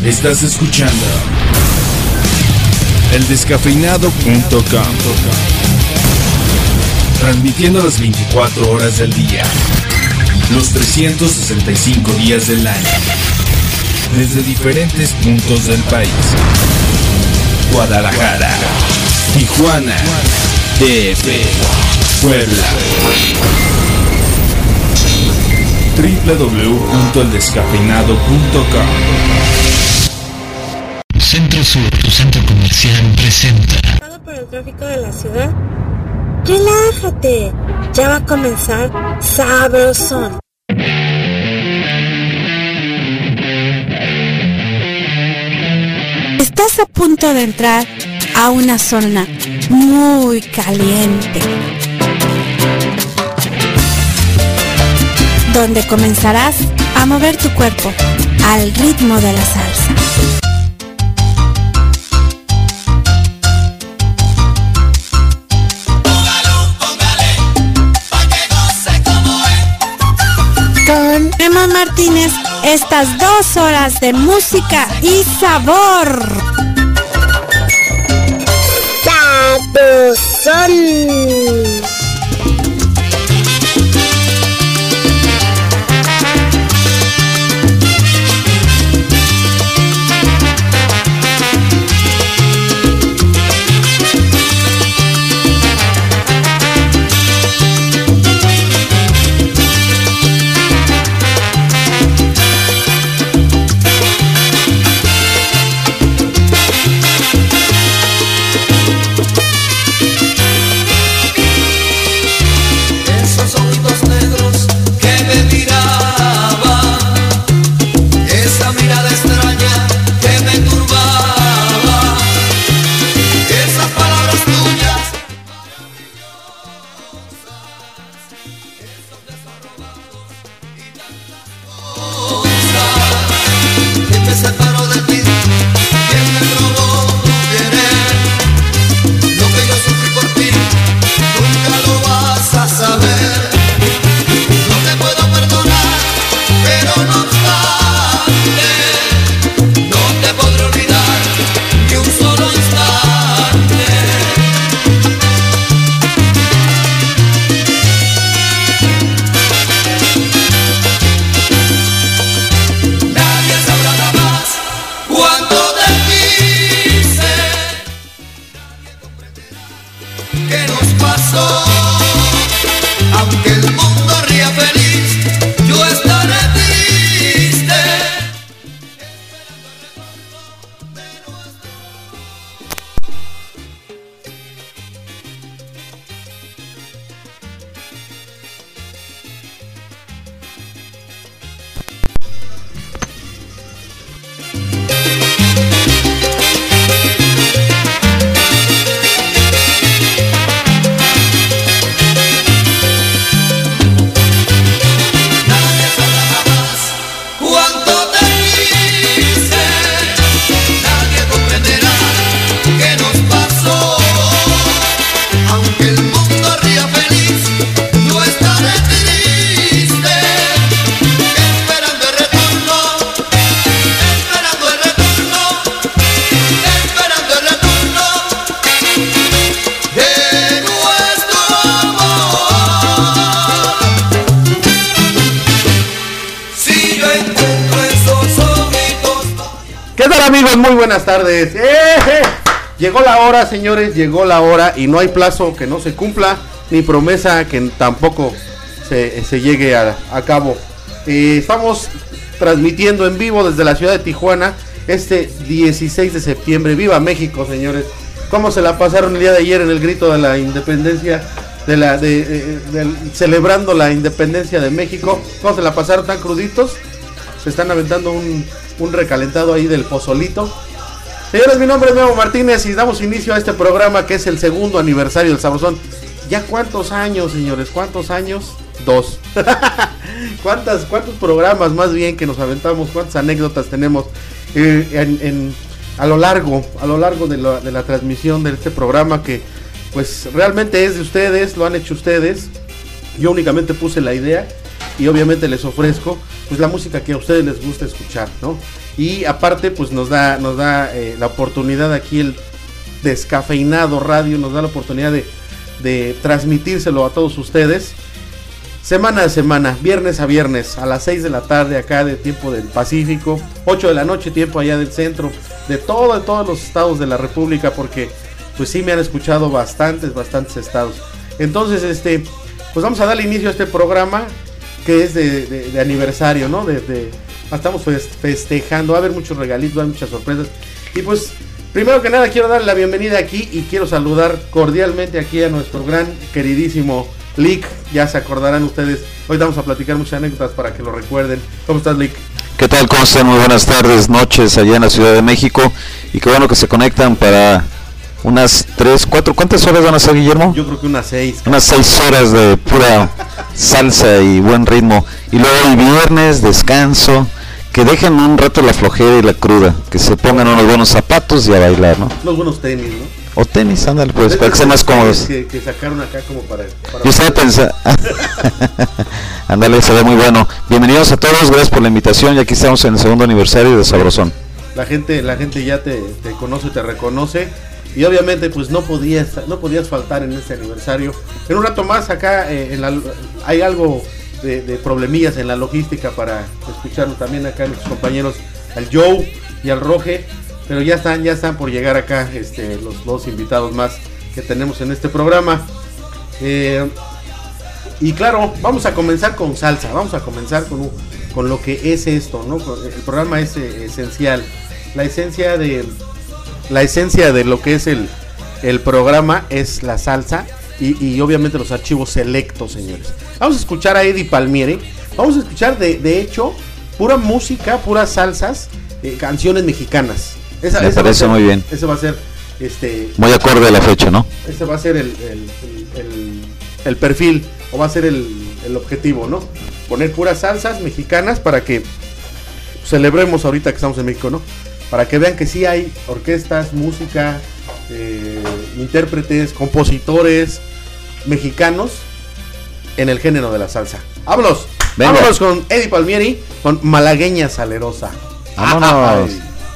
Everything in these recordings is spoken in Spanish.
Estás escuchando eldescafeinado.com, transmitiendo las 24 horas del día, los 365 días del año, desde diferentes puntos del país. Guadalajara, Tijuana, DF, Puebla. www.eldescafeinado.com. Centro Sur, tu centro comercial, presenta. ¿Por el tráfico de la ciudad? Relájate, ya va a comenzar Sabrosón. Estás a punto de entrar a una zona muy caliente, donde comenzarás a mover tu cuerpo al ritmo de la salsa. Con Emma Martínez, estas 2 horas de música y sabor. Sabrosón. Amigos, muy buenas tardes. Llegó la hora, señores, llegó la hora y no hay plazo que no se cumpla, ni promesa que tampoco se llegue a cabo. Estamos transmitiendo en vivo desde la ciudad de Tijuana este 16 de septiembre. ¡Viva México, señores! ¿Cómo se la pasaron el día de ayer en el grito de la independencia, celebrando la independencia de México? ¿Cómo se la pasaron tan cruditos? Se están aventando un recalentado ahí del pozolito. Señores, mi nombre es Memo Martínez y damos inicio a este programa que es el 2º aniversario del Sabrosón. ¿Ya cuántos años, señores? ¿Cuántos años? 2. ¿Cuántos programas más bien que nos aventamos? ¿Cuántas anécdotas tenemos a lo largo de la transmisión de este programa que pues realmente es de ustedes, lo han hecho ustedes? Yo únicamente puse la idea y obviamente les ofrezco pues la música que a ustedes les gusta escuchar, ¿no? Y aparte pues nos da la oportunidad aquí el Descafeinado Radio, nos da la oportunidad de transmitírselo a todos ustedes semana a semana, viernes a viernes, a las 6 de la tarde acá de tiempo del Pacífico, 8 de la noche tiempo allá del centro, de todos los estados de la República, porque pues sí me han escuchado bastantes estados. Entonces pues vamos a darle inicio a este programa que es de aniversario, ¿no? Estamos festejando, va a haber muchos regalitos, va a haber muchas sorpresas. Y pues primero que nada quiero darle la bienvenida aquí y quiero saludar cordialmente aquí a nuestro gran queridísimo Lick. Ya se acordarán ustedes, hoy vamos a platicar muchas anécdotas para que lo recuerden. ¿Cómo estás, Lick? ¿Qué tal? ¿Cómo están? Muy buenas tardes, noches allá en la Ciudad de México. Y qué bueno que se conectan para unas 3, 4, ¿cuántas horas van a ser, Guillermo? Yo creo que unas 6. Unas 6 horas de pura salsa y buen ritmo. Y luego el viernes, descanso. Que dejen un rato la flojera y la cruda. Que se pongan unos buenos zapatos y a bailar, ¿no? Los buenos tenis, ¿no? O tenis, ándale, pues, para que sean más cómodos. Que sacaron acá como para Yo estaba pensando. Ándale, se ve muy bueno. Bienvenidos a todos, gracias por la invitación. Y aquí estamos en el segundo aniversario de Sabrosón. La gente ya te conoce, te reconoce. Y obviamente pues no podías faltar en este aniversario. En un rato más acá hay algo de problemillas en la logística para escucharlo también acá nuestros compañeros, al Joe y al Roge. Pero ya están por llegar acá los dos invitados más que tenemos en este programa. Y claro, vamos a comenzar con salsa, vamos a comenzar con lo que es esto, ¿no? El programa es esencial. La esencia de lo que es el programa es la salsa y obviamente los archivos selectos, señores. Vamos a escuchar a Eddie Palmieri, vamos a escuchar de hecho pura música, puras salsas, canciones mexicanas. Me parece muy bien. Ese va a ser muy acorde a la fecha, ¿no? Ese va a ser el perfil, o va a ser el objetivo, ¿no? Poner puras salsas mexicanas para que celebremos ahorita que estamos en México, ¿no? Para que vean que sí hay orquestas, música, intérpretes, compositores mexicanos en el género de la salsa. ¡Vámonos! Venga. Vámonos con Eddie Palmieri, con Malagueña Salerosa. ¡Vámonos!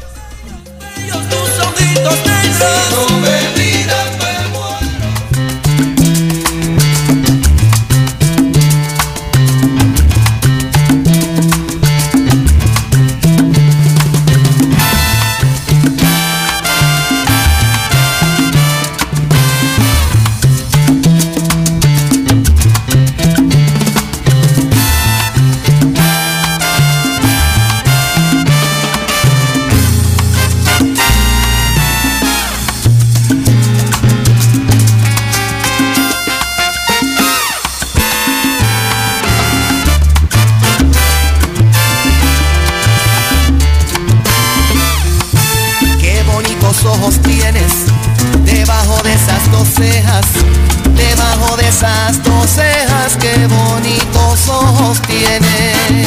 Ojos tienes debajo de esas dos cejas, debajo de esas dos cejas, qué bonitos ojos tienes.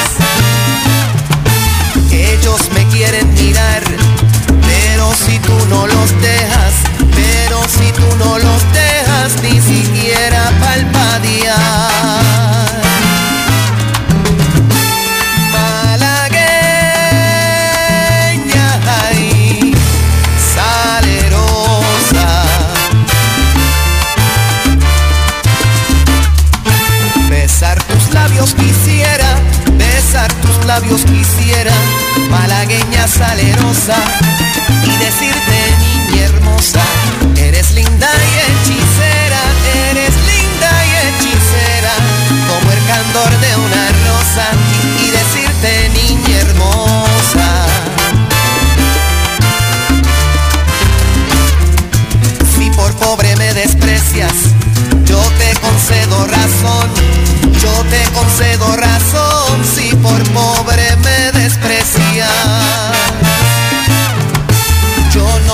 Ellos me quieren mirar, pero si tú no los dejas, ni siquiera palpadear. Labios quisiera, malagueña salerosa, y decirte, niña hermosa, eres linda y hechicera, como el candor de una rosa, y decirte, niña hermosa. Si por pobre me desprecias, yo te concedo razón, si por pobre me desprecias. Yo no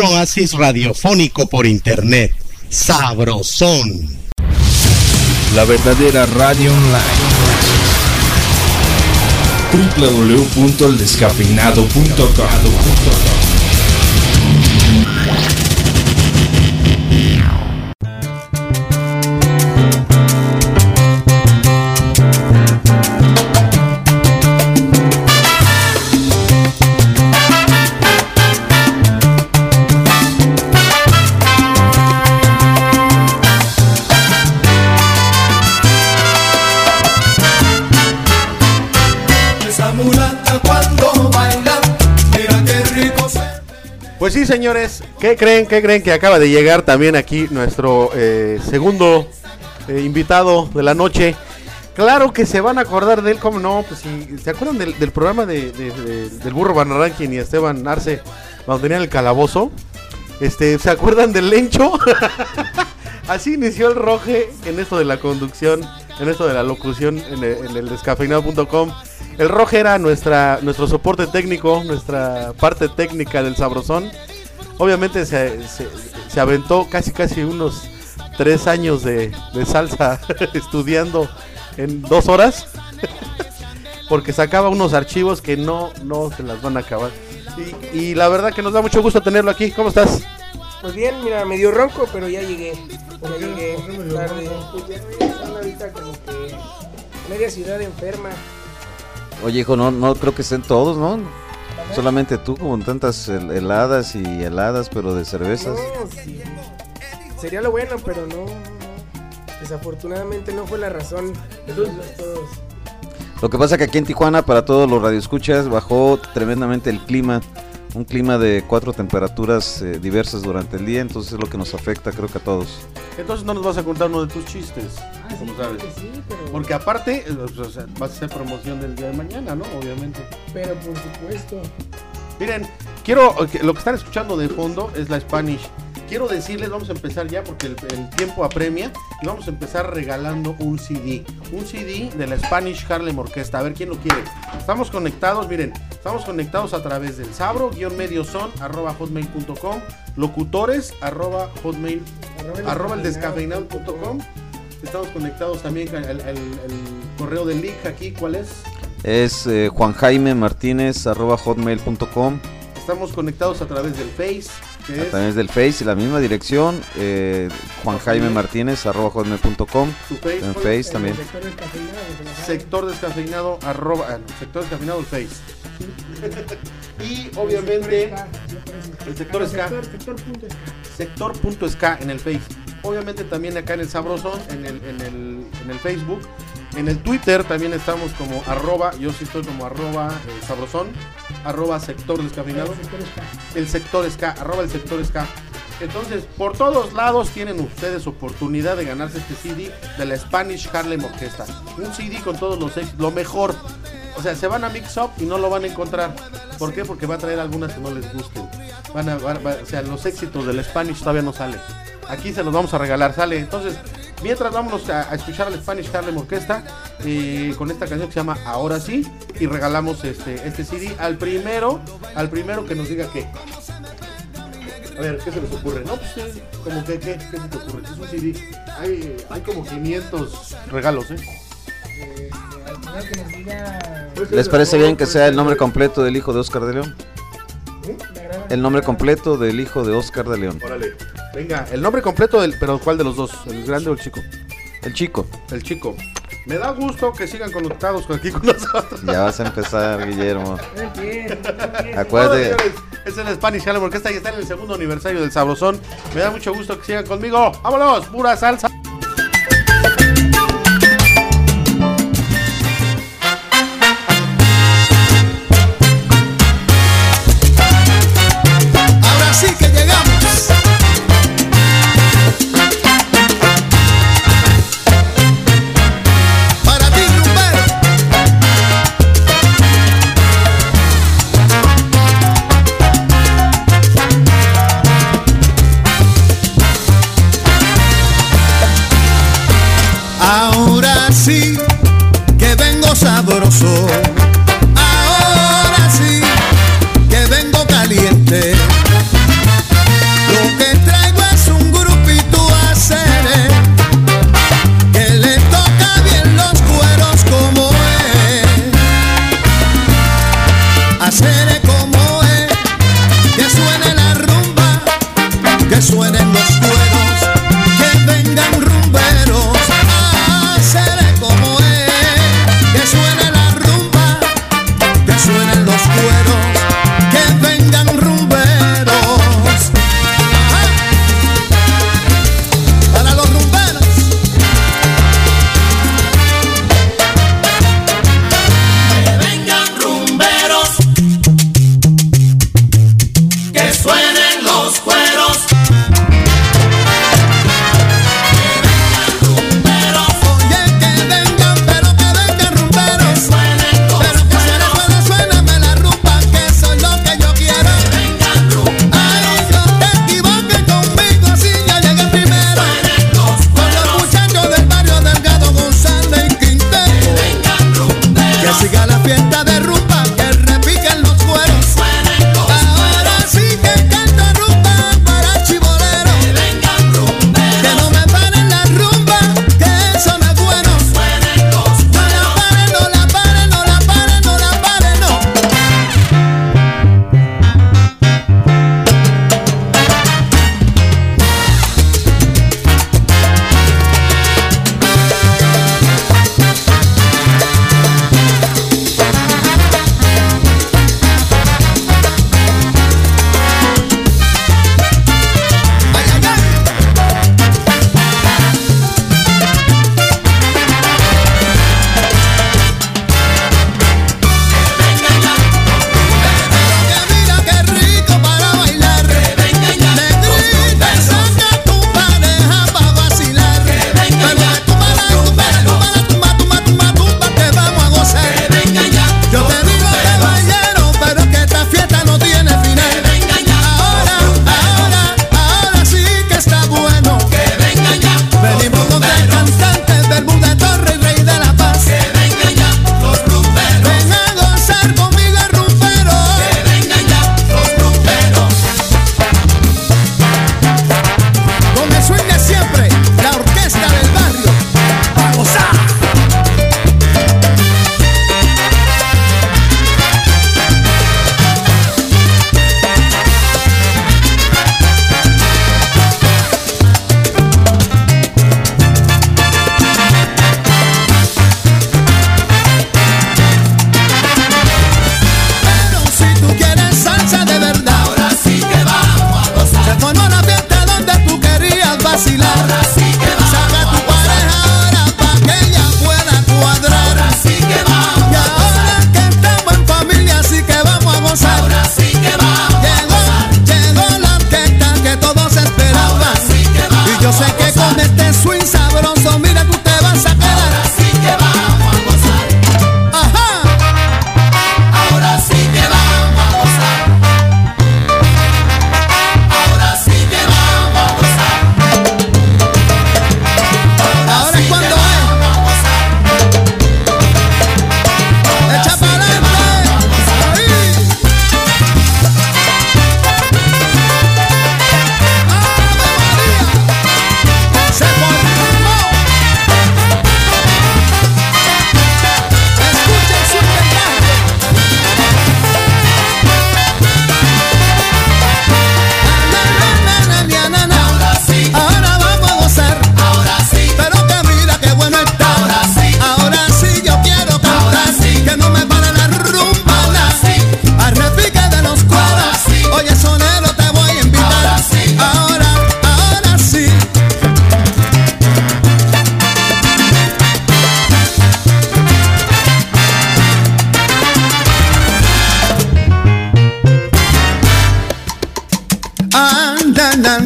un oasis radiofónico por internet. Sabrosón. La verdadera radio online. www.eldescafeinado.com. Pues sí, señores, ¿qué creen que acaba de llegar también aquí nuestro segundo invitado de la noche? Claro que se van a acordar de él, ¿cómo no? Pues si se acuerdan del programa del Burro Van Rankin y Esteban Arce, cuando tenían el calabozo, ¿se acuerdan del Lencho? Así inició el Roge en esto de la conducción, en esto de la locución en el descafeinado.com. El Roge era nuestro soporte técnico, nuestra parte técnica del Sabrosón. Obviamente se aventó casi unos 3 años de salsa estudiando en 2 horas. Porque sacaba unos archivos que no se las van a acabar. Y la verdad que nos da mucho gusto tenerlo aquí. ¿Cómo estás? Pues bien, mira, medio ronco, pero ya llegué. Tarde. Pues ya están ahorita como que media ciudad enferma. Oye, hijo, no creo que estén todos, ¿no? Solamente tú, como tantas heladas y heladas, pero de cervezas. No, sí. Sería lo bueno, pero no. Desafortunadamente no fue la razón. Todos. Lo que pasa que aquí en Tijuana, para todos los radioescuchas, bajó tremendamente el clima. Un clima de 4 temperaturas diversas durante el día, entonces es lo que nos afecta, creo que a todos. Entonces no nos vas a contar uno de tus chistes, como sabes. Sí, pero... Porque aparte, o sea, vas a hacer promoción del día de mañana, ¿no? Obviamente. Pero por supuesto. Miren, lo que están escuchando de fondo es la Spanish. Quiero decirles, vamos a empezar ya porque el tiempo apremia y vamos a empezar regalando un CD de la Spanish Harlem Orquesta. A ver quién lo quiere. Estamos conectados, miren, estamos conectados a través del sabro-medioson@hotmail.com, locutores @eldescafeinado.com. Estamos conectados también al correo del link aquí, ¿cuál es? Es juanjaimemartinez@hotmail.com. Estamos conectados a través del Face. A través del Face y la misma dirección, juanjaimemartinez@hotmail.com. Su Face, en Face también. Sector descafeinado sector descafeinado el Face. Y obviamente el sector SK. Sector.sk en el Face. Obviamente también acá en el Sabrosón, en el Facebook. En el Twitter también estamos como yo sí estoy como @sabrosón, @sector descafeinado, el sector SK, @el sector SK. Entonces, por todos lados tienen ustedes oportunidad de ganarse este CD de la Spanish Harlem Orquesta. Un CD con todos los éxitos, lo mejor. O sea, se van a Mix Up y no lo van a encontrar. ¿Por qué? Porque va a traer algunas que no les gusten. O sea, los éxitos del Spanish todavía no salen. Aquí se los vamos a regalar, sale. Entonces, mientras vámonos a escuchar al Spanish Harlem Orquesta con esta canción que se llama Ahora Sí, y regalamos este CD al primero que nos diga qué. A ver, ¿qué se les ocurre? No, pues como que ¿qué se te ocurre? Es un CD. Hay como 500 regalos, Que nos diga... ¿Les parece bien que sea el nombre completo del hijo de Oscar de León? El nombre completo del hijo de Oscar de León. Órale. Venga, el nombre completo pero ¿cuál de los dos? ¿El grande o el chico? El chico. El chico. Me da gusto que sigan conectados aquí con nosotros. Ya vas a empezar, Guillermo. Acuérdate. Es el Spanish Harlem Orquesta y está en el segundo aniversario del Sabrosón. Me da mucho gusto que sigan conmigo. ¡Vámonos! ¡Pura salsa! Ahora sí que llegamos.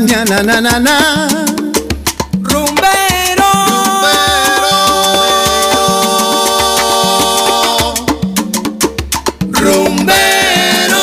ña, na, na, na, na. Rumbero, Rumbero.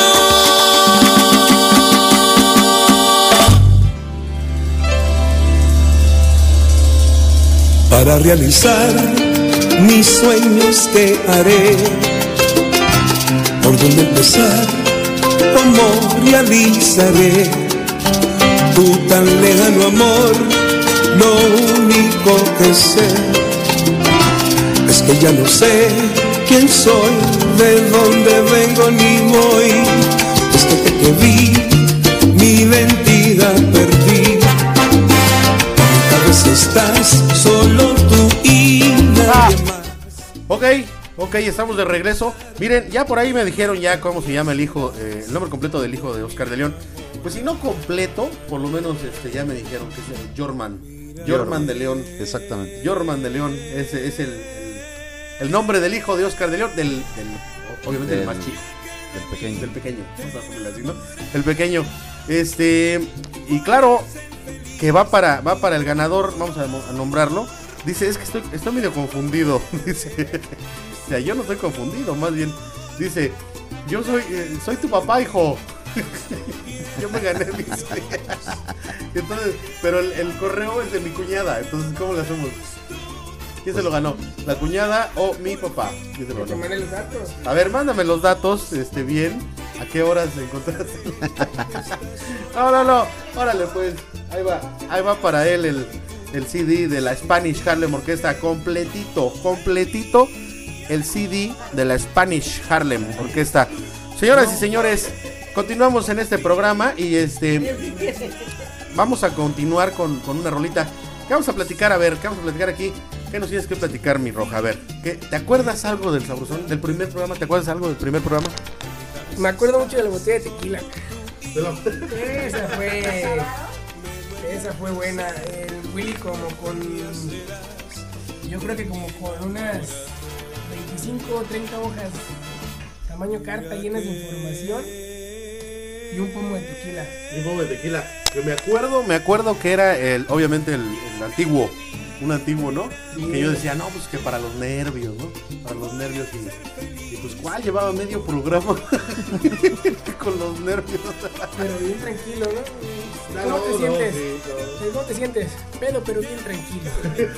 Para realizar mis sueños que haré, por dónde empezar, cómo realizaré tu tan lejano amor. Lo único que sé es que ya no sé quién soy, de dónde vengo ni voy. Desde que te vi, mi identidad perdí. Tal vez estás solo tú y nadie más. Ok, estamos de regreso. Miren, ya por ahí me dijeron ya cómo se llama el hijo, el nombre completo del hijo de Oscar de León. Pues si no completo, por lo menos ya me dijeron que es el Jorman de León. Exactamente. Jorman de León, ese es el nombre del hijo de Oscar de León, obviamente el más chico. Del pequeño. Vamos a ponerle así, ¿no? El pequeño. Y claro que va para el ganador, vamos a nombrarlo. Dice, es que estoy medio confundido. Dice, o sea, yo no estoy confundido, más bien. Dice, yo soy tu papá, hijo. Yo me gané, dice. Entonces, pero el correo es de mi cuñada. Entonces, ¿cómo le hacemos? ¿Quién se lo ganó? ¿La cuñada o mi papá? ¿Quién se lo ganó? los datos. A ver, mándame los datos, bien. ¿A qué horas encontraste? No. Órale, pues. Ahí va para él el CD de la Spanish Harlem Orquesta completito. El CD de la Spanish Harlem Orquesta. Señoras y señores, continuamos en este programa y vamos a continuar con una rolita. ¿Qué vamos a platicar? A ver, ¿qué vamos a platicar aquí? ¿Qué nos tienes que platicar, mi Roja? A ver, ¿te acuerdas algo del Sabrosón? ¿Del primer programa? ¿Te acuerdas algo del primer programa? Me acuerdo mucho de la botella de tequila. Esa fue buena. El Willy como con... Yo creo que como con unas 25 o 30 hojas tamaño carta llenas de información y un pomo de tequila. Un pomo de tequila. Yo me acuerdo que era obviamente el antiguo. Un antiguo, ¿no? Sí. Que yo decía, no, pues que para los nervios, ¿no? Para los nervios y pues ¿cuál? Llevaba medio programa con los nervios. Pero bien tranquilo, ¿no? ¿Cómo te sientes? Sí, ¿cómo te sientes? Pero bien tranquilo.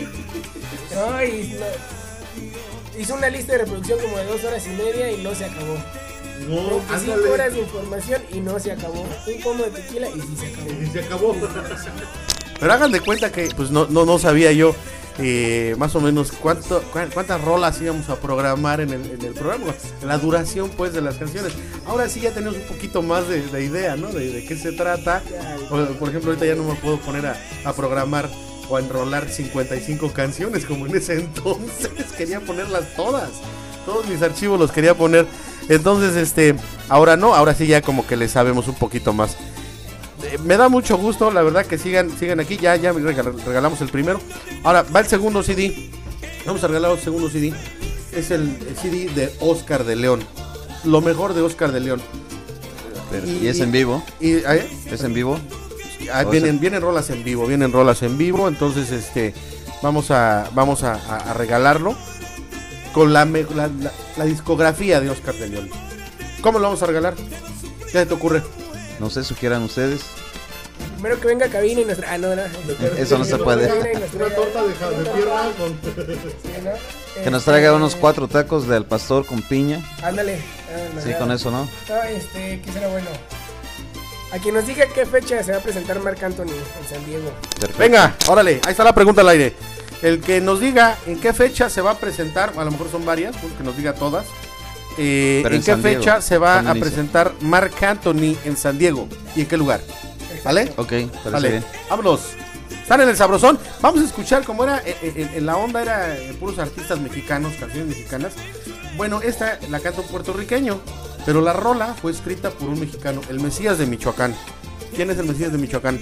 Hizo una lista de reproducción como de 2 horas y media y no se acabó. No, 25 horas de información y no se acabó. Un pomo de tequila y sí se acabó. Pero hagan de cuenta que pues no sabía yo más o menos cuántas rolas íbamos a programar en el programa, la duración pues de las canciones. Ahora sí ya tenemos un poquito más de idea, ¿no? De qué se trata. Por ejemplo, ahorita ya no me puedo poner a programar o a enrolar 55 canciones como en ese entonces. Quería ponerlas todas. Todos mis archivos los quería poner. Entonces, ahora no, ahora sí ya como que le sabemos un poquito más. Me da mucho gusto, la verdad, que sigan aquí. Ya regalamos el primero. Ahora va el segundo CD. Vamos a regalar el segundo CD. Es el CD de Oscar de León. Lo mejor de Oscar de León. ¿Y es en vivo? ¿Es en vivo? Vienen rolas en vivo. Entonces, vamos a regalarlo con la discografía de Oscar de León. ¿Cómo lo vamos a regalar? ¿Qué se te ocurre? No sé, sugieran ustedes. Primero que venga a cabina y nuestra... Eso no se puede. Una torta de pierna con... Sí, ¿no? Que nos traiga unos 4 tacos del pastor con piña. Ándale. Sí, con eso, ¿no? ¿Qué será bueno? A quien nos diga qué fecha se va a presentar Marc Anthony en San Diego. Perfecto. Venga, órale, ahí está la pregunta al aire. El que nos diga en qué fecha se va a presentar, a lo mejor son varias, que nos diga todas. ¿En qué fecha se va a presentar Marc Anthony en San Diego? ¿Y en qué lugar? ¿Vale? Ok, vale. Bien. Vámonos. Están en el Sabrosón. Vamos a escuchar cómo era. En la onda era puros artistas mexicanos, canciones mexicanas. Bueno, esta la canta un puertorriqueño, pero la rola fue escrita por un mexicano, el Mesías de Michoacán. ¿Quién es el Mesías de Michoacán?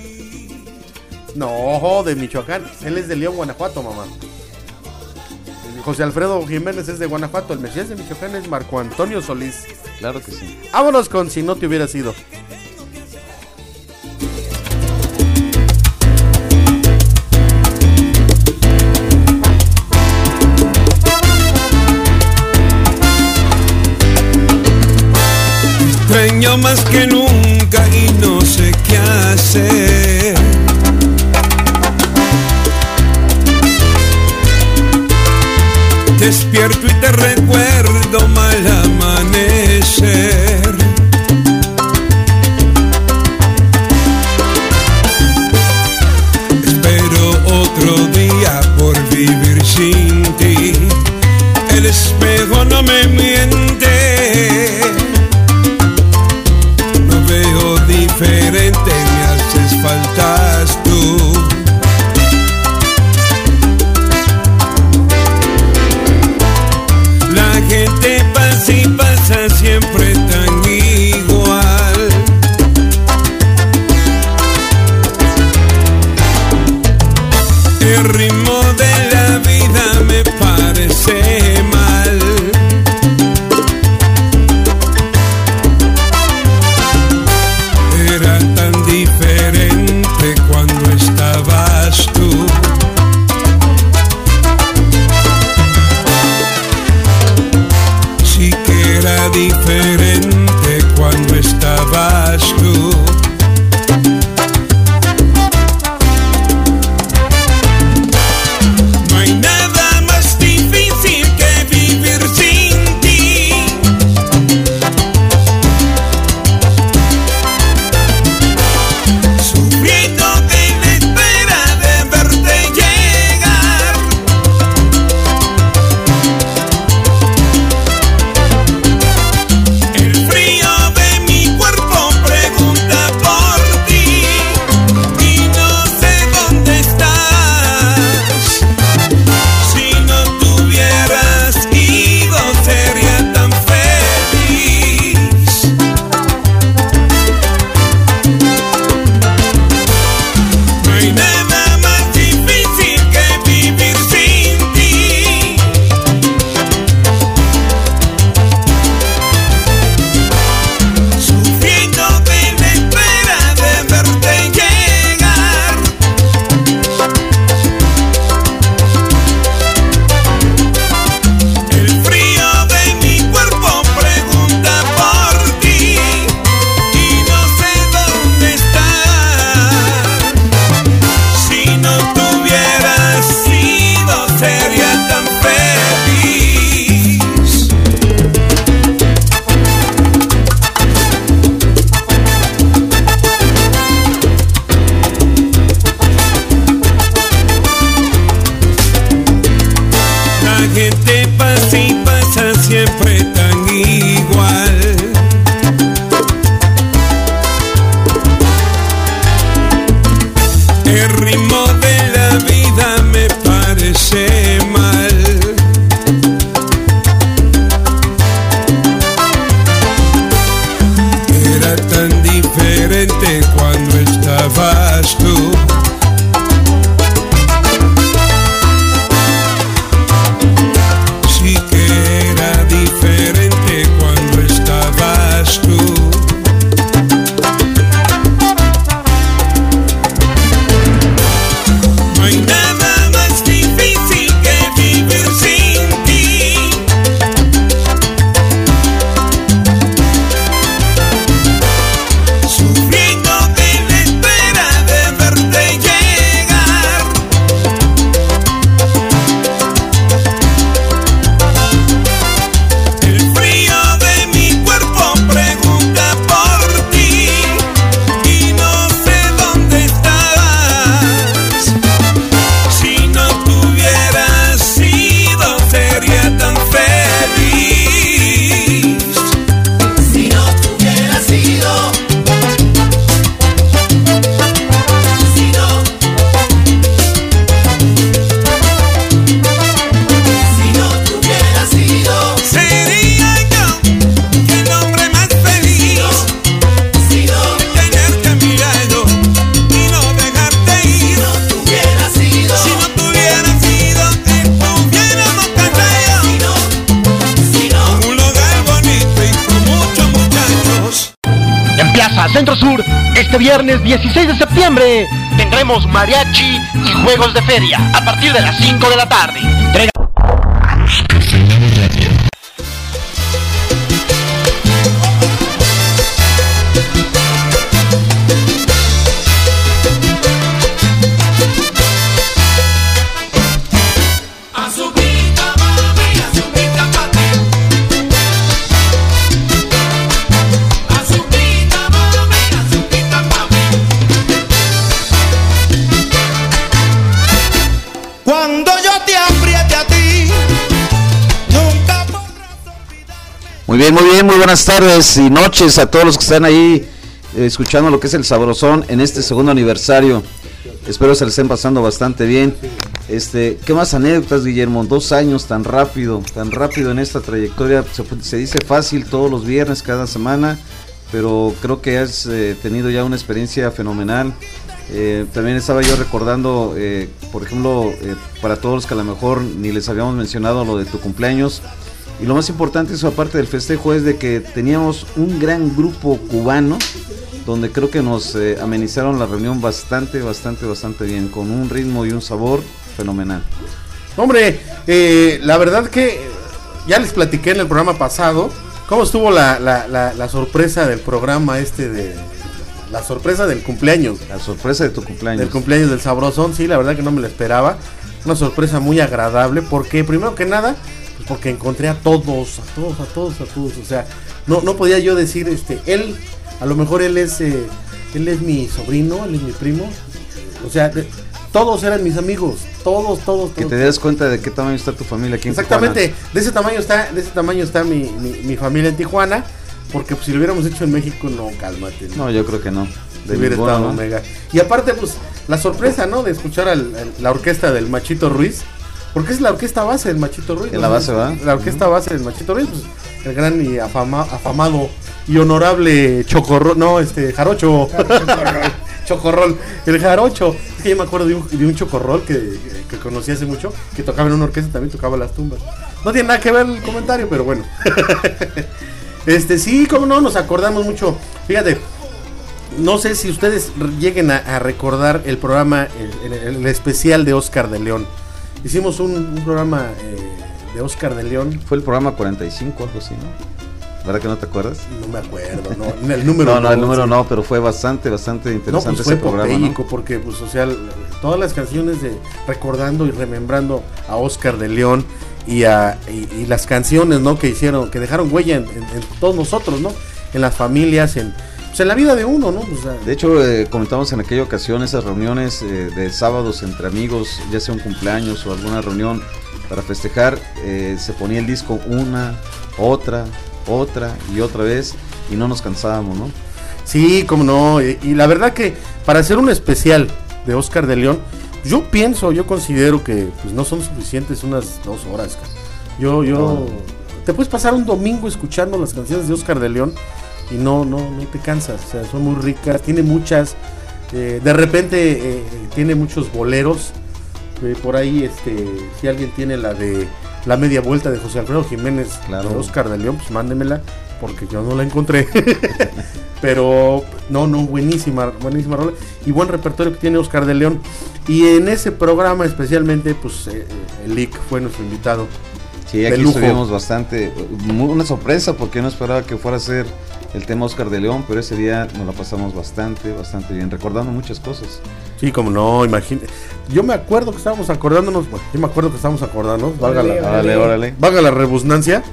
No, de Michoacán. Él es de León, Guanajuato, mamá. José Alfredo Jiménez es de Guanajuato. El Mesías de Michoacán es Marco Antonio Solís. Claro que sí. Vámonos con Si no te hubiera sido. Extraño más que nunca y no sé qué hacer. Despierto y te recuerdo mal amanecer. Espero otro día por vivir sin ti. El espejo no me miente. No veo diferente, me haces faltas tú. La gente pasa y pasa siempre tan igual. El ritmo de la vida me parece mal. Era tan diferente cuando estabas tú. Sí que era diferente cuando estabas tú. No hay nada más difícil que vivir sin ti. Sufriendo en la espera de verte llegar. El frío de mi cuerpo pregunta por ti y no sé dónde estás. Si no tuvieras ido sería tan feliz. No hay nada más difícil que vivir sin ti. Sufriendo en la espera de verte llegar. El frío de mi cuerpo pregunta por ti y no sé dónde estás. Si no tuvieras ido sería tan feliz. La gente pasa y pasa siempre tan igual. El ritmo de la vida me parece mal. Era tan diferente cuando estabas tú. Sí que era diferente cuando estabas tú. No hay nada más difícil que vivir sin ti. Sufriendo en la espera de verte llegar. El frío de mi cuerpo pregunta por ti y no sé dónde estás. Si no tuvieras ido sería tan feliz. Si no tuvieras ido. Si no. Si no tuvieras ido. Sería yo el hombre más feliz. Si no. Tenerte a mi lado y no dejarte ir. Si no tuvieras ido. Si no tuvieras ido, estuviéramos casados. Si no. Un lugar bonito y con muchos muchachos. En Plaza Centro Sur, este viernes 16 de septiembre, tendremos mariachi y juegos de feria a partir de las 5 de la tarde. Entrega Muy bien, muy buenas tardes y noches a todos los que están ahí escuchando lo que es el Sabrosón en este segundo aniversario. Espero se les estén pasando bastante bien. ¿Qué más anécdotas, Guillermo? 2 años tan rápido en esta trayectoria. Se dice fácil todos los viernes, cada semana, pero creo que has tenido ya una experiencia fenomenal. También estaba yo recordando, por ejemplo, para todos los que a lo mejor ni les habíamos mencionado lo de tu cumpleaños. Y lo más importante, eso aparte del festejo, es de que teníamos un gran grupo cubano, donde creo que nos amenizaron la reunión bastante bien, con un ritmo y un sabor fenomenal. Hombre, la verdad que ya les platiqué en el programa pasado cómo estuvo la sorpresa del programa la sorpresa del cumpleaños. La sorpresa de tu cumpleaños. Del cumpleaños del Sabrosón, sí, la verdad que no me lo esperaba. Una sorpresa muy agradable, porque primero que nada, pues porque encontré a todos. O sea, no podía yo decir, él, a lo mejor él es mi sobrino, él es mi primo. O sea, todos eran mis amigos, todos. Que te das cuenta de qué tamaño está tu familia aquí en Exactamente, Tijuana. de ese tamaño está mi familia en Tijuana. Porque pues, si lo hubiéramos hecho en México, no, cálmate. No, yo creo que no. Hubiera estado mega. Y aparte, pues, la sorpresa, ¿no? De escuchar la orquesta del Machito Ruiz. Porque es la orquesta base del Machito Ruiz. ¿En la base, va? La orquesta base del Machito Ruiz, pues, el gran y afamado y honorable Jarocho. Chocorrol. El Jarocho. Es que yo me acuerdo de un Chocorrol que conocí hace mucho, que tocaba en una orquesta, también tocaba las tumbas. No tiene nada que ver el comentario, pero bueno. Sí, como no, nos acordamos mucho. Fíjate, no sé si ustedes lleguen a recordar el programa, el especial de Oscar de León. Hicimos un programa de Oscar de León. Fue el programa 45, algo así, ¿no? ¿Verdad que no te acuerdas? No me acuerdo, no. El número el número no, pero fue bastante interesante pues ese programa, ¿no? Porque, pues, o sea, todas las canciones recordando y remembrando a Oscar de León y las canciones, ¿no? Que dejaron huella en todos nosotros, ¿no? En las familias, en la vida de uno, ¿no? O sea, de hecho, comentamos en aquella ocasión esas reuniones de sábados entre amigos, ya sea un cumpleaños o alguna reunión para festejar, se ponía el disco una, otra y otra vez y no nos cansábamos, ¿no? Sí, como no, y la verdad que para hacer un especial de Oscar de León, yo considero que pues no son suficientes unas 2 horas. Te puedes pasar un domingo escuchando las canciones de Oscar de León y no te cansas, o sea, son muy ricas, tiene muchas, de repente tiene muchos boleros, por ahí si alguien tiene la de La Media Vuelta de José Alfredo Jiménez, claro, de Oscar de León, pues mándemela, porque yo no la encontré. Pero buenísima rola y buen repertorio que tiene Oscar de León. Y en ese programa especialmente, pues el Lick fue nuestro invitado. Sí, aquí estuvimos bastante, una sorpresa, porque no esperaba que fuera a ser el tema Oscar de León, pero ese día nos la pasamos bastante bien, recordando muchas cosas. Sí, como no, imagínate. Yo me acuerdo que estábamos acordándonos, valga la rebusnancia,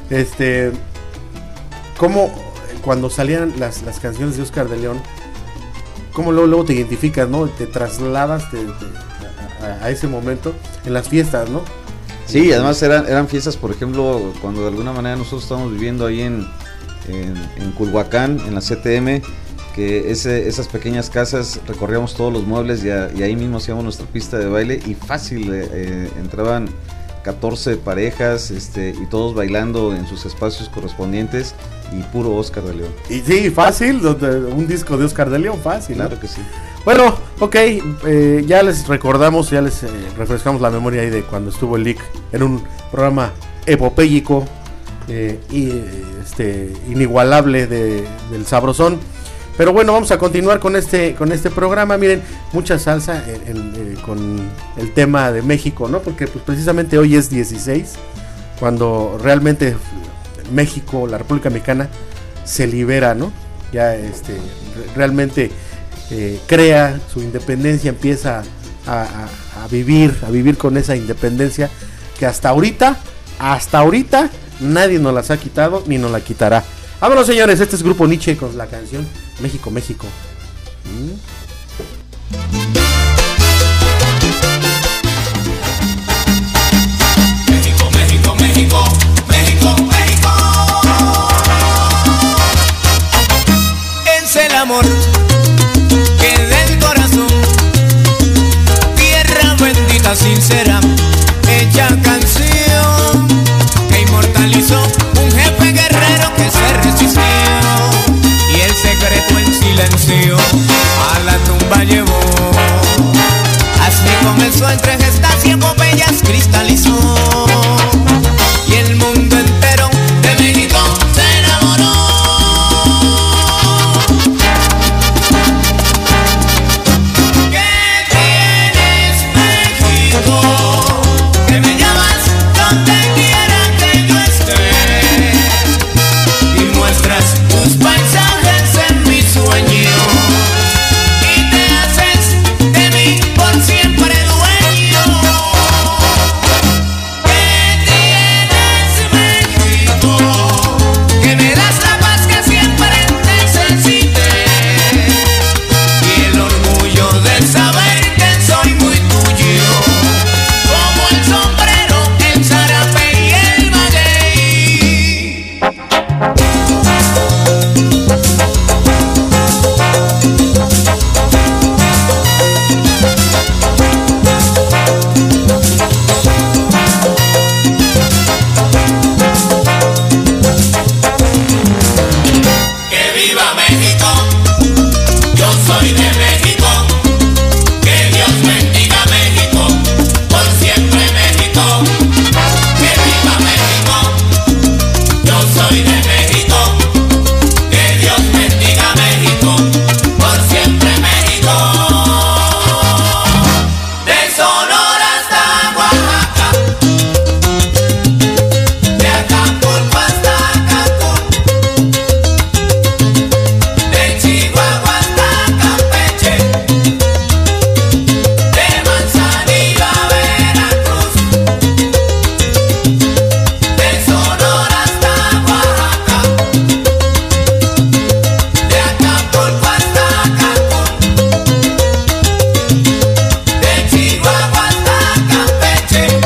como cuando salían las canciones de Oscar de León, como luego te identificas, ¿no? Te trasladas a ese momento en las fiestas, ¿no? Sí, además eran fiestas, por ejemplo, cuando de alguna manera nosotros estábamos viviendo ahí en Culhuacán, en la CTM, que esas pequeñas casas recorríamos todos los muebles y ahí mismo hacíamos nuestra pista de baile y fácil entraban 14 parejas y todos bailando en sus espacios correspondientes y puro Oscar de León. Y sí, fácil, un disco de Oscar de León, fácil. Claro, ¿no? Que sí. Bueno, ok, ya les recordamos, ya les refrescamos la memoria ahí de cuando estuvo el Lick en un programa epopéyico inigualable del Sabrosón. Pero bueno, vamos a continuar con este programa. Miren, mucha salsa con el tema de México, ¿no? Porque pues, precisamente hoy es 16, cuando realmente México, la República Mexicana, se libera, ¿no? Ya realmente crea su independencia, empieza a vivir con esa independencia que hasta ahorita nadie nos las ha quitado ni nos la quitará. Vámonos, señores, este es Grupo Nietzsche con la canción México, México. México, México, México, México, México. amor que del corazón, tierra bendita, sincera, hecha canción que inmortalizó un jefe guerrero que se resistió y el secreto en silencio a la tumba llevó. Así comenzó entre gestas y epopeyas cristalizó y el mundo entero de México se enamoró. ¿Qué tienes, México? Que me llamas donde quiera que yo esté y muestras tus paisajes en mi sueño y te haces de mí por siempre dueño. ¿Qué tienes, México? Que me das la paz que siempre necesité y el orgullo de saber que soy muy tuyo, como el sombrero, el zarape y el maguey. Que viva México, yo soy de México. Que Dios bendiga México, por siempre México. Que viva México, yo soy de México. Que Dios bendiga México, por siempre México. De Sonora hasta Oaxaca, de Acapulco hasta Cancún, de Chihuahua hasta Campeche, de Manzanillo a Veracruz, de Sonora hasta Oaxaca, de Acapulco hasta Cancún, de Chihuahua hasta Campeche, de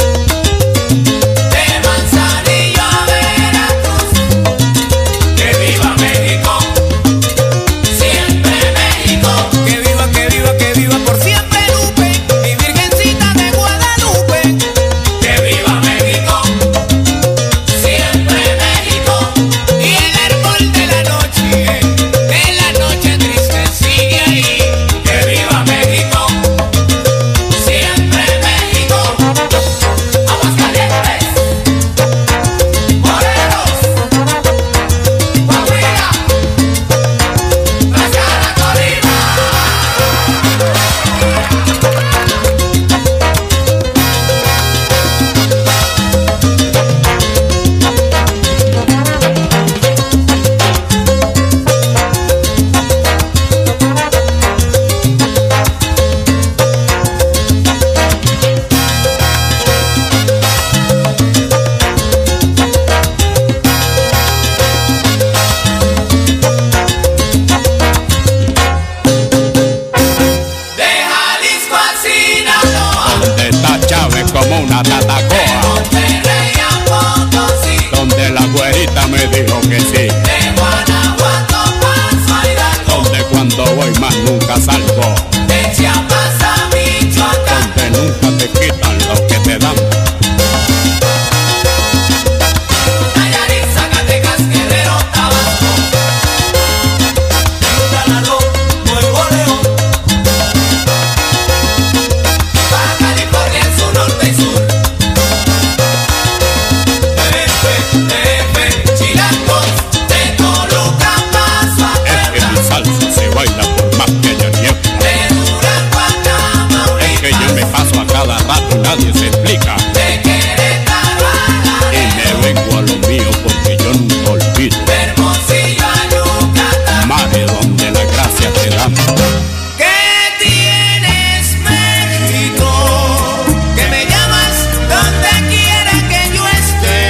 Manzanillo a Veracruz. Que viva México, siempre México. Que viva, que viva, que viva por siempre Lupe, mi Virgencita de Guadalupe. Que viva México, siempre México. Y el árbol de la noche triste sigue ahí. Que viva México, siempre México. Aguascalientes, Morelos, Coahuila, Tlaxcala, Colima. De Jalisco a Sinaloa, Donde está Chávez como una tatacoa, Monterrey a Potosí, donde la güerita me dijo que sí, de Guanajuato Paso a Hidalgo, donde cuando voy más nunca salgo, de Chiapas a Michoacán, donde nunca te quitan lo que te dan. Nayarit, Zacatecas, Guerrero, Tabasco, Quintana Roo, Nuevo León, Baja California en su norte y sur, DF, Chilangos, de Toluca paso a Es que mi salsa se baila por más que haya nieve. de Durango a Es que yo me Tamaulipas, paso a cada rato y nadie se explica. de Querétaro a Y me Laredo, vengo a lo mío porque yo nunca olvido. de Hermosillo a Yucatán. Mare donde la gracia te dan. ¿Qué tienes, México? Que me llamas donde quiera que yo esté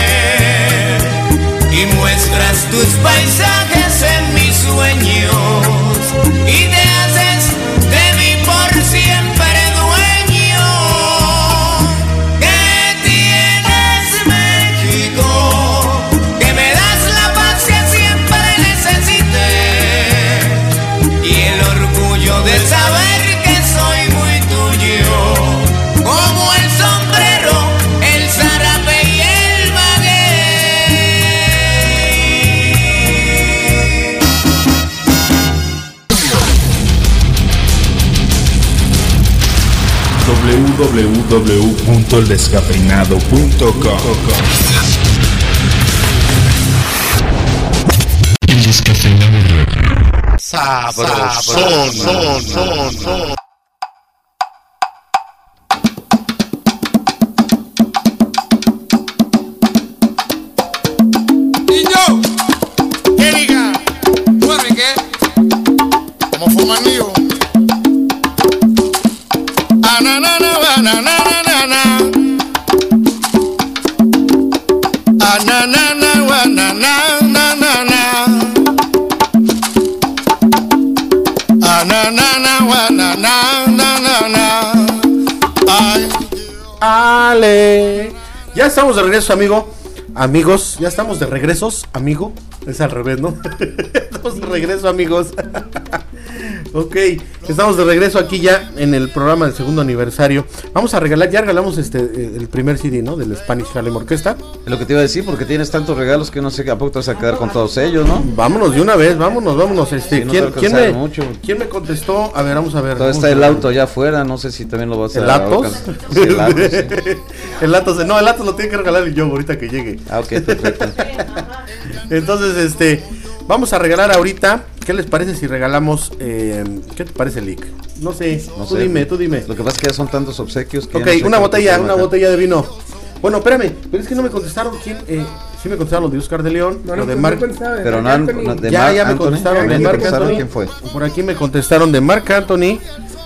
y muestras tus paisajes en mis sueños y te haces de mí por siempre dueño. ¿Qué tienes, México? Que me das la paz que siempre necesité www.eldescafeinado.com. El descafeinado. Sabrosón. Niño, ¿qué diga? Bueno, ¿y qué? Como fumanillo. Ananana, bananana, nana. Ananana, bananana, nana. Ananana, bananana, nana. Ay. Ale. Ya estamos de regreso, amigos, ya estamos de regresos, amigo. Es al revés, ¿no? Estamos de regreso, amigos. Ok, estamos de regreso aquí ya en el programa del segundo aniversario. Vamos a regalar, ya regalamos el primer CD, ¿no? Del Spanish Harlem Orchestra. Es lo que te iba a decir, porque tienes tantos regalos que no sé a poco te vas a quedar con todos ellos, ¿no? Vámonos de una vez, vámonos. Sí, no ¿quién me contestó? A ver, vamos a ver. Todavía está el auto allá afuera, no sé si también lo vas a... ¿El Atos? Sí, el Atos, sí. El Atos lo tiene que regalar yo ahorita que llegue. Ah, ok, perfecto. Entonces, vamos a regalar ahorita. ¿Qué les parece si regalamos? ¿Qué te parece, Lick? No sé. Tú dime. Lo que pasa es que ya son tantos obsequios que... Ok, no sé una botella de vino. Bueno, espérame, pero es que no me contestaron quién. Sí me contestaron los de Oscar de León, No, lo de no Marc. Pero no, de ya me Anthony. contestaron de Marc Anthony. ¿Quién fue? Por aquí me contestaron de Marc Anthony.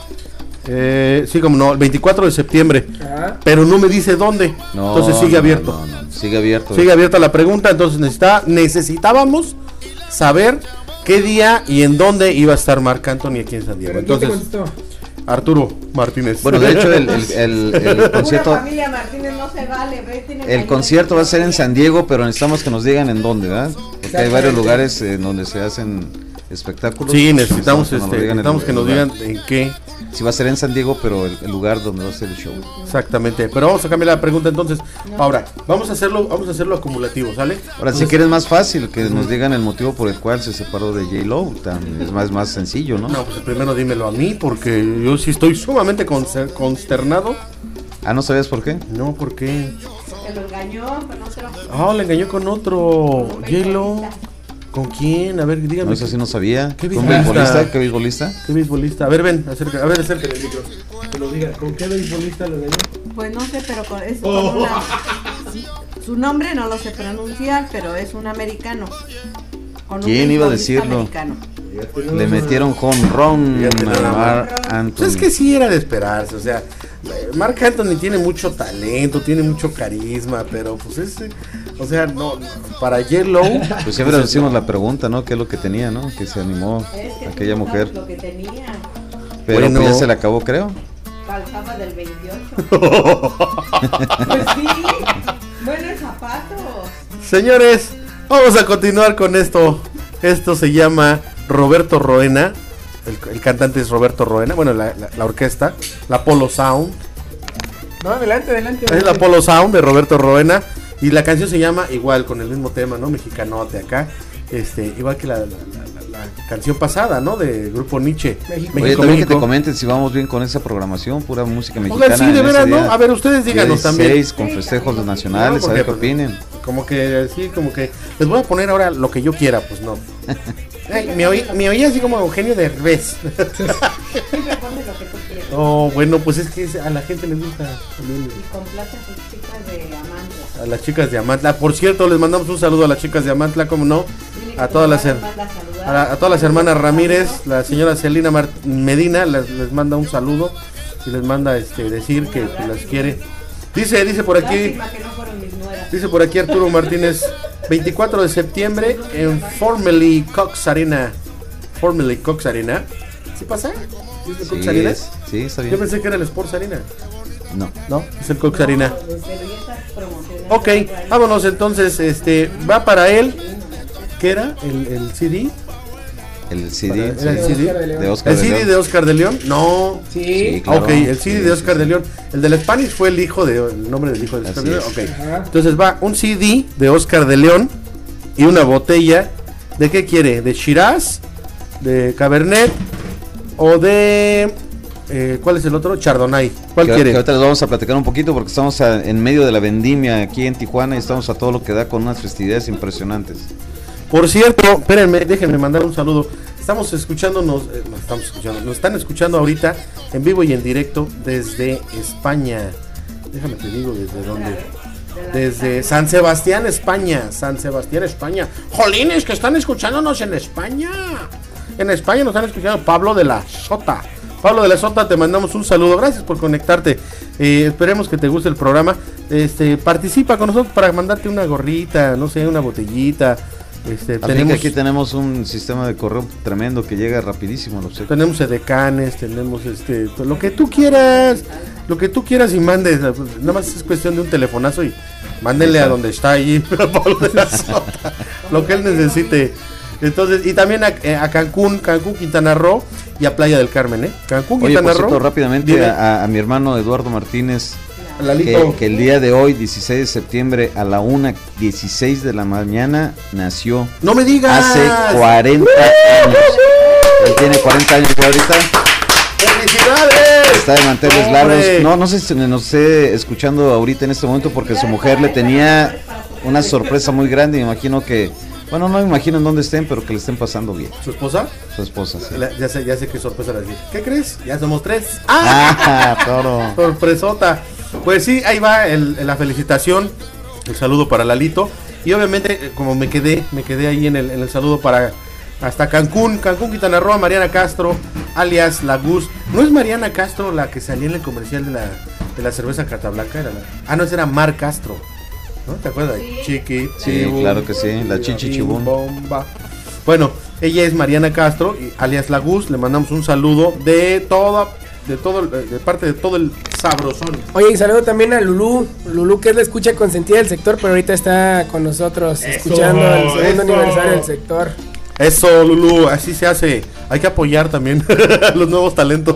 Sí, como no, el 24 de septiembre. Pero no me dice dónde. No, entonces sigue abierto. No. Sigue abierto. Sigue abierta la pregunta. Entonces necesitábamos saber qué día y en dónde iba a estar Marc Anthony aquí en San Diego. Entonces, Arturo Martínez. Bueno, de hecho el concierto... Familia Martínez no se vale, el concierto va a ser en San Diego, pero necesitamos que nos digan en dónde, ¿verdad? Porque hay varios lugares donde se hacen espectáculos. Sí, necesitamos que nos digan en qué. Si va a ser en San Diego, pero el lugar donde va a ser el show. Exactamente, pero vamos a cambiar la pregunta entonces. Ahora, vamos a hacerlo acumulativo, ¿sale? Ahora, si quieres más fácil, que nos digan el motivo por el cual se separó de J-Lo, es más sencillo, ¿no? No, pues primero dímelo a mí, porque yo sí estoy sumamente consternado. Ah, ¿no sabías por qué? No, ¿por qué? Se lo engañó con otro. Le engañó con otro. J-Lo. ¿Con quién? A ver, dígame. No, eso sí no sabía. ¿Qué beisbolista? ¿Qué beisbolista? A ver, ven, acércate el micro. Que lo diga. ¿Con qué beisbolista lo engañó? Pues no sé, pero con una... Su nombre no lo sé pronunciar, pero es un americano. ¿Quién iba a decirlo? Americano. Le metieron home run a Marc Anthony. Pues es que sí era de esperarse, o sea, Marc Anthony tiene mucho talento, tiene mucho carisma, pero pues o sea, no para J-Lo. Pues siempre nos hicimos la pregunta, ¿no? ¿Qué es lo que tenía, no? Que se animó aquella mujer. Lo que tenía. Pero bueno, pues ya se le acabó, creo. Calzaba del 28. Pues sí. Bueno, el zapato. Señores, vamos a continuar con esto. Esto se llama Roberto Roena. El cantante es Roberto Roena. Bueno, la orquesta, la Polo Sound. No, adelante. Es la Polo Sound de Roberto Roena. Y la canción se llama igual, con el mismo tema, ¿no? Mexicanote acá. Igual que la canción pasada, ¿no? De Grupo Nietzsche. Oye, también que te comenten si vamos bien con esa programación, pura música mexicana. Sí, de veras, ¿no? A ver, ustedes díganos también. Con festejos nacionales, a ver qué opinen. Como que les voy a poner ahora lo que yo quiera, pues no. Me oí así como Eugenio Derbez. Siempre pones lo que tú quieras. Bueno, pues es que a la gente les gusta. Y complacen a las chicas de Amantla. A las chicas de Amantla. Por cierto, les mandamos un saludo a las chicas de Amantla, como no. A todas las hermanas Ramírez, la señora Celina Medina les manda un saludo y les manda decir que las quiere. Dice por aquí. Dice por aquí Arturo Martínez, 24 de septiembre en Formerly Cox Arena. ¿Sí pasa? ¿Es el Cox Arena? Sí, está bien. Yo pensé que era el Sports Arena. No, es el Cox Arena. Ok, vámonos entonces, va para él. ¿Qué era? ¿El CD? El CD, ¿Era el CD? De Oscar ¿El CD de Oscar de León? No. Sí, claro. Ok, el CD de Oscar de León. El del Spanish fue el nombre del hijo de Oscar de León. Okay. Entonces va un CD de Oscar de León y una botella. ¿De qué quiere? ¿De Shiraz? ¿De Cabernet? ¿O de ¿cuál es el otro? Chardonnay. ¿Cuál que quiere? Que ahorita les vamos a platicar un poquito porque estamos en medio de la vendimia aquí en Tijuana y estamos a todo lo que da con unas festividades impresionantes. Por cierto, espérenme, déjenme mandar un saludo. Nos están escuchando ahorita en vivo y en directo desde España. Déjame te digo desde dónde. Desde San Sebastián, España. Jolines, que están escuchándonos en España. En España nos están escuchando Pablo de la Sota. Pablo de la Sota, te mandamos un saludo. Gracias por conectarte. Esperemos que te guste el programa. Participa con nosotros para mandarte una gorrita, no sé, una botellita. Aquí tenemos un sistema de correo tremendo que llega rapidísimo. Tenemos edecanes, tenemos lo que tú quieras y mandes. Nada más es cuestión de un telefonazo y mándenle a donde está allí Pablo de la Sota, lo que él necesite. Entonces, y también a Cancún, Quintana Roo y a Playa del Carmen, Cancún, Quintana Roo. Rápidamente a mi hermano Eduardo Martínez, que el día de hoy, 16 de septiembre, a la 1:16 de la mañana, nació. ¡No me digas! Hace 40 años. Él tiene 40 años ahorita. ¡Felicidades! Está de manteles largos. No sé si nos esté escuchando ahorita en este momento porque su mujer le tenía una sorpresa muy grande. Me imagino que... Bueno, no me imagino en dónde estén, pero que le estén pasando bien. ¿Su esposa? Su esposa, sí. Ya sé qué sorpresa le decir. ¿Qué crees? Ya somos 3. Toro. Sorpresota. Pues sí, ahí va la felicitación, el saludo para Lalito. Y obviamente, como me quedé ahí en el saludo para hasta Cancún, Quintana Roo, Mariana Castro, alias La Gus. ¿No es Mariana Castro la que salía en el comercial de la cerveza Carta Blanca? No, esa era Mar Castro. ¿No? ¿Te acuerdas? Chiqui, sí, claro que sí, la Chichi Chibum. Bomba. Bueno, ella es Mariana Castro, alias La Gus. Le mandamos un saludo de parte de todo el sabrosón. Oye, y saludo también a Lulú, que es la escucha consentida del sector, pero ahorita está con nosotros escuchando el segundo aniversario del sector. Eso, Lulú, así se hace. Hay que apoyar también a los nuevos talentos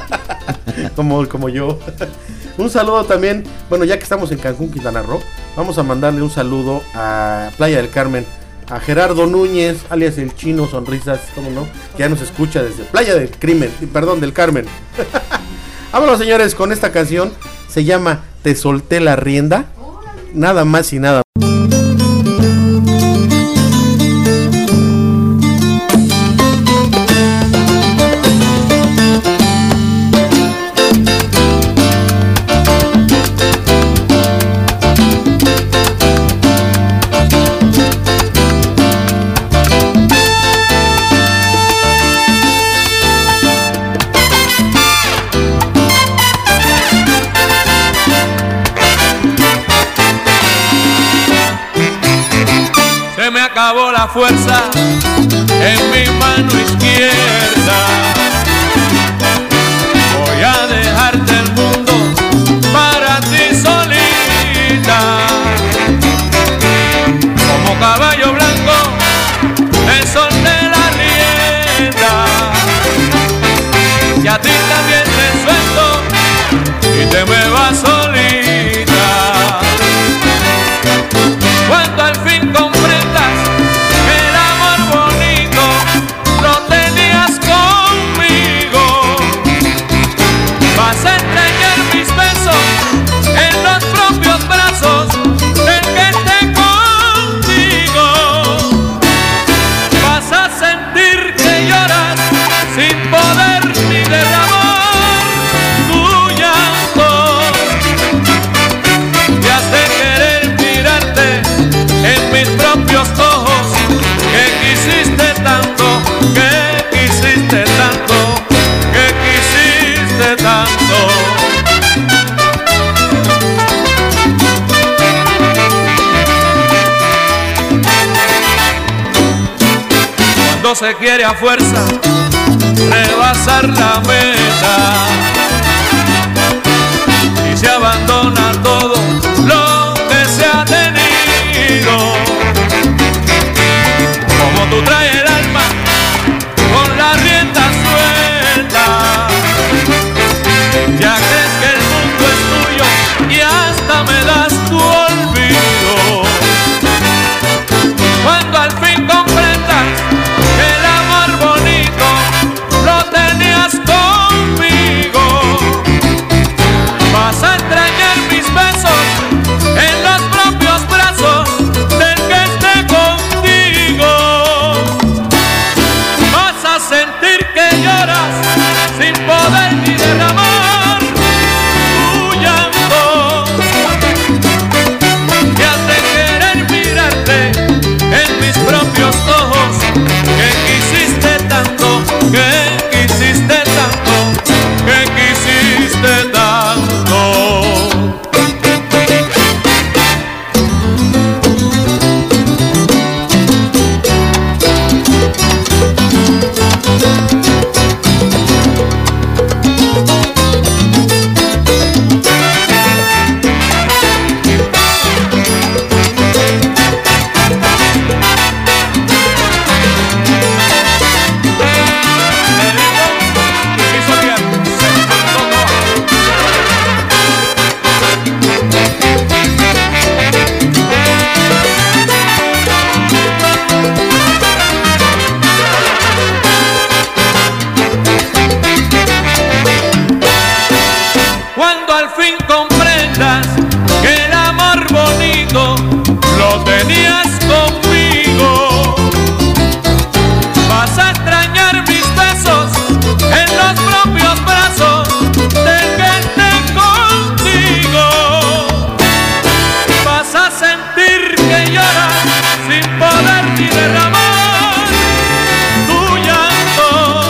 como yo. Un saludo también, bueno, ya que estamos en Cancún, Quintana Roo, vamos a mandarle un saludo a Playa del Carmen, a Gerardo Núñez, alias el Chino Sonrisas, ¿cómo no? Que ya nos escucha desde Playa del Carmen. Vámonos, señores, con esta canción, se llama Te solté la rienda, nada más y nada. Acabó la fuerza en mi mano izquierda. Voy a dejarte el mundo para ti solita. Como caballo blanco te solté la rienda. Y a ti también te suelto y te me vas solita. Cuando al fin comprendas que el amor bonito lo tenías conmigo, vas a extrañar mis besos en los propios brazos del que esté contigo. Vas a sentir que lloras sin poder ni derramar tu llanto. Y has de querer mirarte en mis propios ojos, que quisiste tanto, que quisiste tanto, que quisiste tanto. Cuando se quiere a fuerza rebasar la meta y se abandona todo lo que se ha tenido. Como tú traes el alma con la rienda suelta, ya crees que el mundo es tuyo y hasta me das tu olvido. Cuando al fin comprendas que el amor bonito lo tenías conmigo, tenías conmigo. Vas a extrañar mis besos en los propios brazos de gente contigo. Vas a sentir que lloras sin poder ni derramar tu llanto.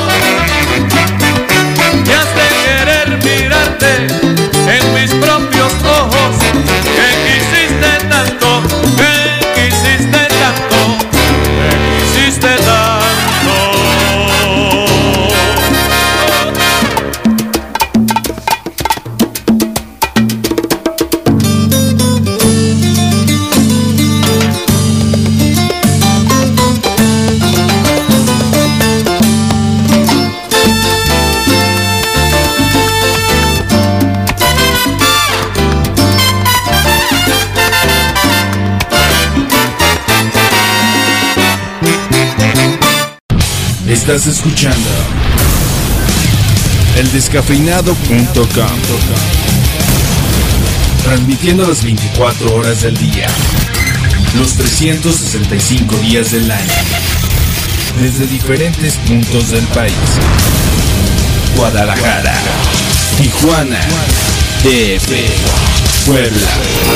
Y has de querer mirarte en mis propios ojos, que quisiste tanto, que quisiste tanto, que quisiste tanto. Estás escuchando eldescafeinado.com, transmitiendo las 24 horas del día, los 365 días del año, desde diferentes puntos del país. Guadalajara, Tijuana, DF, Puebla.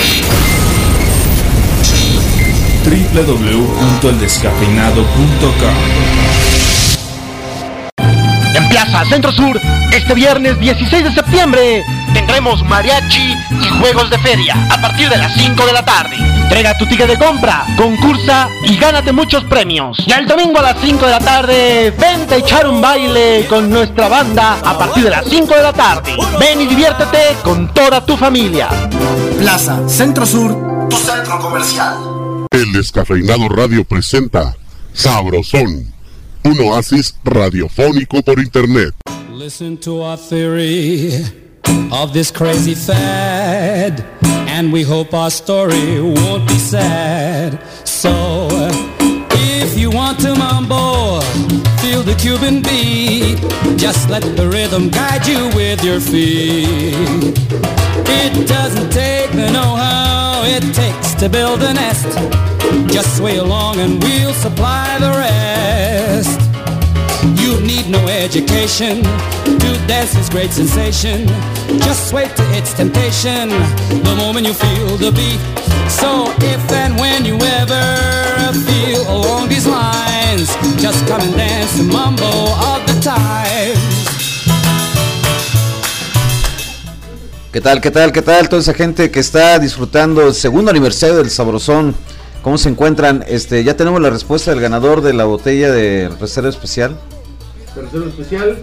www.eldescafeinado.com. En Plaza Centro Sur, este viernes 16 de septiembre, tendremos mariachi y juegos de feria a partir de las 5 de la tarde. Entrega tu ticket de compra, concursa y gánate muchos premios. Y el domingo a las 5 de la tarde, vente a echar un baile con nuestra banda a partir de las 5 de la tarde. Ven y diviértete con toda tu familia. Plaza Centro Sur, tu centro comercial. El Descafeinado Radio presenta Sabrosón, un oasis radiofónico por internet. Listen to our theory of this crazy fad, and we hope our story won't be sad. So, if you want to mambo, feel the Cuban beat, just let the rhythm guide you with your feet. It doesn't take the know-how it takes to build a nest. Just sway along and we'll supply the rest. You need no education to dance this great sensation. Just wait till it's temptation, the moment you feel the beat. So if and when you ever feel along these lines, just come and dance the mambo of the times. ¿Qué tal, qué tal, qué tal? Toda esa gente que está disfrutando el segundo aniversario del Sabrosón, ¿cómo se encuentran? Ya tenemos la respuesta del ganador de la botella de Reserva Especial. ¿De Reserva Especial?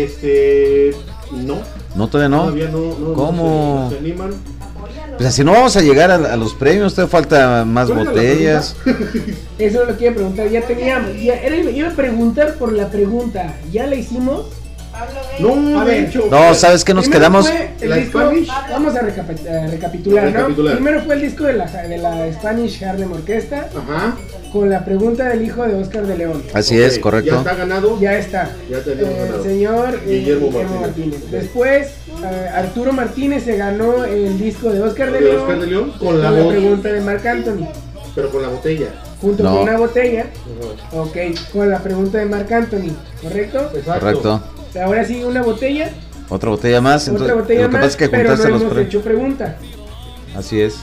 No. ¿No, todavía no? Todavía no. ¿Cómo? No se animan. Pues así no vamos a llegar a los premios, todavía falta más botellas. Eso es lo que iba a preguntar, ya teníamos, iba a preguntar por la pregunta, ¿ya la hicimos? No, a ver, no, ¿sabes qué nos quedamos? Vamos a recapitular, ¿no? Primero fue el disco de la Spanish Harlem Orquesta. Ajá. Con la pregunta del hijo de Oscar de León. Así es, correcto. ¿Ya está ganado? Ya está. Ya tenemos ganado. Señor Guillermo Martínez. Después, Arturo Martínez se ganó el disco de Oscar de León con la pregunta de Marc Anthony. Pero con la botella. Junto con una botella. Ok, con la pregunta de Marc Anthony, ¿correcto? Exacto. Correcto. Ahora sí, una botella. Otra botella más. Otra botella lo que más, pasa es que pero no juntaste hemos hecho pregunta. Así es.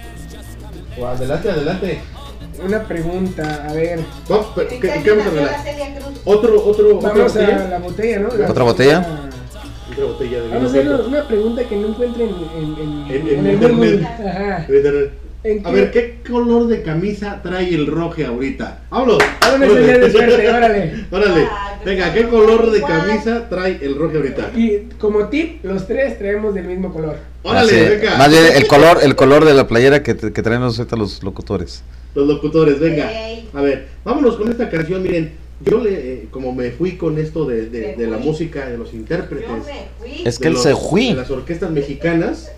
Adelante. Una pregunta, a ver. ¿Qué vamos a hablar? Vamos a la botella, ¿no? ¿Otra botella? Otra botella de vamos a hacer una pregunta que no encuentren en el Google. Ajá. A ver, ¿qué color de camisa trae el Roge ahorita? ¡Vámonos! Órale. Venga, ¿qué color de camisa trae el Roge ahorita? Y como tip, los tres traemos del mismo color. ¡Órale, venga! Más bien el color de la playera que traen ahorita los locutores. Los locutores, venga. A ver, vámonos con esta canción, miren. Yo como me fui con esto de la música, de los intérpretes. Es que él se fue. De las orquestas mexicanas.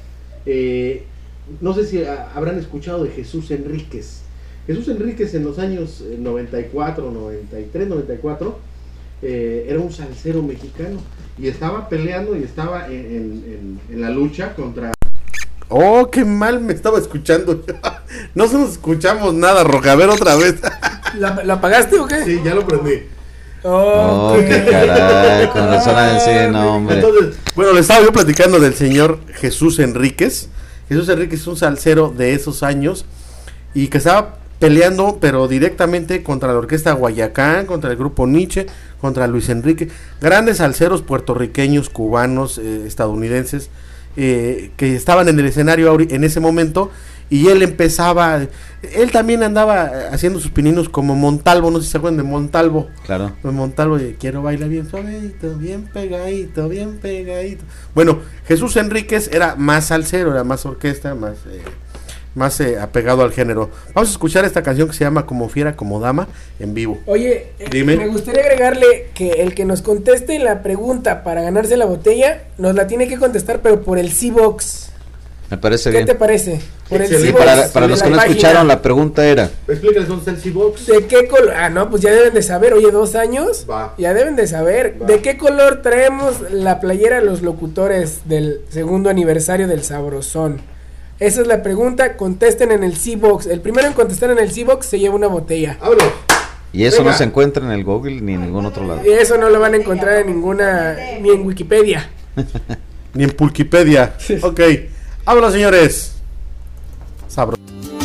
No sé si habrán escuchado de Jesús Enríquez. Jesús Enríquez en los años 94, 93, 94 era un salsero mexicano y estaba peleando y estaba en la lucha contra Oh, qué mal me estaba escuchando. No nos escuchamos nada, Roja. A ver otra vez. ¿La apagaste o qué? Sí, ya lo prendí. Oh, qué caray, con razón sí, no, hombre. Entonces, bueno, le estaba yo platicando del señor Jesús Enríquez. Jesús Enríquez es un salsero de esos años y que estaba peleando, pero directamente contra la orquesta Guayacán, contra el grupo Nietzsche, contra Luis Enrique, grandes salseros puertorriqueños, cubanos, estadounidenses, que estaban en el escenario en ese momento, y él también andaba haciendo sus pininos como Montalvo, no sé si se acuerdan de Montalvo. Claro. Montalvo, quiero bailar bien suavito, bien pegadito, bien pegadito. Bueno, Jesús Enríquez era más salsero, era más orquesta, más apegado al género. Vamos a escuchar esta canción que se llama Como Fiera, Como Dama, en vivo. Oye, Dime. Me gustaría agregarle que el que nos conteste la pregunta para ganarse la botella, nos la tiene que contestar, pero por el C-Box. Me parece ¿Qué bien. te parece? Por el Sí, C-Box, para los que no página. escucharon, la pregunta era: explícales dónde está el C-Box. ¿De qué color? Ah, no, pues ya deben de saber. Oye, 2 años. Va. Ya deben de saber. Va. ¿De qué color traemos la playera de los locutores del 2º aniversario del Sabrosón? Esa es la pregunta. Contesten en el C-Box. El primero en contestar en el C-Box se lleva una botella. ¡Vámonos! Y eso no se encuentra en el Google ni en ningún otro lado. Y eso no lo van a encontrar en ninguna, ni en Wikipedia. Ni en Pulquipedia. Ok. Vámonos, señores. Sabro.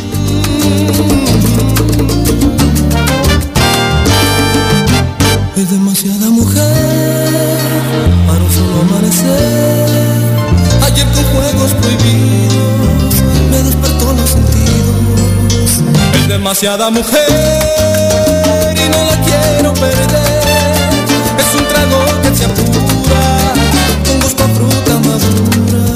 Es demasiada mujer para un solo amanecer. Ayer con juegos prohibidos me despertó los sentidos. Es demasiada mujer y no la quiero perder. Es un trago que se apura con gusto a fruta madura.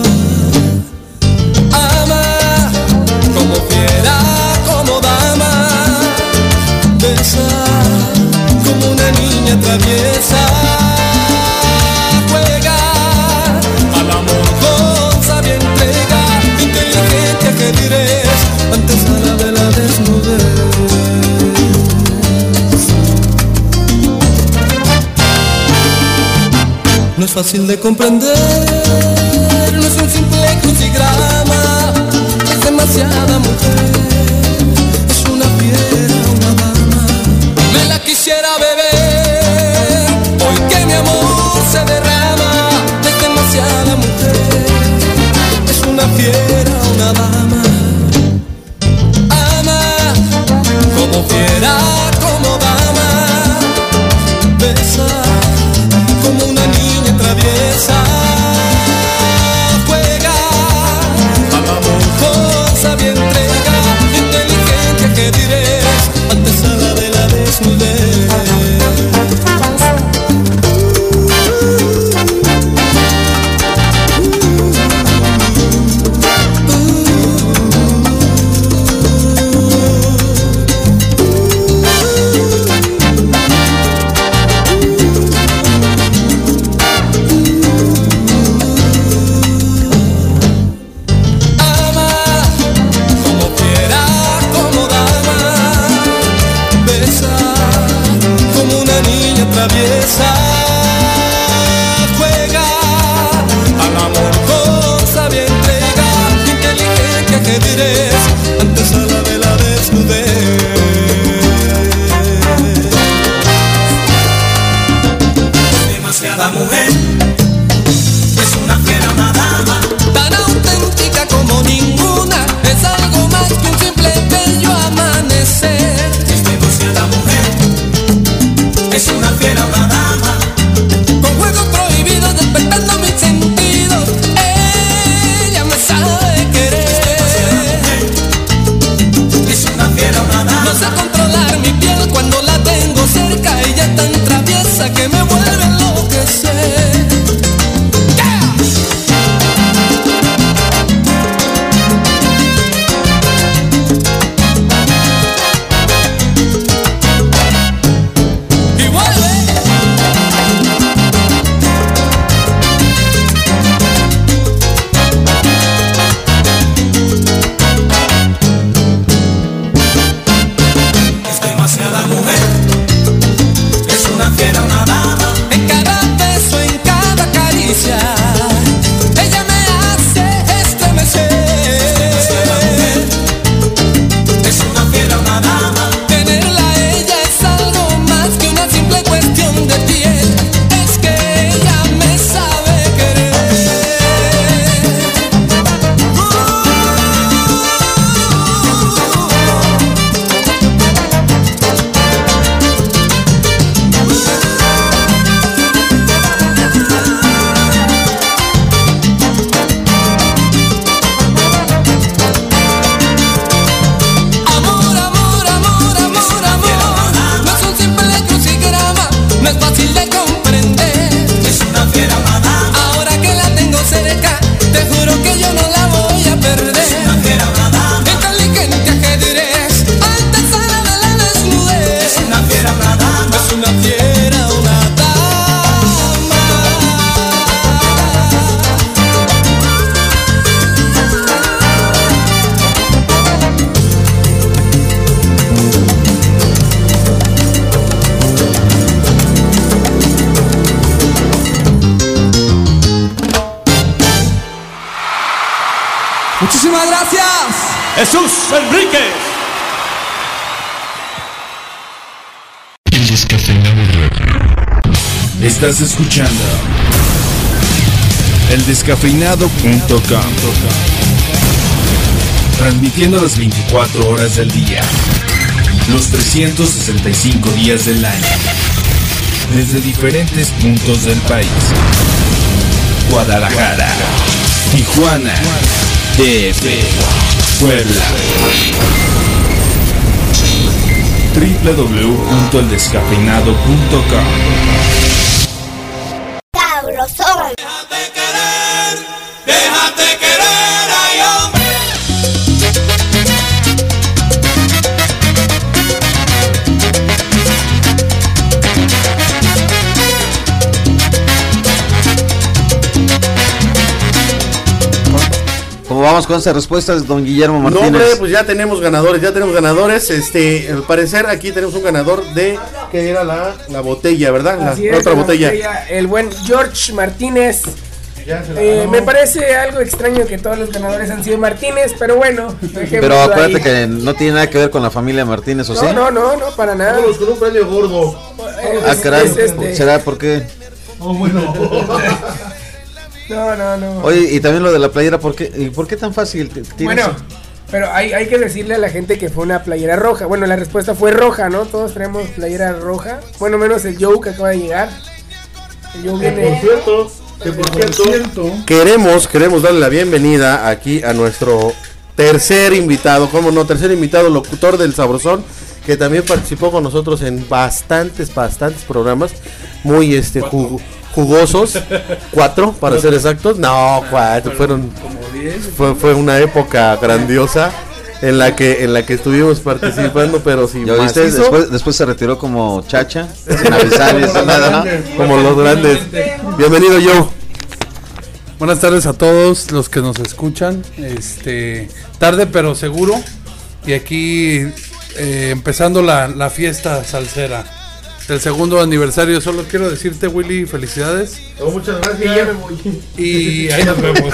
Ama como fiera, como dama. Besa como una niña traviesa. Juega al amor con sabia entrega. Inteligente que diré antes a la de la desnudez. No es fácil de comprender, no es un simple crucigrama. Es demasiada mujer, es una fiera, una dama. Me la quisiera beber, hoy que mi amor se derrama. Es demasiada mujer, es una fiera, una dama. Ama como fiera, como dama. Besa como una niña traviesa. Jesús Enríquez. El Descafeinado Radio. Estás escuchando eldescafeinado.com, transmitiendo las 24 horas del día, los 365 días del año, desde diferentes puntos del país. Guadalajara, Tijuana, DF, Puebla. www.eldescafeinado.com. Sabrosón. Déjate querer, ay hombre. ¿Cómo vamos con esas respuestas, don Guillermo Martínez? No, hombre, pues ya tenemos ganadores. Al parecer aquí tenemos un ganador de, que era la botella, ¿verdad? Así la es, otra botella. El buen George Martínez. Me parece algo extraño que todos los ganadores han sido Martínez, pero bueno. Pero acuérdate que no tiene nada que ver con la familia Martínez, ¿o sí? No, para nada. Todos con un premio gordo. Caray, ¿será por qué? Bueno. No. Oye, y también lo de la playera, ¿por qué tan fácil? Bueno, pero hay que decirle a la gente que fue una playera roja. Bueno, la respuesta fue roja, ¿no? Todos tenemos playera roja. Bueno, menos el Joe que acaba de llegar. El Joe viene... Por cierto, queremos darle la bienvenida aquí a nuestro tercer invitado, locutor del Sabrosón, que también participó con nosotros en bastantes programas, muy jugosos, 4 para ser exactos, 4, fueron como 10, fue una época grandiosa en la que estuvimos participando, pero sí. ¿Ya viste? Después se retiró como Chacha, sin avisar y eso, nada, ¿no? Como los grandes. Bienvenido, Joe. Buenas tardes a todos los que nos escuchan. Tarde pero seguro. Y aquí empezando la fiesta salsera del segundo aniversario. Solo quiero decirte, Willy, felicidades. Muchas gracias. Y ya me voy. Y ahí nos vemos.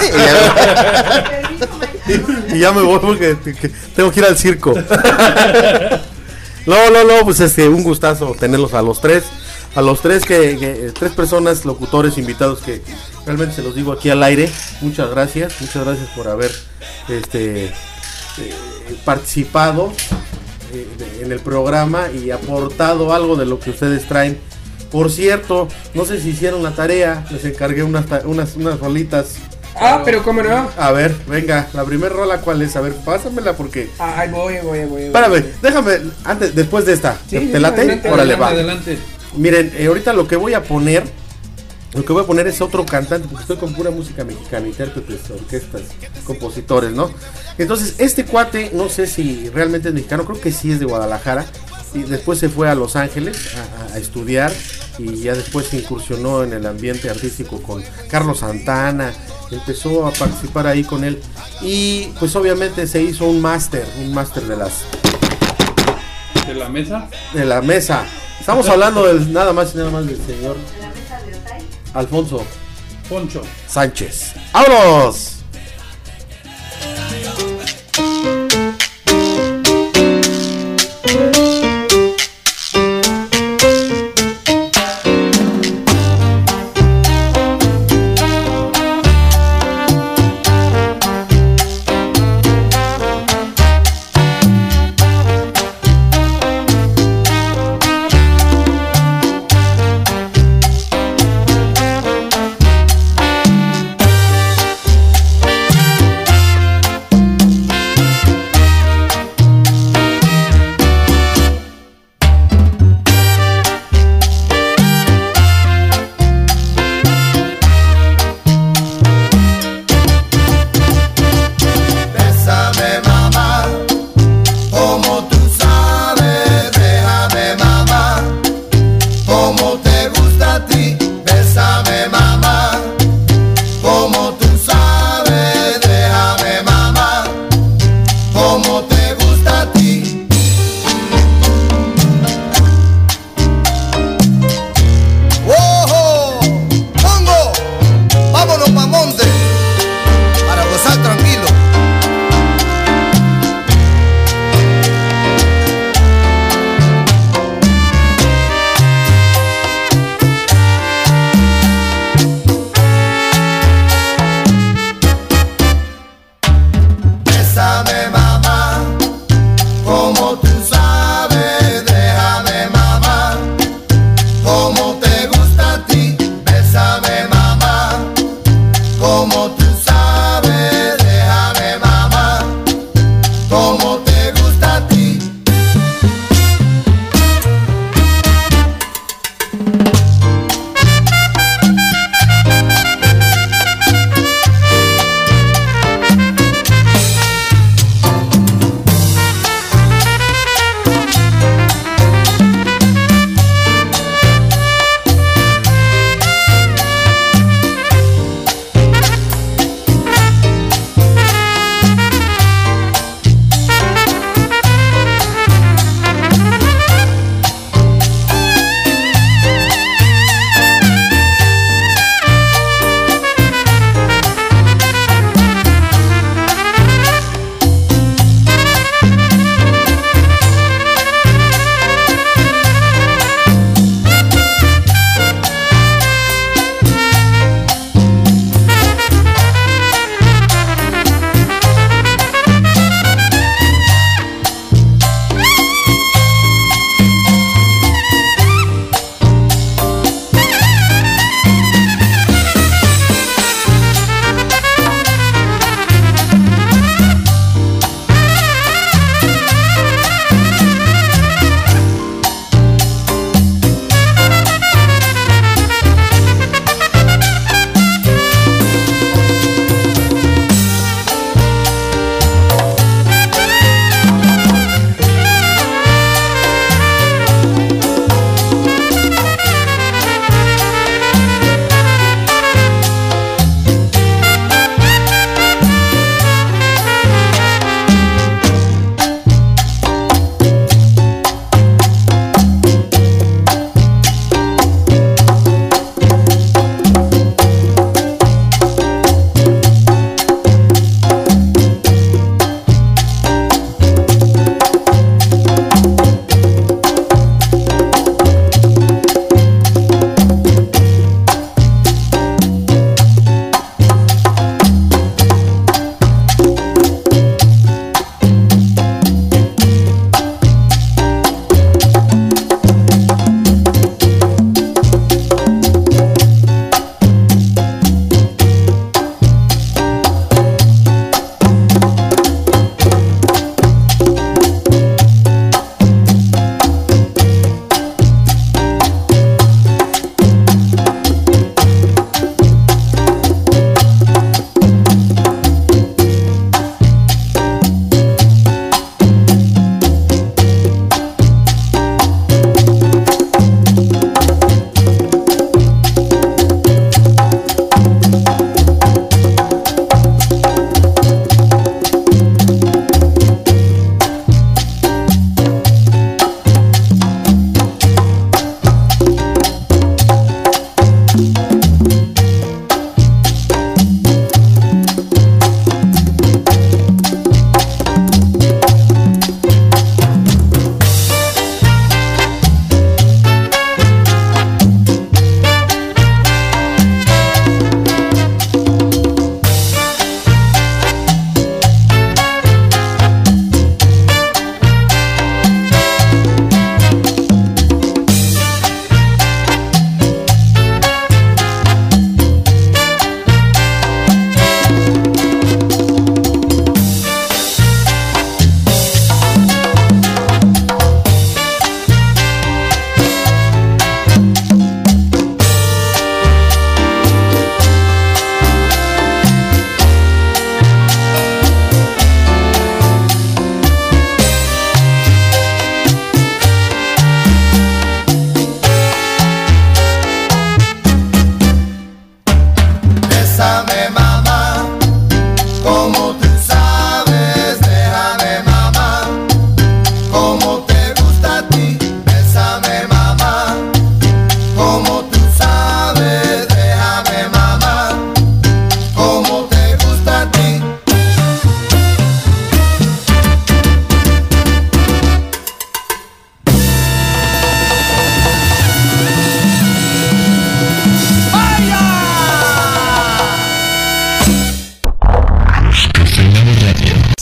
Y ya me voy porque tengo que ir al circo. No, pues un gustazo tenerlos a los tres. A los tres tres personas, locutores, invitados, que realmente se los digo aquí al aire. Muchas gracias por haber participado en el programa y aportado algo de lo que ustedes traen. Por cierto, no sé si hicieron la tarea, les encargué unas rolitas. Pero cómo no. A ver, venga, la primera rola, ¿cuál es? A ver, pásamela porque... Ay, voy. Espérame, déjame, después de esta, ¿te late? Adelante, Órale, va. Adelante. Miren, ahorita lo que voy a poner es otro cantante, porque estoy con pura música mexicana, intérpretes, orquestas, compositores, ¿no? Entonces, este cuate, no sé si realmente es mexicano, creo que sí es de Guadalajara, y después se fue a Los Ángeles a estudiar, y ya después se incursionó en el ambiente artístico con Carlos Santana, empezó a participar ahí con él, y pues obviamente se hizo un máster de la mesa. Estamos hablando nada más y nada más del señor Alfonso Poncho Sánchez. ¡Vámonos!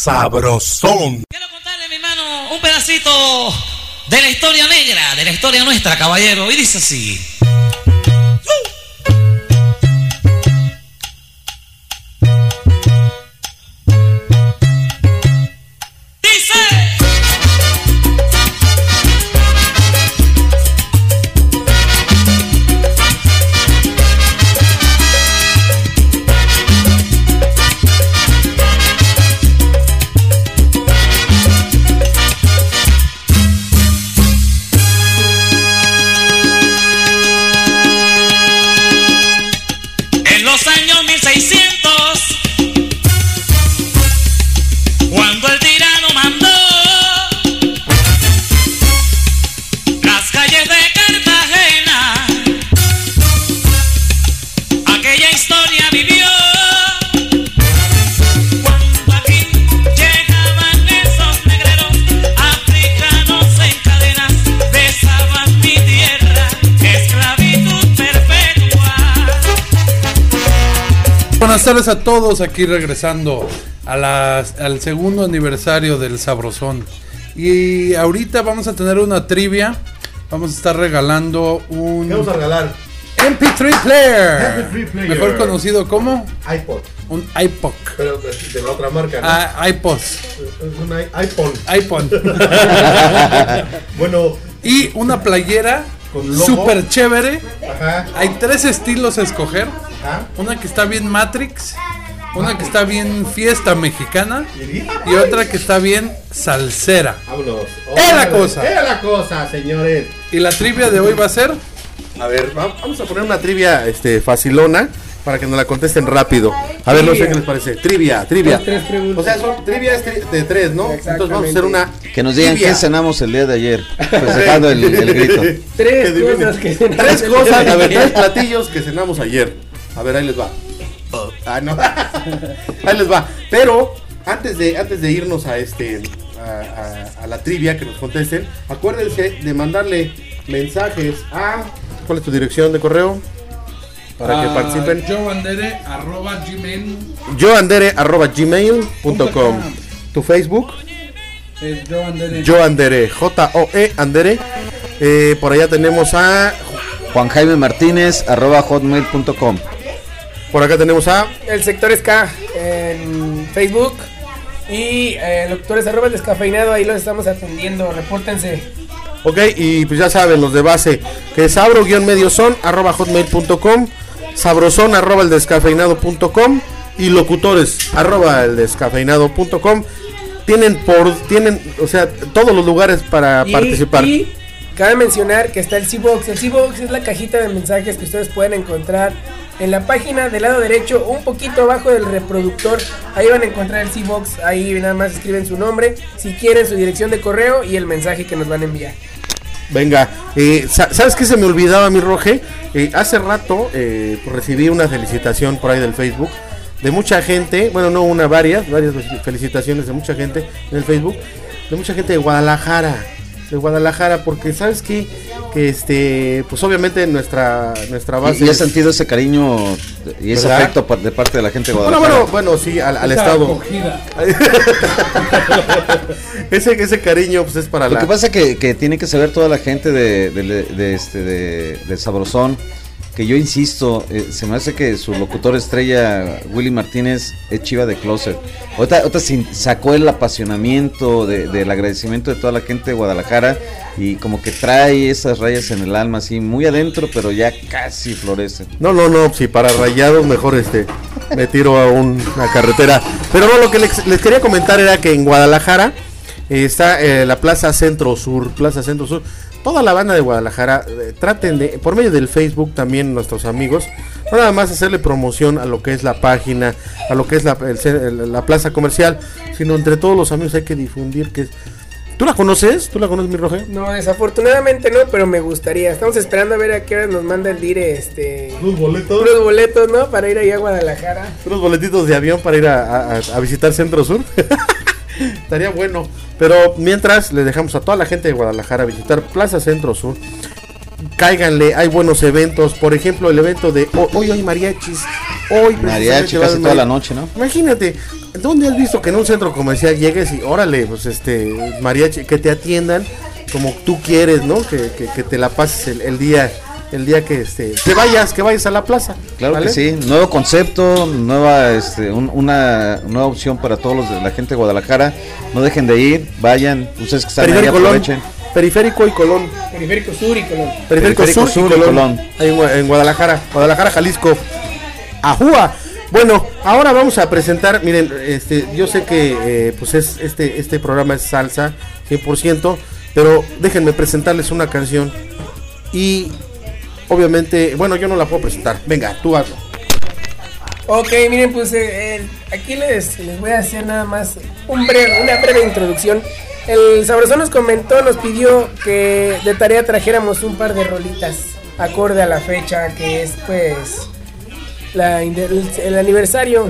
Sabrosón. Quiero contarle, mi hermano, un pedacito de la historia negra, de la historia nuestra, caballero. Y dice así. Cuando el tirano mandó las calles de Cartagena, aquella historia vivió. Cuando aquí llegaban esos negreros africanos en cadenas, besaban mi tierra, esclavitud perpetua. Buenas tardes a todos, aquí regresando al segundo aniversario del Sabrosón. Y ahorita vamos a tener una trivia. Vamos a estar regalando un... ¿Qué vamos a regalar? MP3 player. MP3 player. Mejor conocido como... iPod. Un iPod. Pero de la otra marca, ¿no? Ah, iPod. Un iPhone. iPod. Bueno. Y una playera super chévere. Ajá. Hay 3 estilos a escoger. Ajá. Una que está bien Matrix, una que está bien fiesta mexicana y otra que está bien salsera. Vámonos. ¡Es la cosa! ¡Es la cosa, señores! Y la trivia de hoy va a ser... A ver, vamos a poner una trivia facilona para que nos la contesten rápido. A ver, no sé qué les parece. Trivia. O sea, trivia es de 3, ¿no? Entonces vamos a hacer una... Que nos digan qué cenamos el día de ayer, festejando el grito. Tres cosas, a ver, 3 platillos que cenamos ayer. A ver, ahí les va. No. Ahí les va. Pero antes de irnos a a la trivia, que nos contesten, acuérdense de mandarle mensajes a... ¿Cuál es tu dirección de correo? Para que participen. joandere@gmail.com. Tu Facebook. Joandere. J-O-E Andere. Por allá tenemos a Juan Jaime Martínez @hotmail.com. Por acá tenemos a El Sector Ska en Facebook. Y locutores @descafeinado, ahí los estamos atendiendo, repórtense. Ok, y pues ya saben, los de base, que es sabro-medioson @hotmail.com, sabrosón @eldescafeinado.com y locutores @eldescafeinado.com. Tienen, o sea, todos los lugares para participar. Y cabe mencionar que está el C-Box. El C-Box es la cajita de mensajes que ustedes pueden encontrar en la página del lado derecho, un poquito abajo del reproductor. Ahí van a encontrar el C-Box. Ahí nada más escriben su nombre, si quieren su dirección de correo y el mensaje que nos van a enviar. Venga, ¿sabes qué se me olvidaba, mi Roge? Hace rato recibí una felicitación por ahí del Facebook de mucha gente, bueno, no una, varias felicitaciones de mucha gente en el Facebook, de mucha gente de Guadalajara, porque ¿sabes qué? Que pues obviamente nuestra base... ¿Y has sentido ese cariño y ese afecto de parte de la gente de Guadalajara? Bueno, sí, al estado. ese cariño pues es para Lo que pasa es que tiene que saber toda la gente de Sabrosón, que yo insisto, se me hace que su locutor estrella Willy Martínez es chiva de closet. Ahorita sacó el apasionamiento del agradecimiento de toda la gente de Guadalajara y como que trae esas rayas en el alma así muy adentro, pero ya casi florece. No, si para rayados mejor me tiro a una carretera. Pero no, lo que les quería comentar era que en Guadalajara está la Plaza Centro Sur. Toda la banda de Guadalajara, traten de, por medio del Facebook también, nuestros amigos, no nada más hacerle promoción a lo que es la página, a lo que es la plaza comercial, sino entre todos los amigos hay que difundir que es... ¿Tú la conoces? Mi Roge? No, desafortunadamente no, pero me gustaría. Estamos esperando a ver a qué hora nos manda el dire ¿Los boletos? Unos boletos, ¿no? Para ir allá a Guadalajara. Unos boletitos de avión para ir a visitar Centro Sur. Estaría bueno. Pero mientras le dejamos a toda la gente de Guadalajara a visitar Plaza Centro Sur. Cáiganle, hay buenos eventos. Por ejemplo, el evento de hoy hay mariachis. Hoy mariachi casi toda la noche, ¿no? Imagínate, ¿dónde has visto que en un centro comercial llegues y órale, pues mariachi, que te atiendan como tú quieres, ¿no? Que te la pases el día que vayas a la plaza. Claro, ¿vale? Que sí, nuevo concepto, una nueva opción para todos los de la gente de Guadalajara. No dejen de ir, vayan, ustedes que están ahí, aprovechen. Periférico y Colón. Periférico Sur y Colón. Periférico Sur y Colón. Ahí en Guadalajara, Jalisco. ¡Ajúa! Bueno, ahora vamos a presentar, miren, yo sé que pues este programa es salsa 100%, pero déjenme presentarles una canción y obviamente, bueno, yo no la puedo presentar. Venga, tú hazlo. Ok, miren, pues aquí les voy a hacer nada más una breve introducción. El Sabrosón nos comentó, nos pidió que de tarea trajéramos un par de rolitas acorde a la fecha, que es pues el aniversario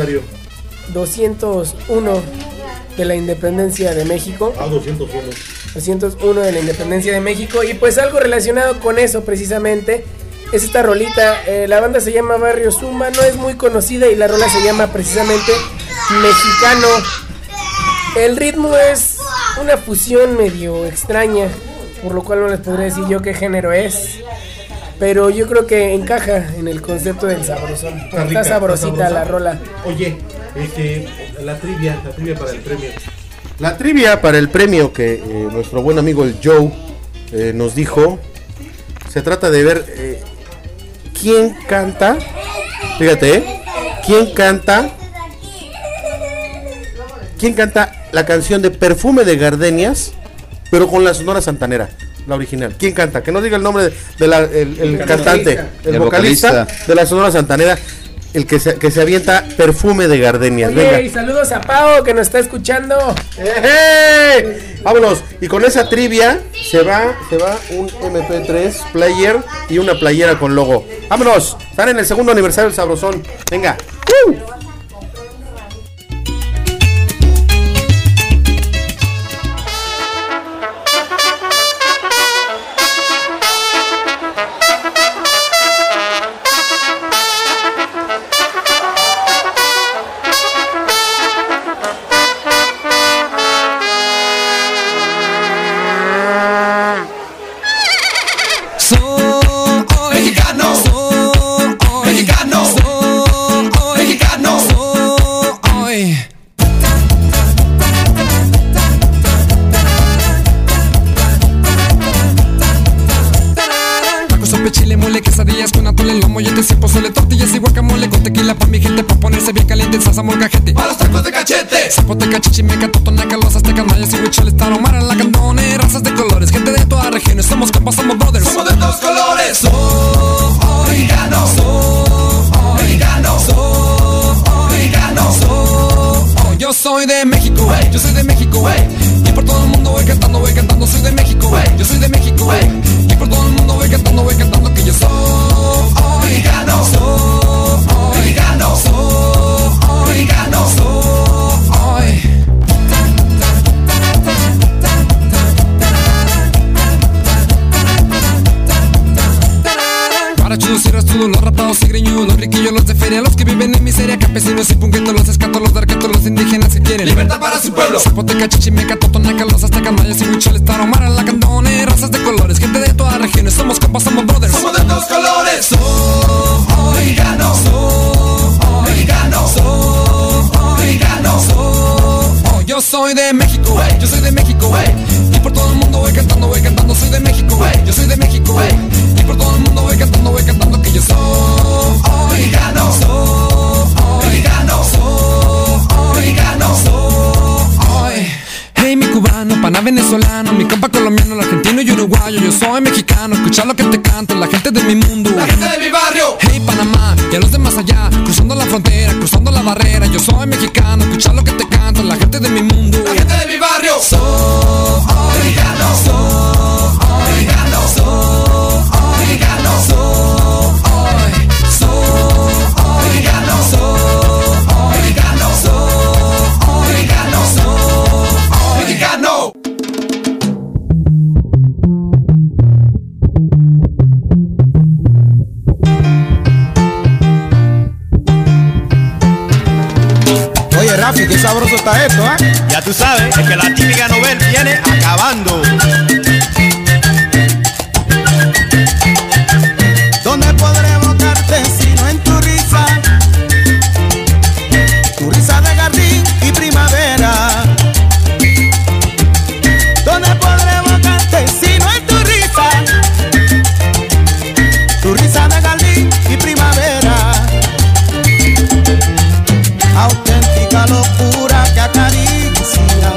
201 de la independencia de México. 201 de la independencia de México, y pues algo relacionado con eso precisamente es esta rolita. La banda se llama Barrio Zumba, no es muy conocida y la rola se llama precisamente Mexicano. El ritmo es una fusión medio extraña, por lo cual no les podré decir yo qué género es, pero yo creo que encaja en el concepto del sabrosón. Está sabrosita la rola. Oye, la trivia para el premio. La trivia para el premio que nuestro buen amigo el Joe nos dijo, se trata de ver quién canta, fíjate, quién canta la canción de Perfume de Gardenias, pero con la Sonora Santanera, la original. ¿Quién canta? Que no diga el nombre el cantante, el vocalista de la Sonora Santanera, el que se avienta Perfume de Gardenias. Oye, venga. Y saludos a Pau que nos está escuchando. Vámonos. Y con esa trivia se va un MP3 player y una playera con logo. Vámonos. Están en el segundo aniversario del Sabrosón. Venga. Zapoteca, chichimeca, totonaca, los aztecas, mayas y huicholes, tarahumara, lacandones, razas de colores, gente de todas regiones, somos compas, somos brothers, somos de todos colores. Soy mexicano, soy mexicano, soy mexicano, soy. Yo soy de México, yo soy de México, y por todo el mundo voy cantando, soy de México, yo soy de México, y por todo el mundo voy cantando que yo soy mexicano, soy mexicano, soy mexicano, soy. Parachudos y rastudos, los rapados y greñudos, los riquillos, los de feria, los que viven en miseria, campesinos y punquetos, los escatos, los darquetos, los indígenas que quieren libertad para su pueblo. Zapoteca, chichimeca, totonaca, los aztecas, mayas y huicholes, tarahumara, lacandones, razas de colores, gente de todas regiones, somos compas, somos brothers, somos de todos colores. Soy mexicano, soy mexicano, soy mexicano, soy. Yo soy de México, yo soy de México, y por todo el mundo voy cantando, soy de México, yo soy de México, y por todo el mundo voy cantando que yo soy mexicano, soy mexicano, soy mexicano, soy. Hey, mi cubano, pana venezolano, mi compa colombiano, el argentino y uruguayo, yo soy mexicano, escucha lo que te canto, la gente de mi mundo, la gente de mi barrio. Hey, Panamá, y a los de más allá, cruzando la frontera, cruzando la barrera, yo soy mexicano, escucha lo que te canto, la gente de mi mundo, la gente de mi barrio. Soy mexicano, soy mexicano, soy mexicano, soy mexicano, soy mexicano, soy mexicano, soy mexicano. Rafi, qué sabroso está esto, ¿eh? Ya tú sabes, es que la típica Nobel viene acabando. ¿Dónde podré evocarte sino en tu risa? Tu risa de jardín y primavera. ¿Dónde podré evocarte sino en tu risa? Tu risa de jardín y primavera. Auténtica locura que acaricia.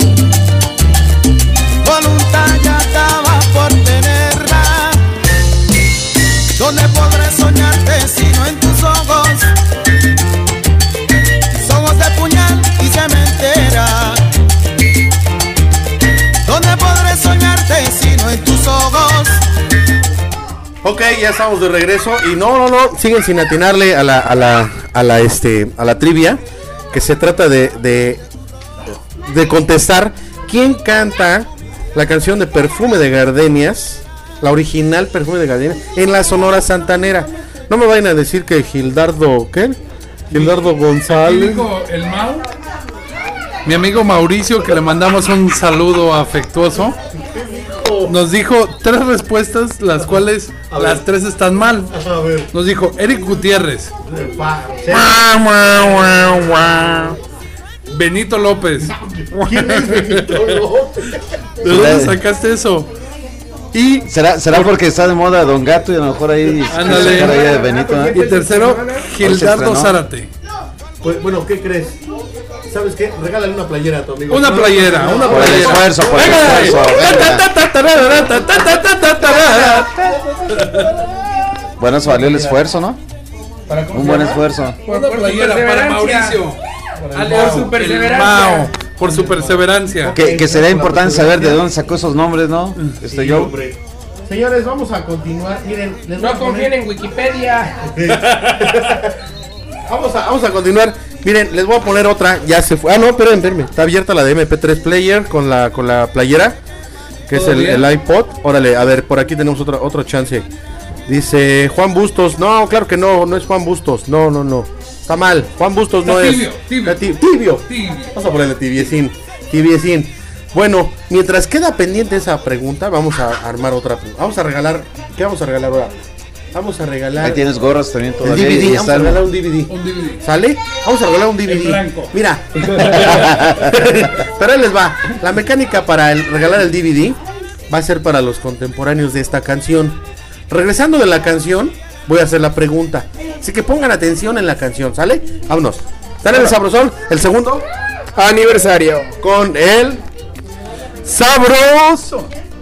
Voluntad ya estaba por tenerla. ¿Dónde podré soñarte sino en tus ojos? Tus ojos de puñal y cementera. ¿Dónde podré soñarte sino en tus ojos? Ok, ya estamos de regreso y no, siguen sin atinarle a la trivia, que se trata de contestar quién canta la canción de Perfume de Gardenias, la original Perfume de Gardenias, en la Sonora Santanera. No me vayan a decir que Gildardo, ¿qué? Gildardo González. El Mau. Mi amigo Mauricio, que le mandamos un saludo afectuoso, nos dijo 3 respuestas, las cuales las 3 están mal. Nos dijo Eric Gutiérrez, Benito López. ¿Quién es Benito López? ¿De dónde sacaste eso? Y ¿Será porque está de moda Don Gato y a lo mejor ahí ándale, de Benito, ¿eh? Y tercero, Gildardo Zárate. Pues bueno, ¿qué crees? ¿Sabes qué? Regálale una playera a tu amigo. Una playera. Por el esfuerzo, por el esfuerzo. Bueno, eso valió el esfuerzo, ¿no? Un buen esfuerzo. Una playera para Mauricio. Por su perseverancia. Que sería importante saber de dónde sacó esos nombres, ¿no? Yo. Señores, vamos a continuar. Miren, no confíen en Wikipedia. Vamos a continuar. Miren, les voy a poner otra. Ya se fue. Ah, no, espérenme. Está abierta la de MP3 Player con la playera, que es el iPod. Órale, a ver, por aquí tenemos otro chance. Dice Juan Bustos. No, claro que no es Juan Bustos. No. Está mal. Juan Bustos no es. Tibio. Vamos a ponerle tibiecín. Bueno, mientras queda pendiente esa pregunta, vamos a armar otra. Vamos a regalar. ¿Qué vamos a regalar ahora? Vamos a regalar. Ahí tienes gorras también todavía. El DVD, vamos a regalar un DVD. ¿Sale? Vamos a regalar un DVD. En blanco. Mira. Pero ahí les va. La mecánica para regalar el DVD va a ser para los contemporáneos de esta canción. Regresando de la canción, voy a hacer la pregunta. Así que pongan atención en la canción, ¿sale? Vámonos. ¿Están en el Sabrosón? El segundo aniversario. Con el Sabrosón.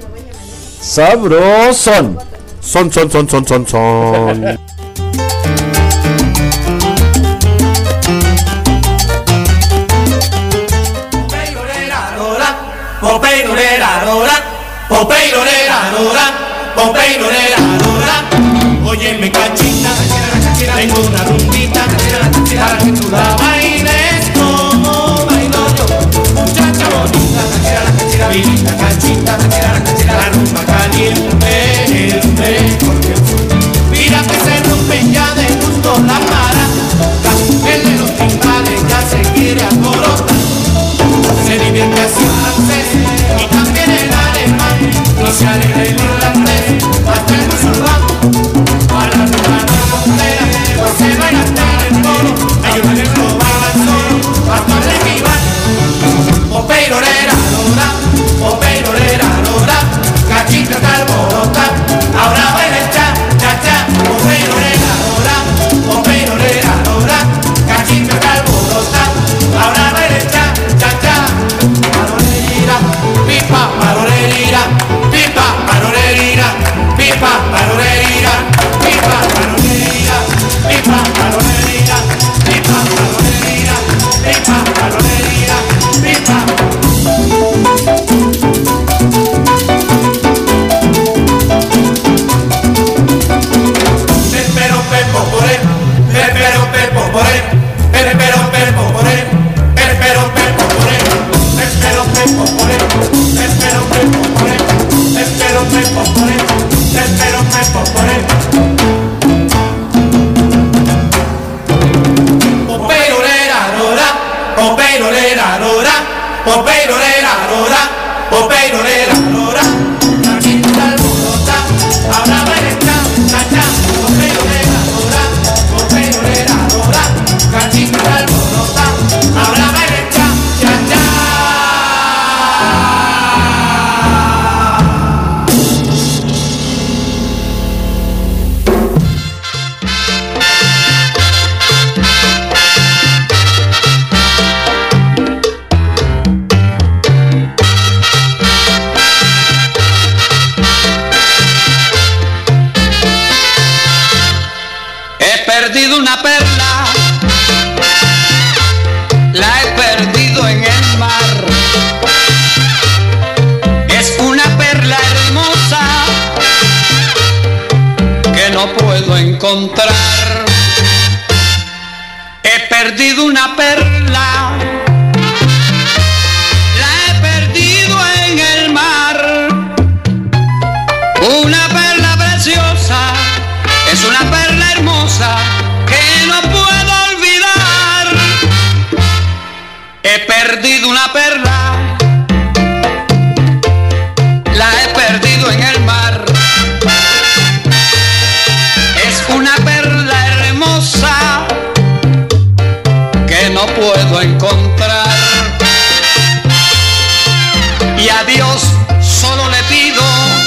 Sabrosón. Son. Óyeme cachita, tengo una rumbita para que tú la bailes como bailo yo. Muchacha bonita, vinita cachita, la rumba caliente, el mejor que fue. Mira que se rompen ya de gusto la maracas, el de los timbales ya se quiere alborotar. Se divierte así un francés y también el alemán, no se alegra el irlandés, hasta el musulmán. A la rumba no frontera, no se baila hasta el moro, hay un negro baila solo, hasta el equival. Opeirorera, lora, cachita calborota, ahora baila el cha, opeirorera, lora, cachita calborota, ahora baila el cha, marorera, pipa, marorera, marorera, pipa, marorera, marorera, Opeirorera, una perla, la he perdido en el mar. Es una perla hermosa que no puedo encontrar. He perdido una perla, la he perdido en el mar. Una perla preciosa, es una perla hermosa que no puedo olvidar. He perdido una perla, la he perdido en el mar. Es una perla hermosa que no puedo encontrar. Y a Dios solo le pido,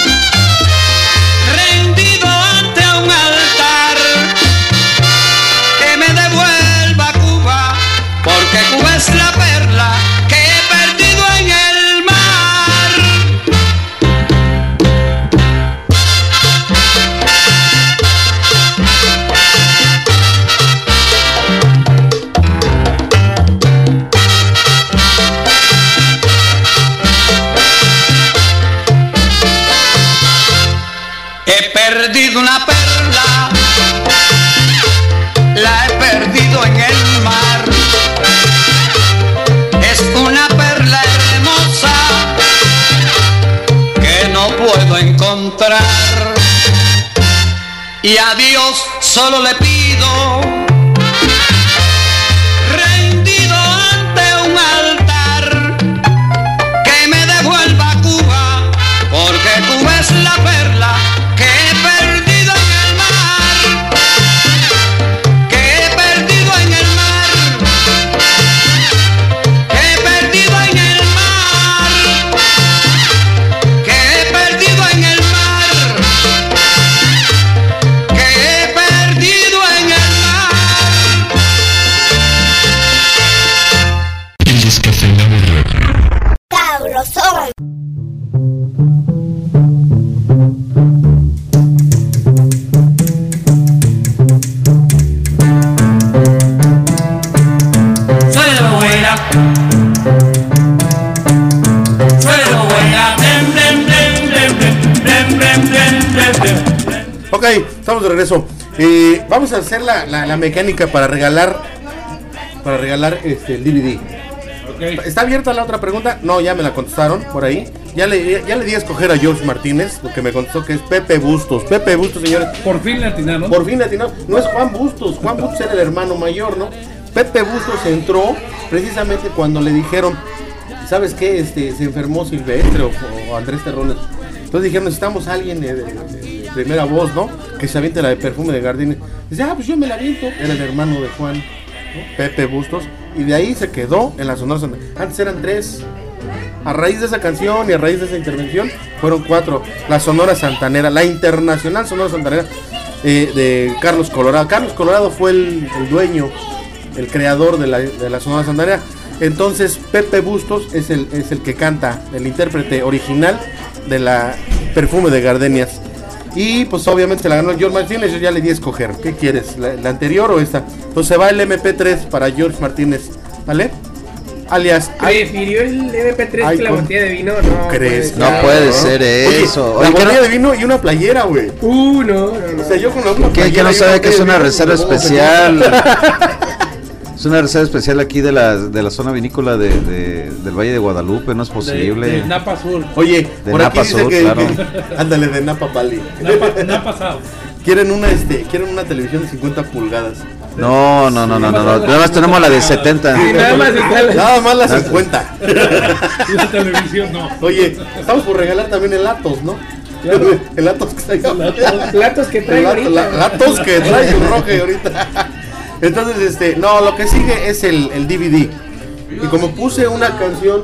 rendido ante un altar, que me devuelva Cuba, porque Cuba es la perla que he perdido en el mar. He perdido una perla, la he perdido en el mar. Es una perla hermosa que no puedo encontrar. Y a Dios solo le pido, rendido ante un altar, que me devuelva Cuba, porque Cuba es la perla que he perdido en el mar, que he perdido en el mar, que he perdido en el mar, que he perdido en el mar, que he perdido en el mar. El descafeinado radio. Sabrosón. Suelo buena, suelo buena, blem, blem, blem, blem, blem, blem, blem, blem, blem. Ok, estamos de regreso. Vamos a hacer la mecánica para regalar el DVD. Ok. ¿Está abierta la otra pregunta? No, ya me la contestaron por ahí. Ya le di a escoger a George Martínez, lo que me contestó que es Pepe Bustos. Pepe Bustos, señores. Por fin le atinamos. Por fin le atinamos. No es Juan Bustos. Juan Bustos era el hermano mayor, ¿no? Pepe Bustos entró precisamente cuando le dijeron, ¿sabes qué? Se enfermó Silvestre o Andrés Terrones. Entonces dijeron, necesitamos a alguien de primera voz, ¿no? Que se aviente la de Perfume de Gardenia. Dice, pues yo me la aviento. Era el hermano de Juan, ¿no? Pepe Bustos. Y de ahí se quedó en la Sonora Santanera. Antes eran 3. A raíz de esa canción y a raíz de esa intervención fueron 4. La Sonora Santanera, la Internacional Sonora Santanera de Carlos Colorado. Carlos Colorado fue el dueño, el creador de la Sonora Santanera. Entonces Pepe Bustos es el que canta, el intérprete original de la Perfume de Gardenias. Y pues obviamente se la ganó George Martínez. Yo ya le di a escoger, ¿qué quieres? ¿La anterior o esta? Entonces se va el MP3 para George Martínez, ¿vale? Alias, prefirió el MP3 que la botella de vino. No, ¿crees? No puede ser eso. Oye, la botella de vino y una playera, güey. No. O sea, yo con una playera. ¿Qué no sabe que es una reserva especial? Es una reserva especial aquí de la zona vinícola del Valle de Guadalupe, no es posible. De Napa Sur. Oye, de por Napa aquí Sur, dice claro. Ándale, de Napa Valley. Napa South. Quieren una televisión de 50 pulgadas. No. Nada más tenemos la de 70. Sí, nada más la 50. La televisión no. Oye, estamos por regalar también el Atos, ¿no? Claro. El Atos que traigo. Latos que trae ahorita. Latos que trae su roje ahorita. Entonces, lo que sigue es el DVD. Y como puse una canción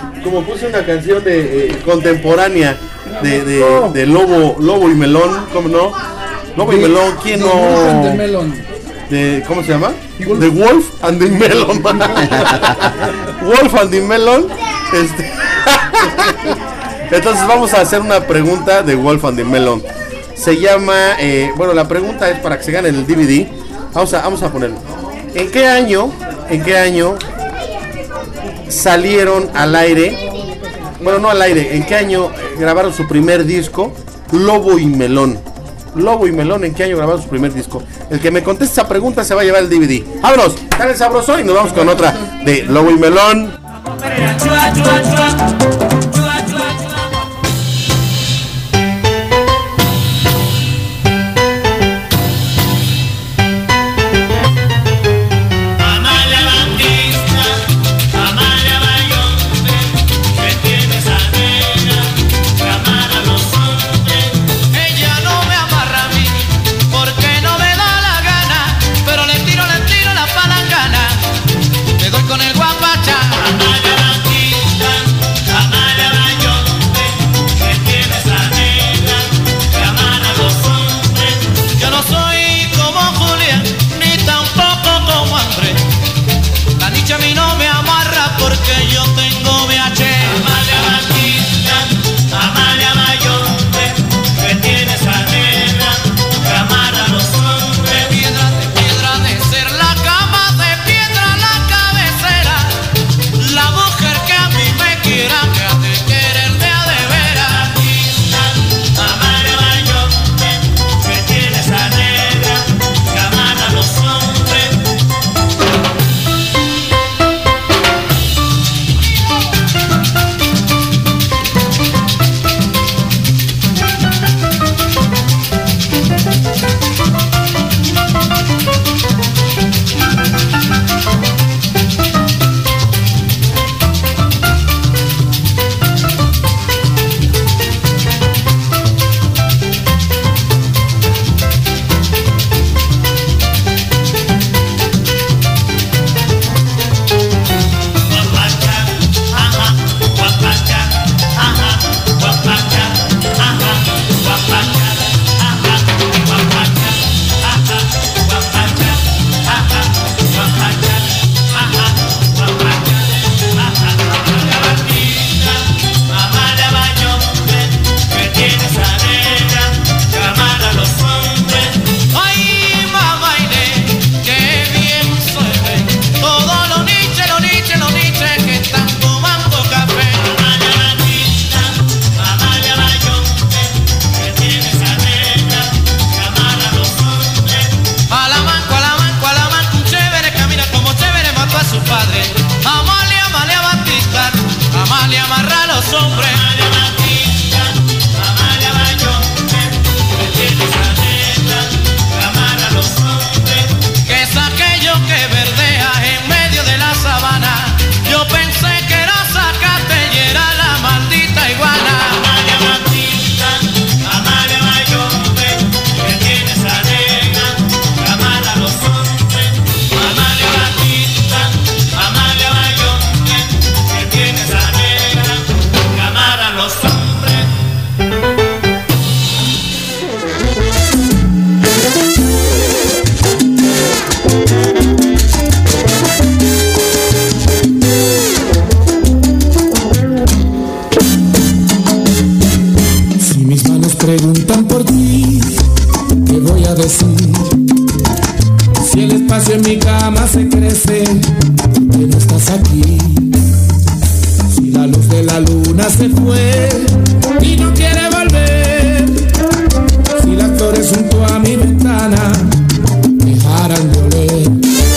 de contemporánea de Lobo y Melón, ¿cómo no? Lobo y Melón, ¿quién no? ¿Cómo se llama? The Wolf and the Melon. Wolf and the Melon. Entonces vamos a hacer una pregunta de Wolf and the Melon. Se llama, la pregunta es para que se gane el DVD. Vamos a ponerlo. ¿En qué año salieron al aire? Bueno, no al aire. ¿En qué año grabaron su primer disco? Lobo y Melón. Lobo y Melón, ¿en qué año grabaron su primer disco? El que me conteste esa pregunta se va a llevar el DVD. ¡Vámonos! Dale el sabroso y nos vamos con otra de Lobo y Melón. preguntan por ti, ¿qué voy a decir? Si el espacio en mi cama se crece, ¿por qué no estás aquí? Si la luz de la luna se fue y no quiere volver, si las flores junto a mi ventana dejaran de oler.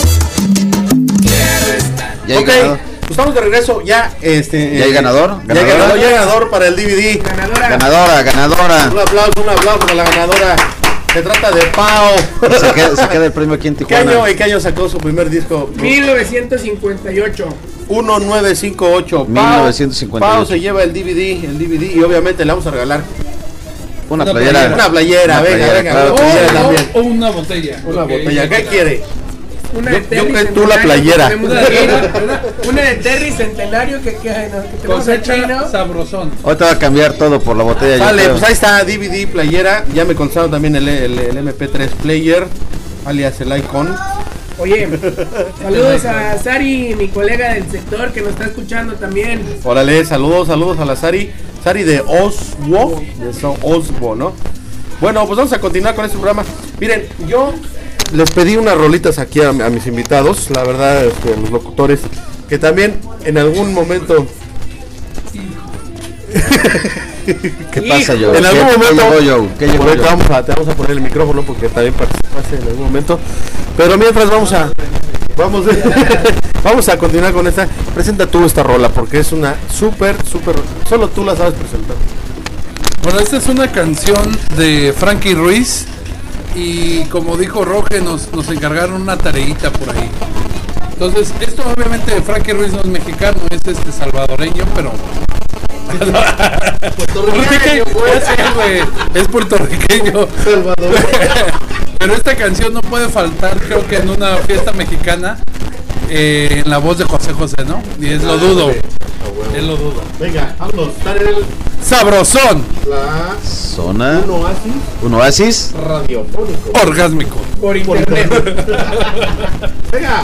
Ok, pues estamos de regreso ya. ¿Ya hay ganador? Ya hay ganador para el DVD. Ganadora. Un aplauso a la ganadora. Se trata de Pao. Se queda el premio aquí en Tijuana. ¿En qué año sacó su primer disco? 1958. 1958. 1958. Pao se lleva el DVD y obviamente le vamos a regalar una playera. Venga. Claro, o una botella. Una botella. ¿Qué quiere? Yo que tú la playera. Una de Terry Centenario que cosecha sabrosón. Ahorita va a cambiar todo por la botella. Vale, pues ahí está, DVD, playera. Ya me contestaron también el MP3 player, alias el Icon. Oye, saludos a Sari, mi colega del sector que nos está escuchando también. Órale, saludos a la Sari de Oswo, ¿no? Bueno, pues vamos a continuar con este programa. Miren, yo les pedí unas rolitas aquí a mis invitados, la verdad, a los locutores, que también en algún momento... ¿Qué pasa, Joe? En algún momento ¿Qué llegó, Joe? te vamos a poner el micrófono porque también participaste en algún momento. Pero mientras vamos a continuar con esta. Presenta tú esta rola porque es una súper, solo tú la sabes presentar. Bueno, esta es una canción de Frankie Ruiz y como dijo Roge, nos encargaron una tareita por ahí. Entonces, esto obviamente Frankie Ruiz no es mexicano, es salvadoreño, pero... puertorriqueño, es puertorriqueño. Pero esta canción no puede faltar, creo que en una fiesta mexicana, en la voz de José José, ¿no? Y es lo dudo. Es lo dudo. Venga, vamos, estar en el Sabrosón. La zona. Un oasis radiofónico. Orgásmico. Por internet. Venga.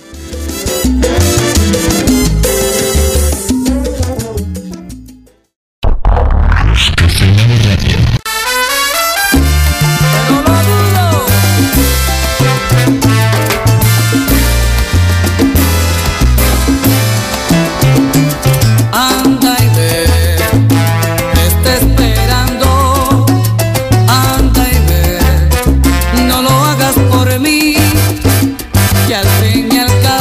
Que al fin y al cabo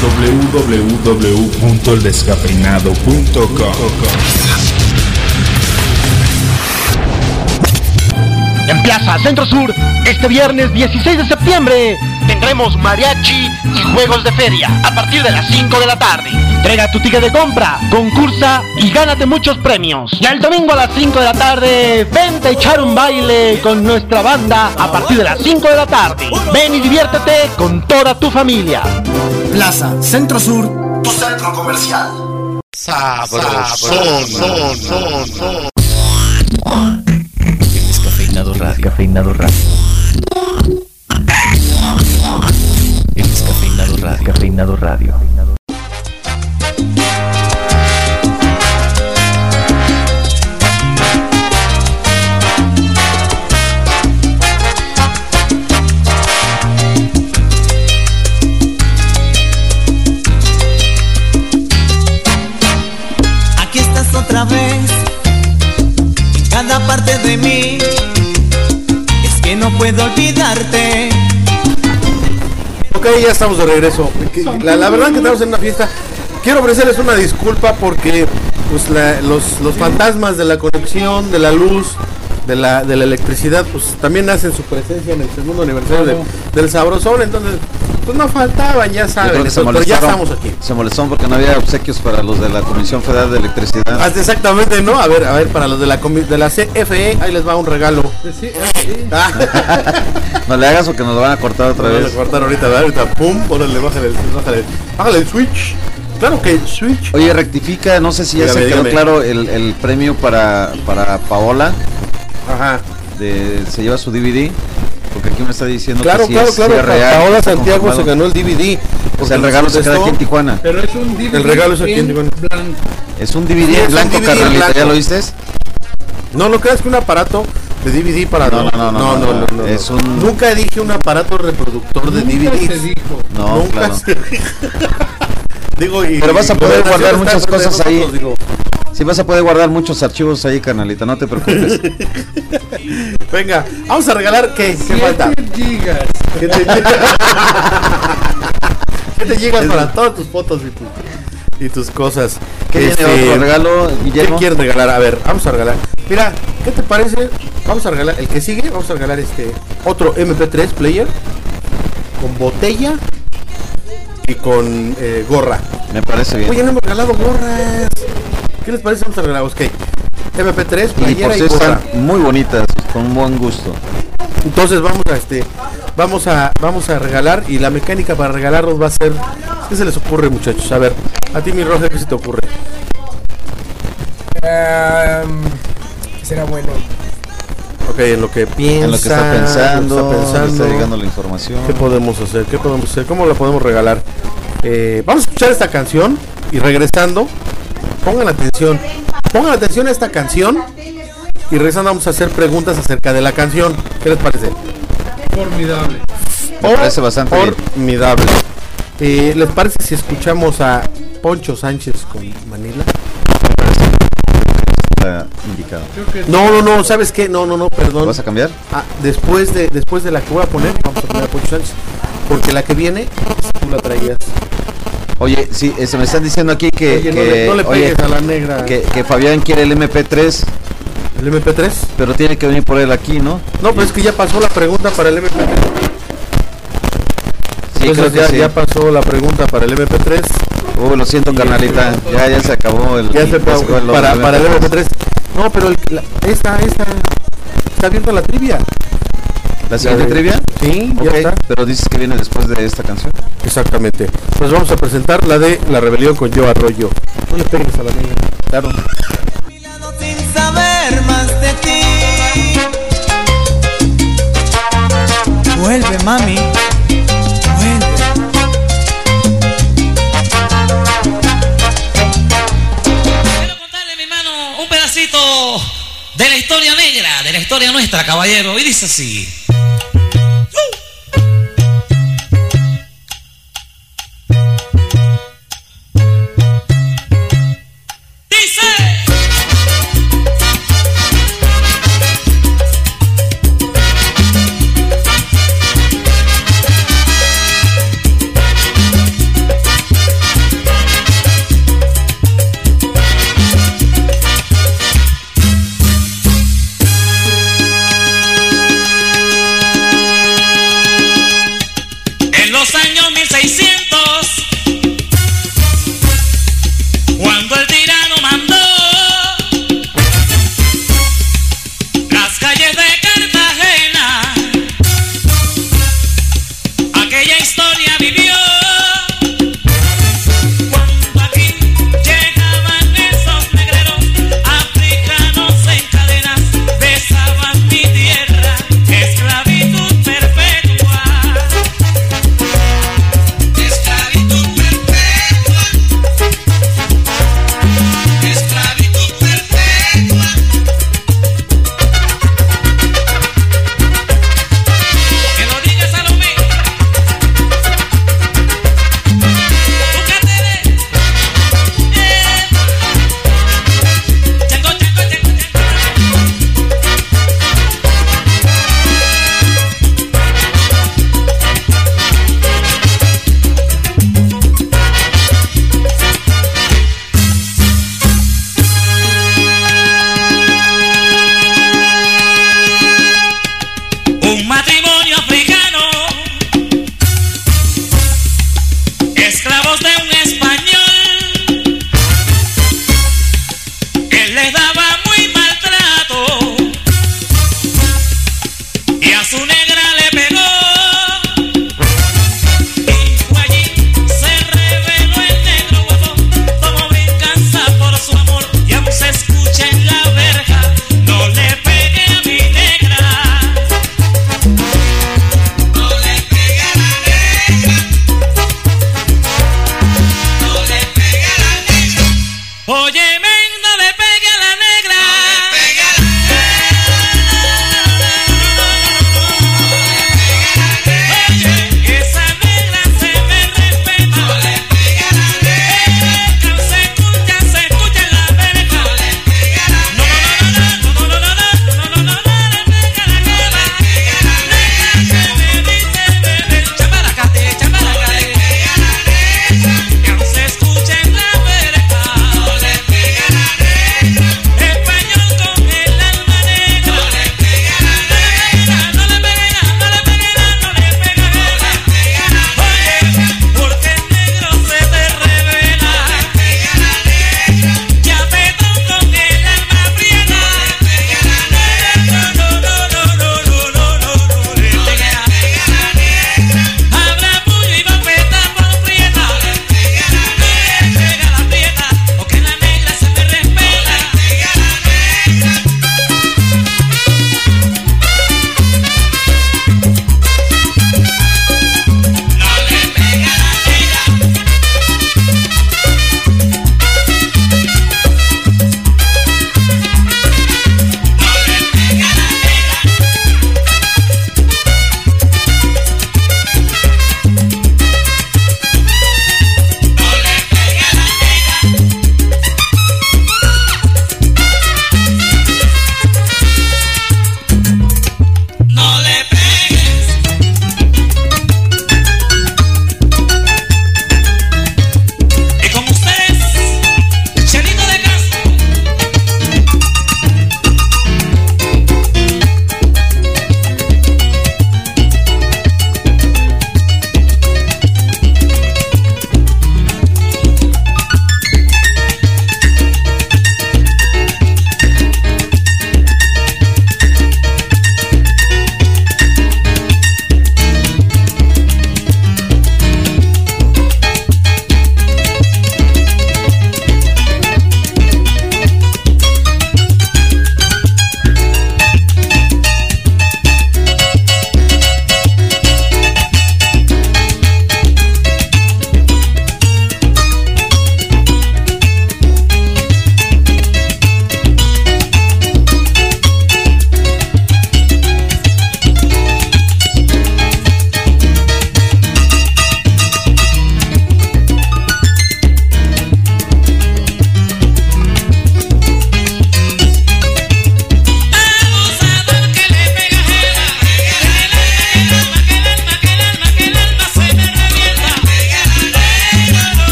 www.eldescafeinado.com. En Plaza Centro Sur, este viernes 16 de septiembre, tendremos mariachi y juegos de feria a partir de las 5 de la tarde. Entrega tu ticket de compra, concursa y gánate muchos premios. Y el domingo a las 5 de la tarde, vente a echar un baile con nuestra banda a partir de las 5 de la tarde. Ven y diviértete con toda tu familia. Plaza Centro Sur, tu centro comercial. Descafeinado Radio. El Descafeinado Radio. Aquí estás otra vez, en cada parte de mí. Es que no puedo olvidarte. Ok, ya estamos de regreso. La verdad que estamos en una fiesta. Quiero ofrecerles una disculpa porque pues los fantasmas de la conexión, de la luz, de la electricidad, pues también hacen su presencia en el segundo aniversario del Sabrosón. Entonces, pues no faltaban, ya saben, pero ya estamos aquí. Se molestaron porque no había obsequios para los de la Comisión Federal de Electricidad. Exactamente, ¿no? A ver, para los de la CFE, ahí les va un regalo. Sí. No le hagas o que nos lo van a cortar otra vez. Van a cortar ahorita, ¿verdad? Ahorita, pum, órale, bájale el switch. Claro que el switch. Oye, rectifica, no sé si ya se quedó claro el premio para Paola. Ajá. Se lleva su DVD. Porque aquí me está diciendo claro, que claro. real, Paola Santiago se ganó el DVD. O sea, el regalo se queda aquí en Tijuana. Pero es un DVD. El regalo es aquí en Tijuana. Blanco. Es un DVD en blanco, carnalita, ¿ya lo viste? No creas que un aparato de DVD para... No. Es un... Nunca dije un aparato reproductor de DVD. No, nunca claro. Digo, pero vas a poder guardar muchas cosas ahí. Sí, vas a poder guardar muchos archivos ahí, carnalita, no te preocupes. Venga, vamos a regalar ¿qué falta? 7 gigas. 7 gigas para todas tus fotos y tus cosas. ¿Qué tiene otro regalo, Guillermo? ¿Qué quieres regalar? A ver, vamos a regalar. Mira, ¿qué te parece? Vamos a regalar el que sigue. Vamos a regalar otro MP3 player con botella y con gorra. Me parece bien. Oye, no hemos regalado gorras. ¿Qué les parece? Vamos a regalar, ok. MP3, playera y gorra. Están muy bonitas, con buen gusto. Entonces vamos a regalar, y la mecánica para regalarlos va a ser, ¿qué se les ocurre, muchachos? A ver, a ti, mi Roger, ¿qué se te ocurre? Será bueno. Ok, en lo que piensa, en lo que está pensando, está llegando la información. ¿Qué podemos hacer? ¿Cómo la podemos regalar? Vamos a escuchar esta canción y regresando, pongan atención a esta canción y regresando vamos a hacer preguntas acerca de la canción. ¿Qué les parece? Formidable. Me parece bastante formidable. ¿Les parece si escuchamos a Poncho Sánchez con Manila? Indicado. No, ¿sabes qué? No, perdón. ¿Vas a cambiar? Después de la que voy a poner, vamos a poner a Poncho Sánchez, porque la que viene tú la traías. Oye, sí, se me están diciendo aquí que no le pegues a la negra. Que Fabián quiere el MP3. ¿El MP3? Pero tiene que venir por él aquí, ¿no? No, pero es que ya pasó la pregunta para el MP3. Sí, entonces creo que ya pasó la pregunta para el MP3. Lo siento, carnalita. Ya se acabó el... Ya se acabó para el MP3. No, pero está abierta la trivia. ¿La siguiente trivia? Sí, ya está. Pero dices que viene después de esta canción. Exactamente. Pues vamos a presentar la de La Rebelión con Yo Arroyo. No le pegues a la niña. Claro. Sin saber más de ti. Vuelve, mami. Vuelve. Quiero contarle, mi hermano, un pedacito de la historia negra, de la historia nuestra, caballero. Y dice así.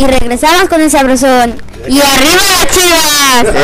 y regresamos con el sabrosón. ¡Y arriba las Chivas!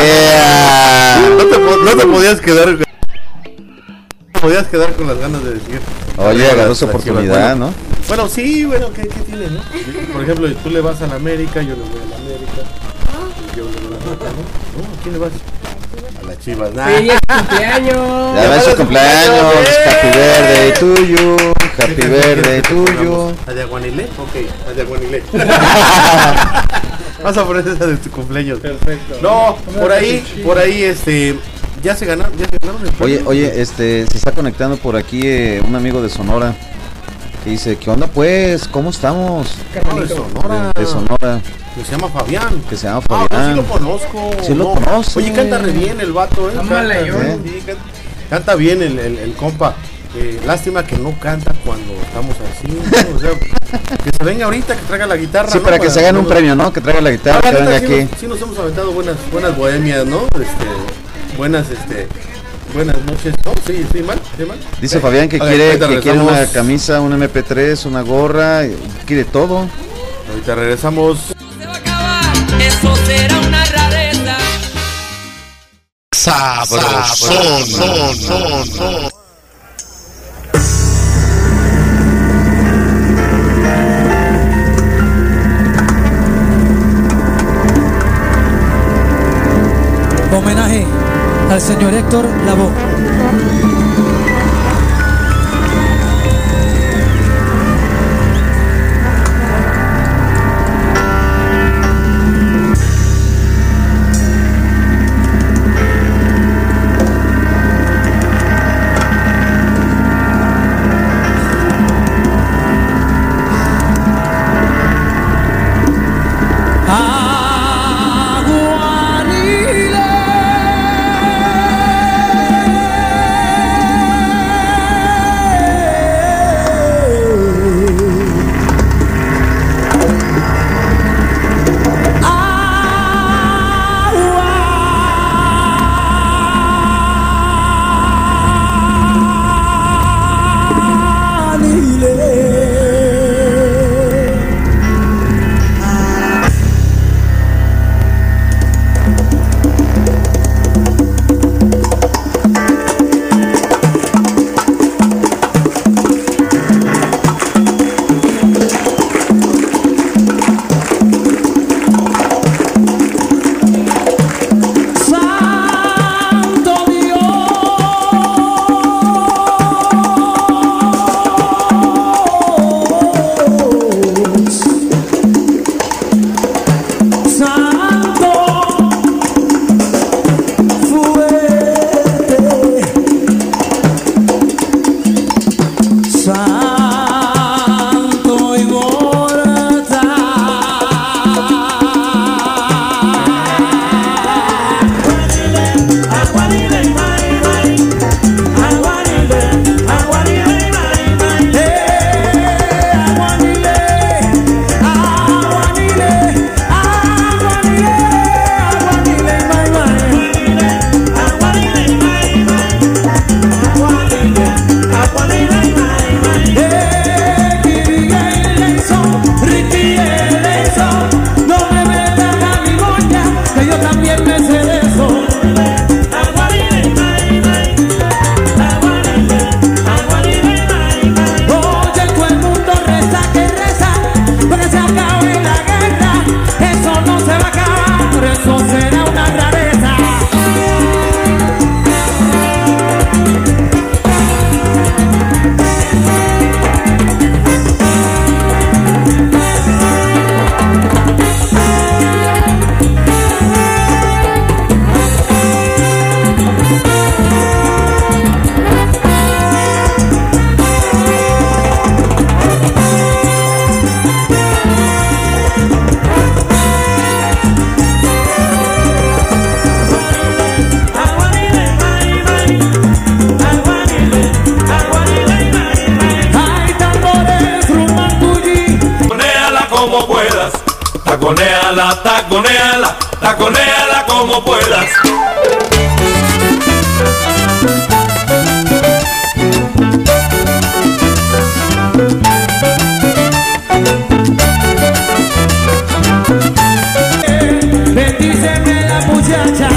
No te podías quedar... Podías quedar con las ganas de decir. Oye, agarró su oportunidad, ¿no? Bueno, sí, bueno, ¿qué tiene, no? Por ejemplo, tú le vas a la América, yo le voy a la América. Y yo le voy a la América, ¿no? ¿A quién le vas? A la Chivas. ¡Feliz cumpleaños! Ya va su cumpleaños. Happy birthday to you. Happy birthday to you. ¿A Yaguanilé? Ok, a Yaguanilé. Vas a poner esa de tu cumpleaños. Perfecto. No, por ahí, ya se ganaron el premio. Oye, se está conectando por aquí un amigo de Sonora que dice, ¿qué onda pues? ¿Cómo estamos? No, de Sonora. De Sonora. Que se llama Fabián. Que se llama Fabián. Sí lo conozco. Sí lo conozco. Oye, canta re bien el vato, canta bien el compa. Lástima que no canta cuando estamos así, ¿no? O sea, que se venga ahorita, que traiga la guitarra. Sí, ¿no? para que se gane un premio, ¿no? Que traiga la guitarra, que venga aquí. Sí nos hemos aventado buenas bohemias, ¿no? Buenas noches, ¿no? Sí, mal. Dice Fabián que quiere una camisa, un MP3, una gorra, quiere todo. Ahorita regresamos. Eso será una rareza. Sabrosón. Homenaje al señor Héctor Lavoe. taconéala como puedas. muchacha.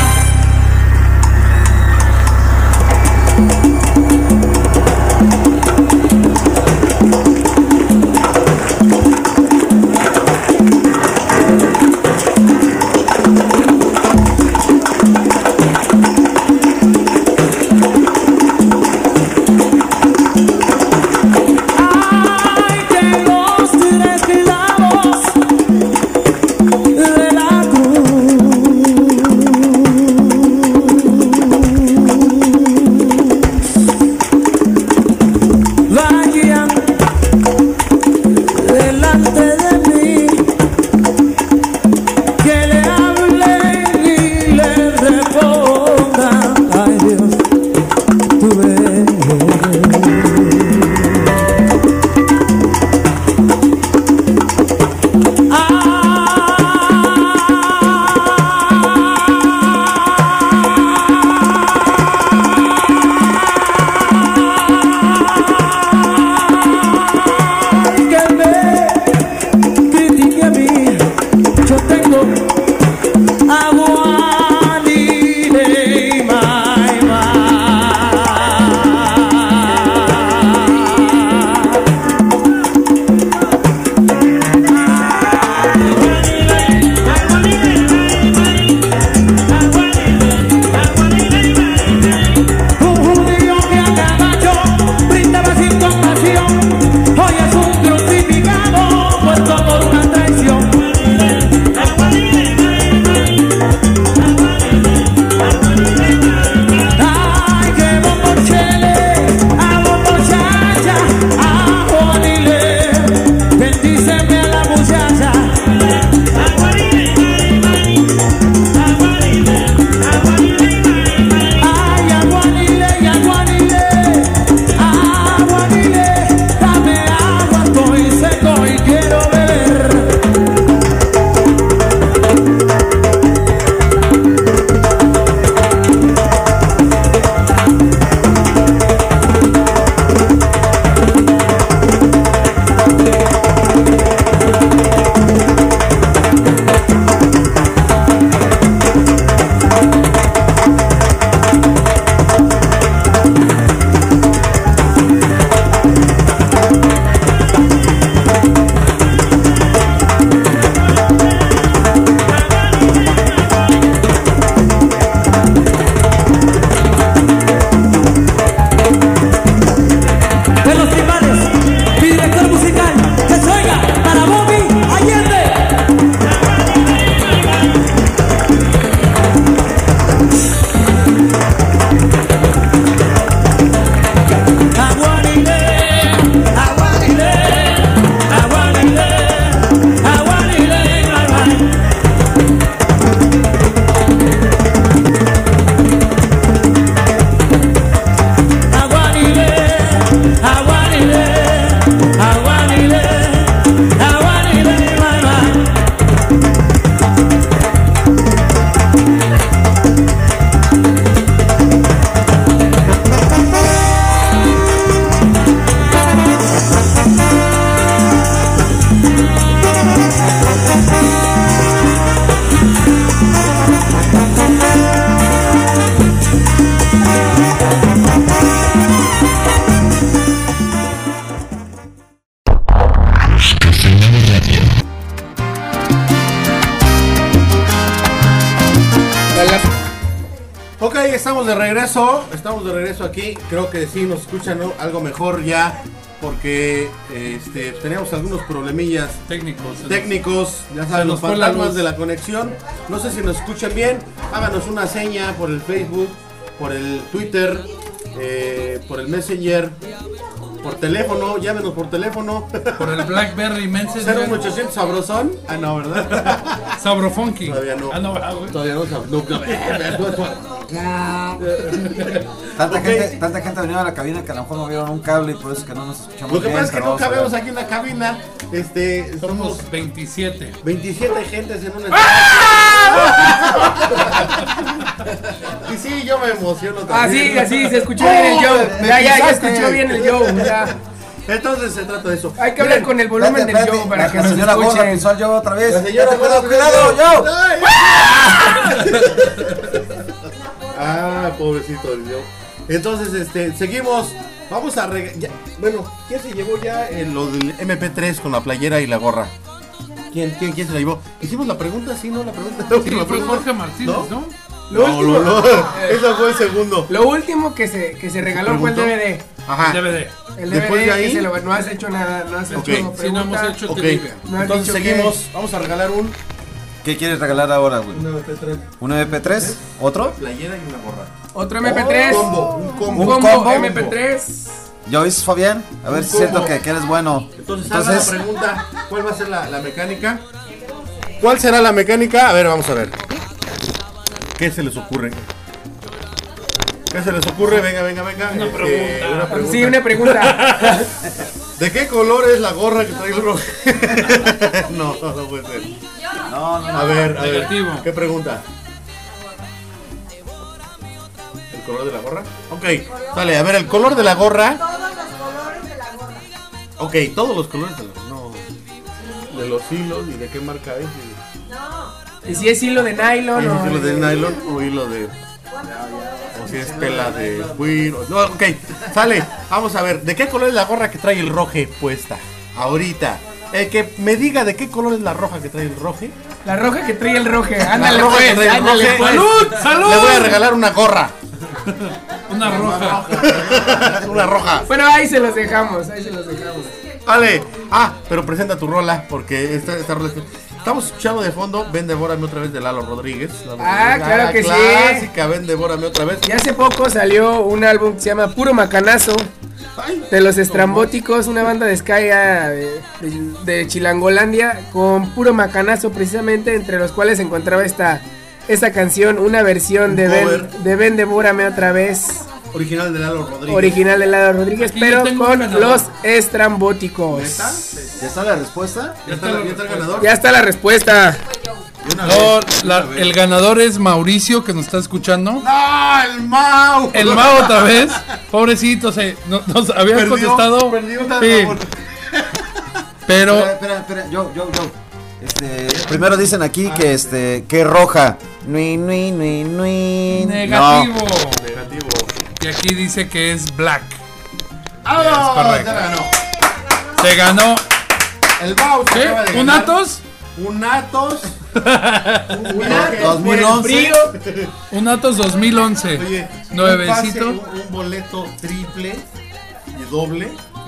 Ok, estamos de regreso aquí. Creo que sí nos escuchan, ¿no?, algo mejor ya, porque teníamos algunos problemillas técnicos, ya saben, los fantasmas de la conexión. No sé si nos escuchan bien. Háganos una seña por el Facebook, por el Twitter, por el Messenger, por teléfono, llámenos por teléfono. Por el Blackberry Messenger. 01800 Sabrosón. Ah, no, ¿verdad? Sabrofunky. Todavía no. Ah, no, todavía no. Tanta gente ha venido a la cabina que a lo mejor no vieron un cable y por eso es que no nos escuchamos. Lo que pasa es que no cabemos aquí en la cabina. Somos 27. 27 gentes en una. Y sí, yo me emociono también. Así se escuchó bien el show. Ya escuchó bien el show. Entonces se trata de eso. Hay que hablar con el volumen del yo para que la nos señora gorda escuchen. pisó al yo otra vez. La señora gorda, cuidado, yo. Ah, pobrecito el yo. Entonces, seguimos. Vamos a bueno, ¿quién se llevó ya lo del MP3 con la playera y la gorra? ¿Quién se la llevó? Hicimos la pregunta, sí, ¿no? La pregunta. Sí, fue Jorge Martínez, ¿no? No. Eso fue el segundo. Lo último que se regaló fue el DVD. Ajá. El DVD Después de ahí no has hecho nada, no has hecho pregunta. Sí, no hemos hecho trivia. Entonces seguimos, vamos a regalar un... ¿Qué quieres regalar ahora, güey? ¿Un MP3? ¿Otro? Una playera y una gorra. Otro MP3. Un combo MP3. Joyce, Fabián, a ver si es cierto que eres bueno. Entonces la pregunta, ¿cuál va a ser la mecánica? ¿Cuál será la mecánica? A ver, vamos a ver. ¿Qué se les ocurre? Venga. Una pregunta. Sí, una pregunta. ¿De qué color es la gorra que trae el rojo? No puede ser. No. A ver, ¿qué pregunta? ¿El color de la gorra? Ok, dale, a ver, el color de la gorra. Todos los colores de la gorra. Ok, todos los colores de la gorra. No. De los hilos y de qué marca es. ¿Y si es hilo de nylon o hilo de nylon o hilo de... O si es tela de cuir. No, ok, sale. Vamos a ver, ¿de qué color es la gorra que trae el roje puesta? Ahorita. El que me diga de qué color es la roja que trae el roje. La roja que trae el roje. Ándale, la roja pues, que trae el roje. ¡Salud! Le voy a regalar una gorra. Una roja. Una roja. Bueno, ahí se los dejamos. Vale. Pero presenta tu rola, porque esta rola estamos escuchando de fondo Ven, devórame otra vez de Lalo Rodríguez. Claro que clásica, Ven, devórame otra vez. Y hace poco salió un álbum que se llama Puro Macanazo. De los Estrambóticos, una banda de ska de Chilangolandia con puro macanazo, precisamente, entre los cuales se encontraba esta canción, una versión de Ven, devórame otra vez. Original de Lalo Rodríguez, pero con los Estrambóticos. ¿Ya está la respuesta? ¿Ya está el ganador? Ya está la respuesta. No, el ganador es Mauricio, que nos está escuchando. ¡No, el Mau! El Mau otra vez. Pobrecito, nos había contestado. Sí. Pero... Espera, yo. Primero dicen aquí que roja. Negativo. No. Negativo. Y aquí dice que es black. ¡Ah! Es correcto. Se ganó. El Mau. ¿Qué? ¿Un Atos? Un Atos 2011. Un Atos 2011. Oye, nuevecito. Un boleto triple y doble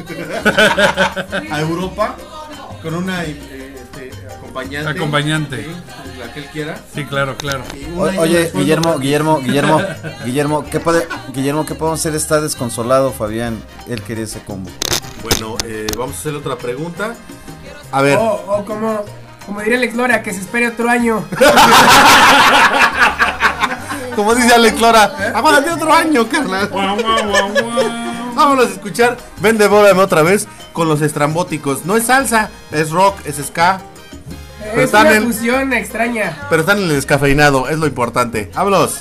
a Europa con una acompañante. Sí, la que él quiera. Sí, claro. Oye, Guillermo, ¿qué podemos hacer? Está desconsolado, Fabián. Él quería ese combo. Bueno, vamos a hacer otra pregunta. A ver. O como diría Alex Lora, que se espere otro año. Como dice Alex Lora, aguántate otro año, carnal. Vámonos a escuchar Ven, devórame otra vez con los Estrambóticos. No es salsa, es rock, es ska. Es una fusión extraña. Pero están en el descafeinado, es lo importante. ¡Vámonos!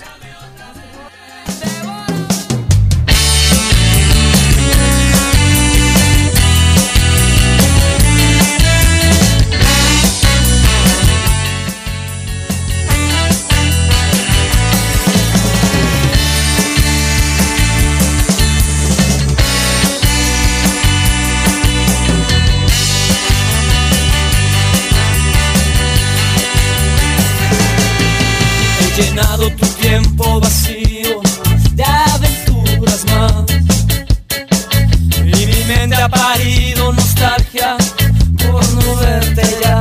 Llenado tu tiempo vacío de aventuras más, y mi mente ha parido nostalgia por no verte ya,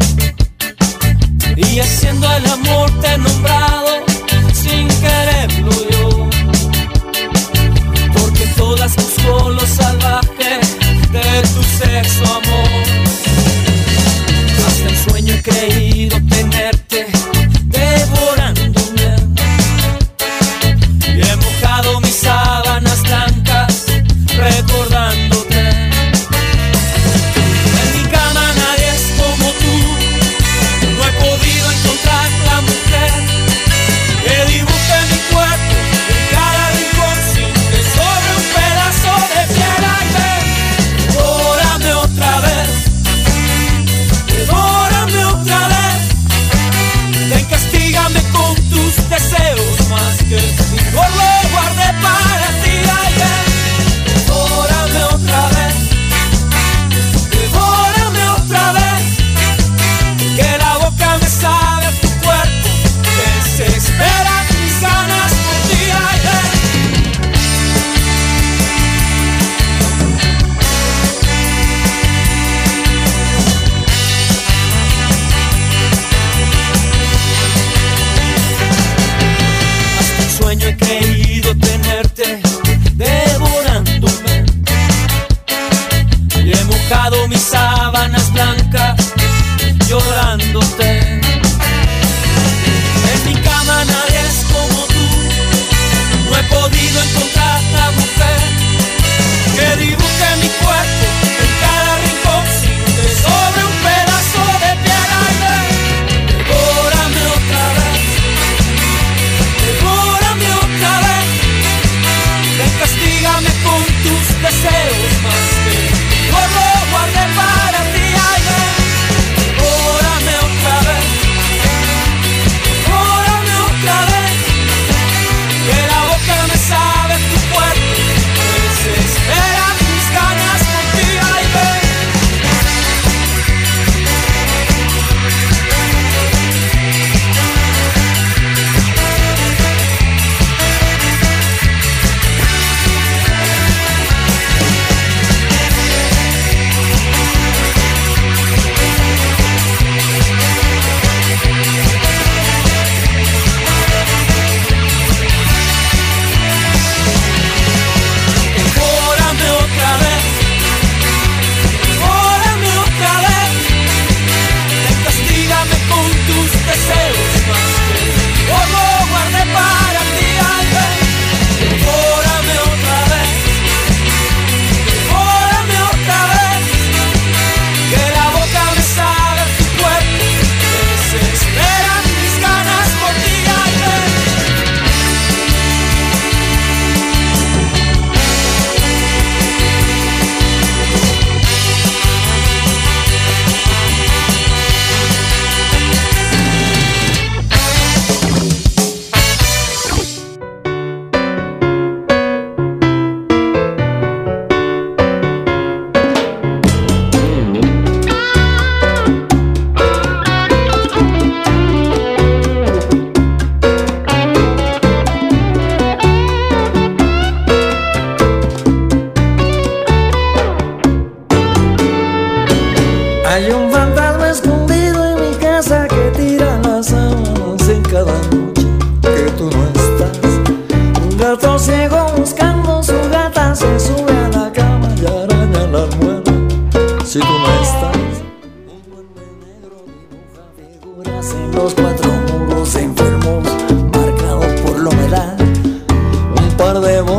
y haciendo el amor te he nombrado sin quererlo yo, porque todas busco lo salvaje de tu sexo, amor. Hasta en sueño he creído tenerte devorándome,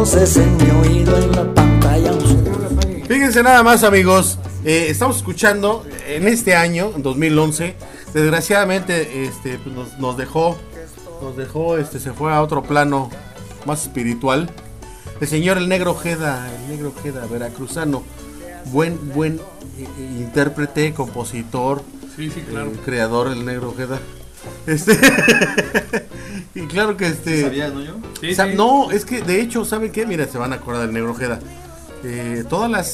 voces en mi oído, en la pantalla un sonido. Fíjense nada más, amigos, estamos escuchando en este año, en 2011, desgraciadamente pues nos dejó, se fue a otro plano más espiritual. El señor El Negro Ojeda, veracruzano, buen intérprete, compositor, sí, claro. Creador, El Negro Ojeda. Y claro que ¿Sabías, no yo? Sí. No, es que de hecho, ¿saben qué? Mira, se van a acordar del Negro Ojeda. Todas las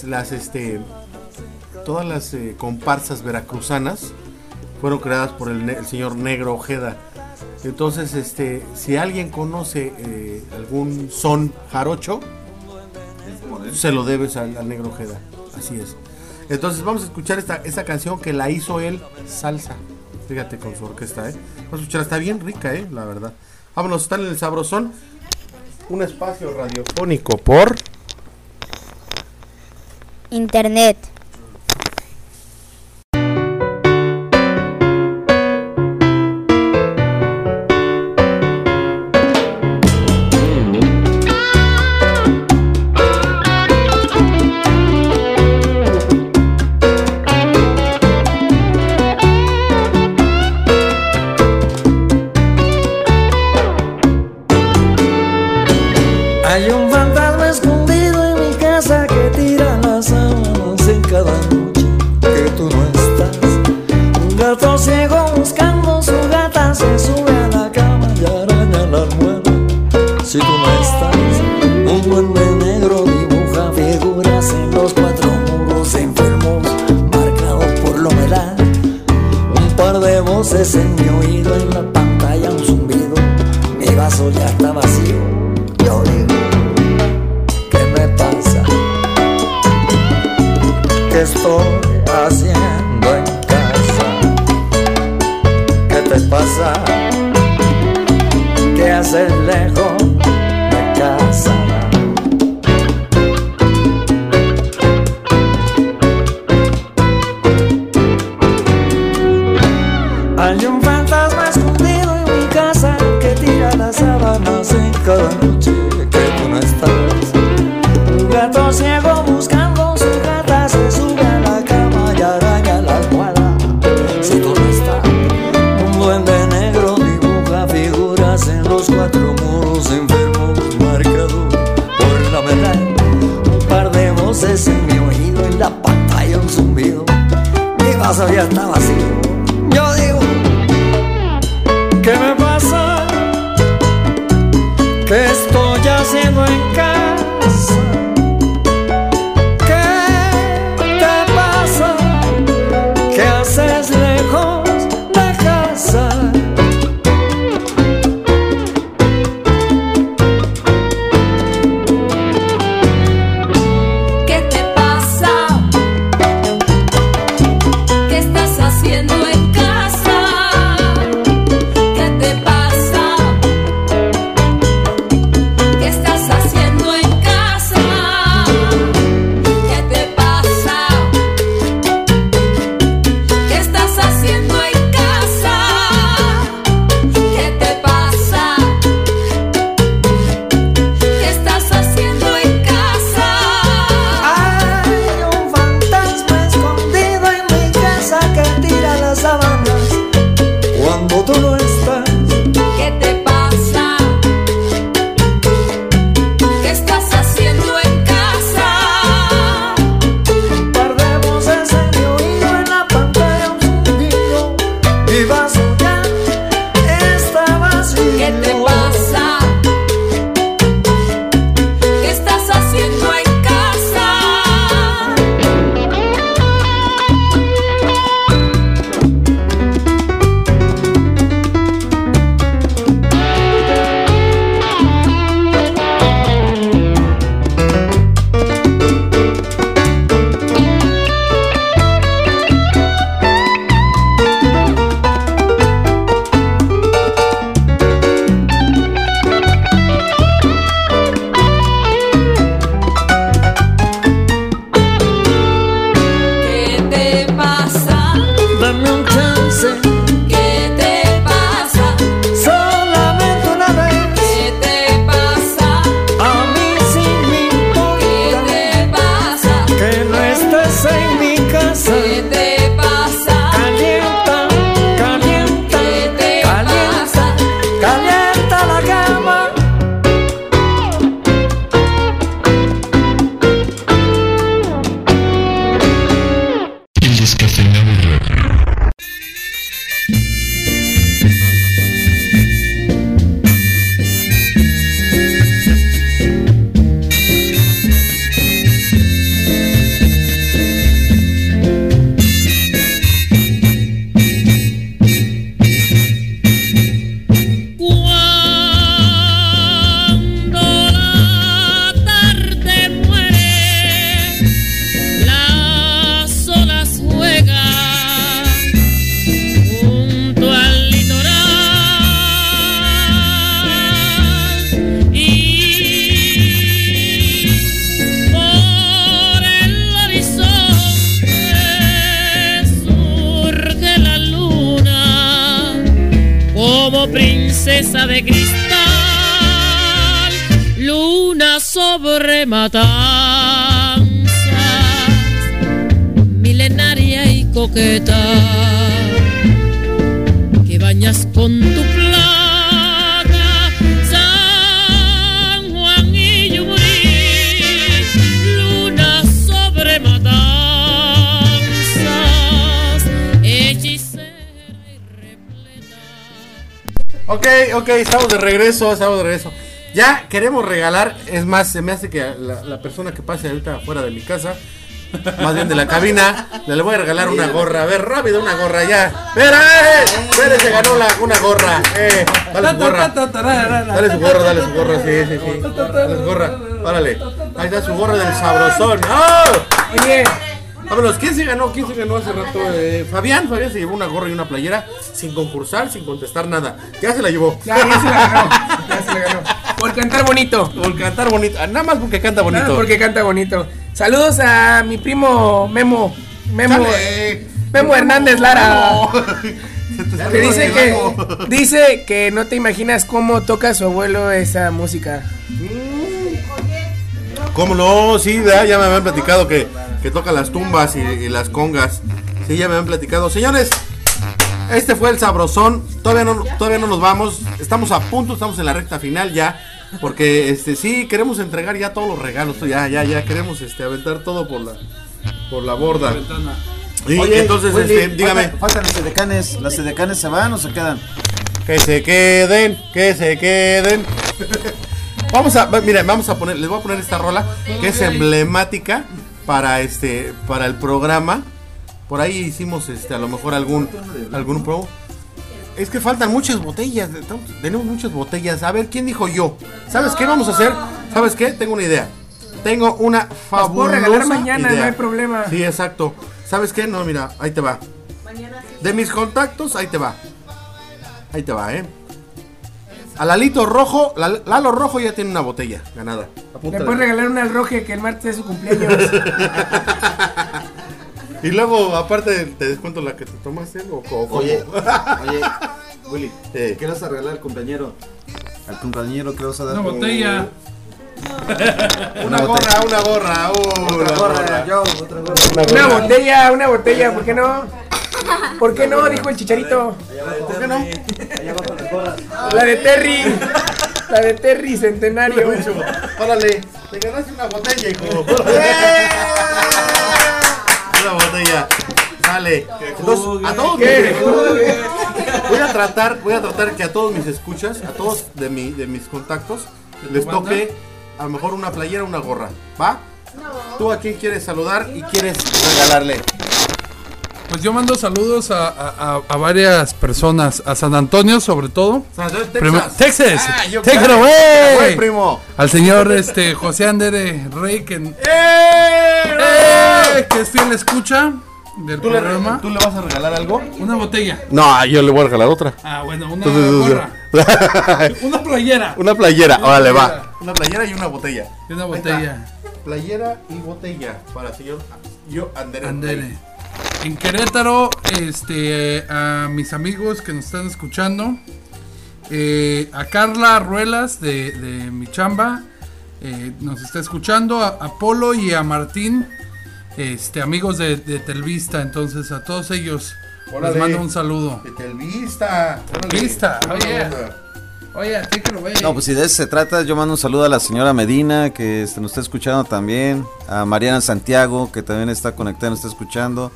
comparsas veracruzanas fueron creadas por el señor Negro Ojeda. Entonces, si alguien conoce algún son jarocho, se lo debes al Negro Ojeda. Así es. Entonces vamos a escuchar esta canción que la hizo él, salsa. Fíjate con su orquesta, Vamos a escuchar, está bien rica, la verdad. Vámonos, están en el Sabrosón. Un espacio radiofónico por Internet. Hay un fantasma escondido en mi casa que tira las sábanas en cada noche que tú no estás. Un gato ciego buscando su gata se sube a la cama y araña la almohada si tú no estás. Un duende negro dibuja figuras en los cuatro muros enfermos marcados por la humedad. Un par de voces en mi oído, en la pantalla un zumbido. Mi vaso ya está vacío. Yo digo, ¿qué me pasa? ¿Qué estoy haciendo en casa? ¿Qué te pasa? ¿Qué haces lejos de casa? Hay un fantasma escondido en mi casa que tira las sábanas en cada noche que tú no estás. Un gato ciego buscando su gata se sube a la cama y araña la almohada si tú no estás. Un duende negro dibuja figuras en los cuatro muros enfermos marcados por la humedad. Un par de voces en mi oído, en la pantalla un zumbido. Mi vaso ya está vacío. Yo digo, ¿qué me pasa? ¿Qué estoy haciendo en casa? ¿Qué te pasa? ¿Qué haces lejos de casa? ¿Qué te pasa? ¿Qué estás haciendo princesa de cristal, luna sobre matanzas, milenaria y coqueta, que bañas con tu plata San Juan y Yumurí, luna sobre matanzas, hechicera y repleta. Ok, estamos de regreso. Ya queremos regalar, es más, se me hace que la persona que pase ahorita afuera de mi casa, más bien de la cabina, le voy a regalar una gorra. A ver, rápido, una gorra ya. ¡Espera! ¡Pérez se ganó una gorra! Dale su gorra. Dale su gorra, sí. Dale su gorra, párale. Ahí está su gorra del sabrosón. ¡Oh! Oye, vámonos, ¿quién se ganó hace rato? Fabián se llevó una gorra y una playera sin concursar, sin contestar nada. Ya se la llevó. ya se la ganó. Por cantar bonito. Nada más porque canta bonito. Nada porque canta bonito. Saludos a mi primo Memo Hernández Lara. Que dice que no te imaginas cómo toca su abuelo esa música. ¿Cómo no? Sí, ya me habían platicado que toca las tumbas y las congas. Sí, ya me habían platicado. Señores, este fue el sabrosón. Todavía no nos vamos. Estamos a punto, estamos en la recta final ya. Porque sí, queremos entregar ya todos los regalos. Ya queremos aventar todo por la borda. Y oye, entonces, Willy, dígame. Faltan los edecanes. ¿Las edecanes se van o se quedan? Que se queden. Vamos a poner, les voy a poner esta rola que es emblemática para el programa. Por ahí hicimos a lo mejor algún promo. Es que faltan muchas botellas, tenemos muchas botellas. A ver, ¿quién dijo yo? ¿Sabes qué vamos a hacer? ¿Sabes qué? Tengo una idea. Tengo una fabulosa puedo regalar mañana, idea. no hay problema. Sí, exacto. ¿Sabes qué? No, mira, ahí te va. De mis contactos, ahí te va, A Lalito Rojo, Lalo Rojo ya tiene una botella ganada. Le puedes regalar una al Roje que el martes es su cumpleaños. Y luego, aparte, te descuento la que te tomaste. Oye, Willy, ¿qué le vas a regalar al compañero? Al compañero, ¿qué le vas a dar? Una botella. Una gorra. Una botella, ¿por qué no? ¿Por qué no? Dijo el Chicharito. ¿Por qué no? La de Terry Centenario. Órale, te ganaste una botella, hijo. Una botella. Sale. Entonces, a todos voy a tratar que a todos mis escuchas, a todos de mis contactos, les toque a lo mejor una playera, una gorra. ¿Va? ¿Tú a quién quieres saludar y quieres regalarle? Pues yo mando saludos a varias personas, a San Antonio sobre todo. Texas. Take it away, primo. Al señor José Andere Rey que es fiel escucha del programa. ¿Tú le vas a regalar algo? Una botella. No, yo le voy a regalar otra. Ah, bueno, una gorra. Una playera. Una playera, órale, va. Una playera y una botella. Y una botella. Playera y botella para el señor Andere. En Querétaro, a mis amigos que nos están escuchando, a Carla Ruelas de mi chamba, nos está escuchando, a Polo y a Martín, amigos de Telvista. Entonces a todos ellos les mando un saludo. De Telvista. Oye, take it away. No, pues si de eso se trata, yo mando un saludo a la señora Medina, que nos está escuchando también, a Mariana Santiago, que también está conectada, nos está escuchando,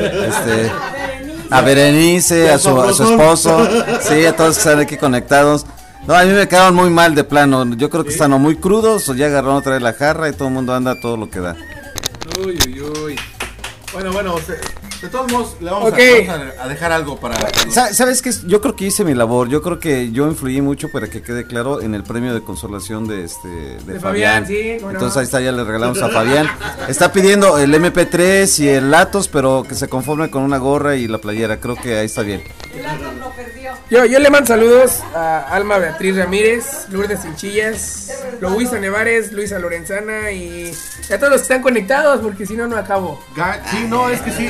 a Berenice, a su esposo, sí, a todos que están aquí conectados. No, a mí me quedaron muy mal de plano, yo creo que están o muy crudos, o ya agarraron otra vez la jarra y todo el mundo anda todo lo que da. Uy. Bueno, de todos modos le vamos a dejar algo para... ¿Sabes qué? Yo creo que hice mi labor, yo creo que yo influí mucho para que quede claro en el premio de consolación de Fabián. Sí, entonces ahí está, ya le regalamos a Fabián. Está pidiendo el MP3 y el Latos, pero que se conforme con una gorra y la playera, creo que ahí está bien. Yo le mando saludos a Alma Beatriz Ramírez, Lourdes Cinchillas, Luisa Nevares, Luisa Lorenzana y a todos los que están conectados, porque si no, no acabo. Sí, no, es que sí.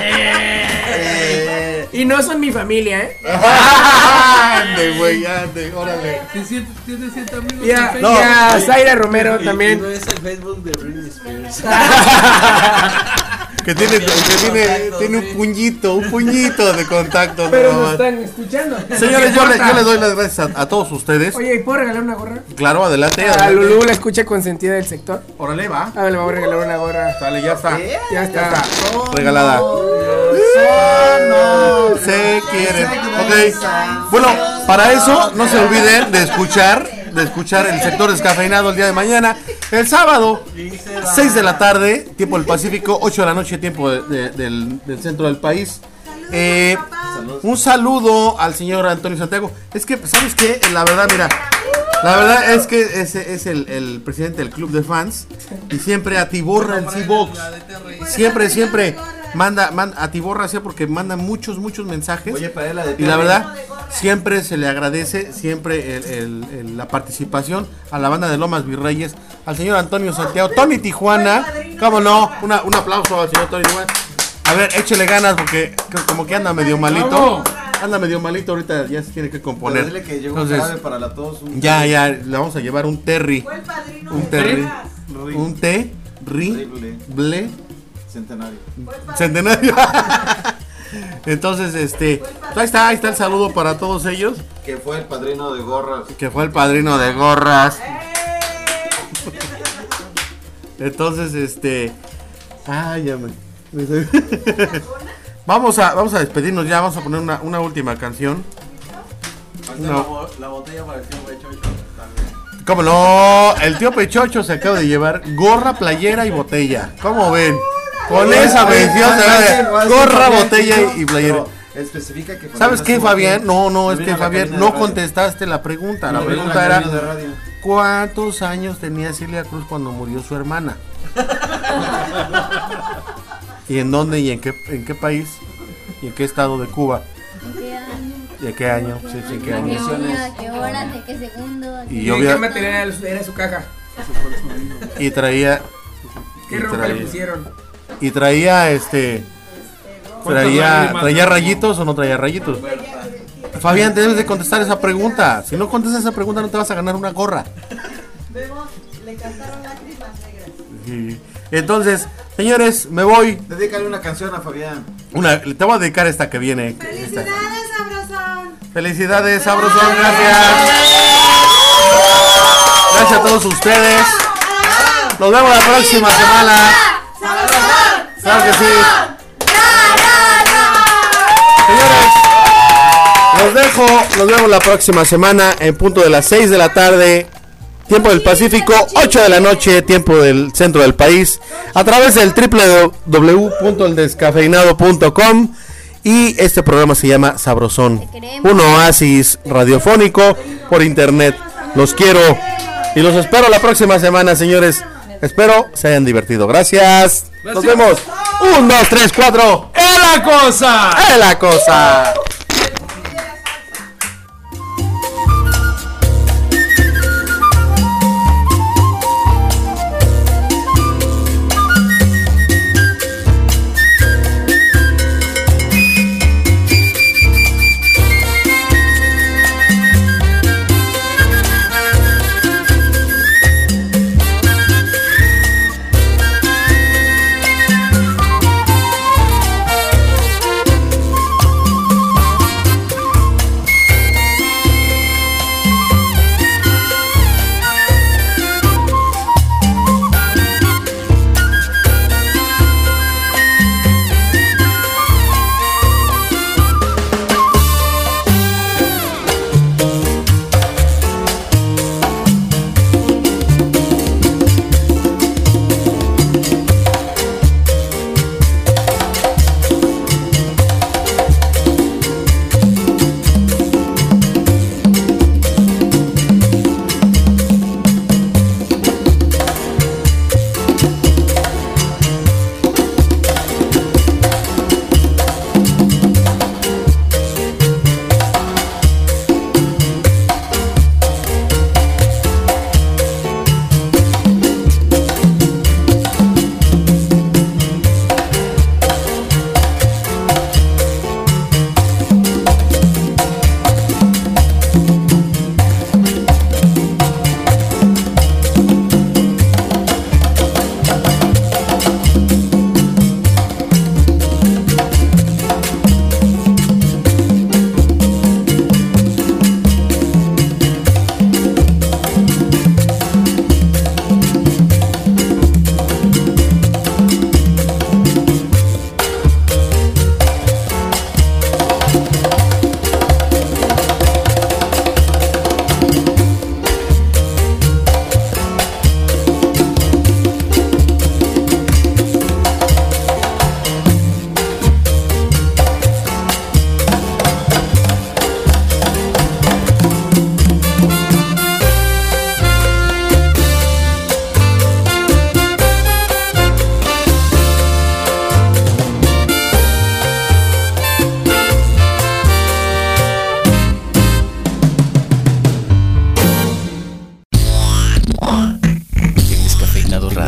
Y no son mi familia, ¿eh? Ande, güey, ande, órale. ¿Tienes 100 amigos? Y a Zaira Romero también. No es el Facebook de Britney Spears. Que tiene un puñito de contacto. Pero nos están escuchando. Señores, yo les doy las gracias a todos ustedes. Oye, ¿puedo regalar una gorra? Claro, adelante. A Lulú, la escucha consentida del sector. Órale, va. A ver, le voy a regalar una gorra. Sale, ya está. Ya está. Regalada. No se quiere. Ok. Bueno, para eso no se olviden de escuchar el sector descafeinado el día de mañana. El sábado, 6 de la tarde, tiempo del Pacífico, 8 de la noche, tiempo del centro del país. Un saludo al señor Antonio Santiago. Es que, ¿sabes qué? La verdad es que ese es el presidente del club de fans. Y siempre atiborra el C-Box. Siempre manda atiborra, porque manda muchos mensajes. Oye, para él, y la verdad, siempre se le agradece siempre la participación a la banda de Lomas Virreyes, al señor Antonio Santiago, Tony Tijuana. ¿Cómo no? Un aplauso al señor Tony Tijuana. A ver, échele ganas porque como que anda medio malito. Anda medio malito, ahorita ya se tiene que componer. Dile que llegó. Entonces, para la tos, ya, le vamos a llevar un terry. Un terrible centenario. Entonces, ahí está el saludo para todos ellos. Que fue el padrino de gorras. Entonces, ya me... Vamos a despedirnos ya, vamos a poner una última canción. La botella para el tío Pechocho también. ¿Cómo no? El tío Pechocho se acaba de llevar gorra, playera y botella. ¿Cómo ven? Con esa mención de gorra, botella y playera. Especifica que ¿sabes qué, Fabián? No, es que Fabián no contestaste la pregunta. La pregunta era: ¿cuántos años tenía Celia Cruz cuando murió su hermana? ¿Y en dónde y en qué país? ¿Y en qué estado de Cuba? ¿Y en qué año? Sí, ¿en qué año? ¿Qué hora? ¿De qué segundo? ¿Y en qué material era su caja? Y traía... ¿Qué ropa le pusieron? Y traía ¿traía rayitos o no traía rayitos? Fabián, debes de contestar esa pregunta. Si no contestas esa pregunta no te vas a ganar una gorra. Le cantaron lágrimas negras. Sí. Entonces, señores, me voy. Dedícale una canción a Fabián. Te voy a dedicar esta que viene. ¡Felicidades, Sabrosón! ¡Felicidades, Sabrosón! Gracias. Gracias a todos ustedes. Nos vemos la próxima semana. Claro que sí. Señores, nos vemos la próxima semana en punto de las 6 de la tarde. Tiempo del Pacífico, 8 de la noche, tiempo del centro del país, a través del www.eldescafeinado.com. Y este programa se llama Sabrosón, un oasis radiofónico por internet. Los quiero y los espero la próxima semana, señores. Espero se hayan divertido. Gracias. Nos vemos. 1, 2, 3, 4. ¡Es la cosa!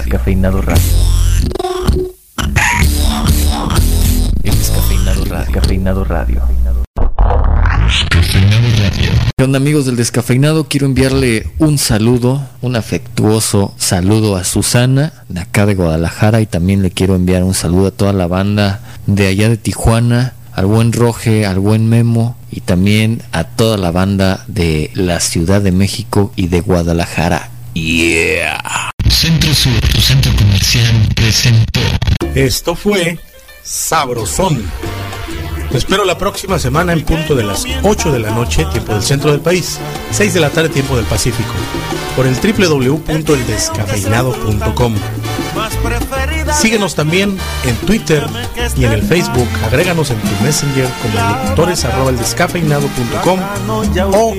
Descafeinado Radio. El Descafeinado Radio. Descafeinado Radio. ¿Qué onda, amigos del Descafeinado? Quiero enviarle un saludo, un afectuoso saludo a Susana, de acá de Guadalajara, y también le quiero enviar un saludo a toda la banda de allá de Tijuana, al buen Roge, al buen Memo, y también a toda la banda de la Ciudad de México y de Guadalajara. Yeah. Centro Sur, tu centro comercial, presentó. Esto fue Sabrosón. Te espero la próxima semana en punto de las 8 de la noche, tiempo del centro del país, 6 de la tarde, tiempo del Pacífico, por el www.eldescafeinado.com. Síguenos también en Twitter y en el Facebook. Agréganos en tu Messenger como locutores@eldescafeinado.com o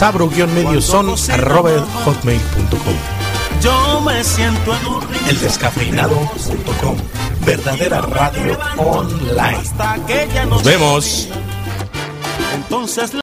sabro-medioson@hotmail.com. Yo me siento en un Eldescafeinado.com, verdadera radio online. Nos vemos. Entonces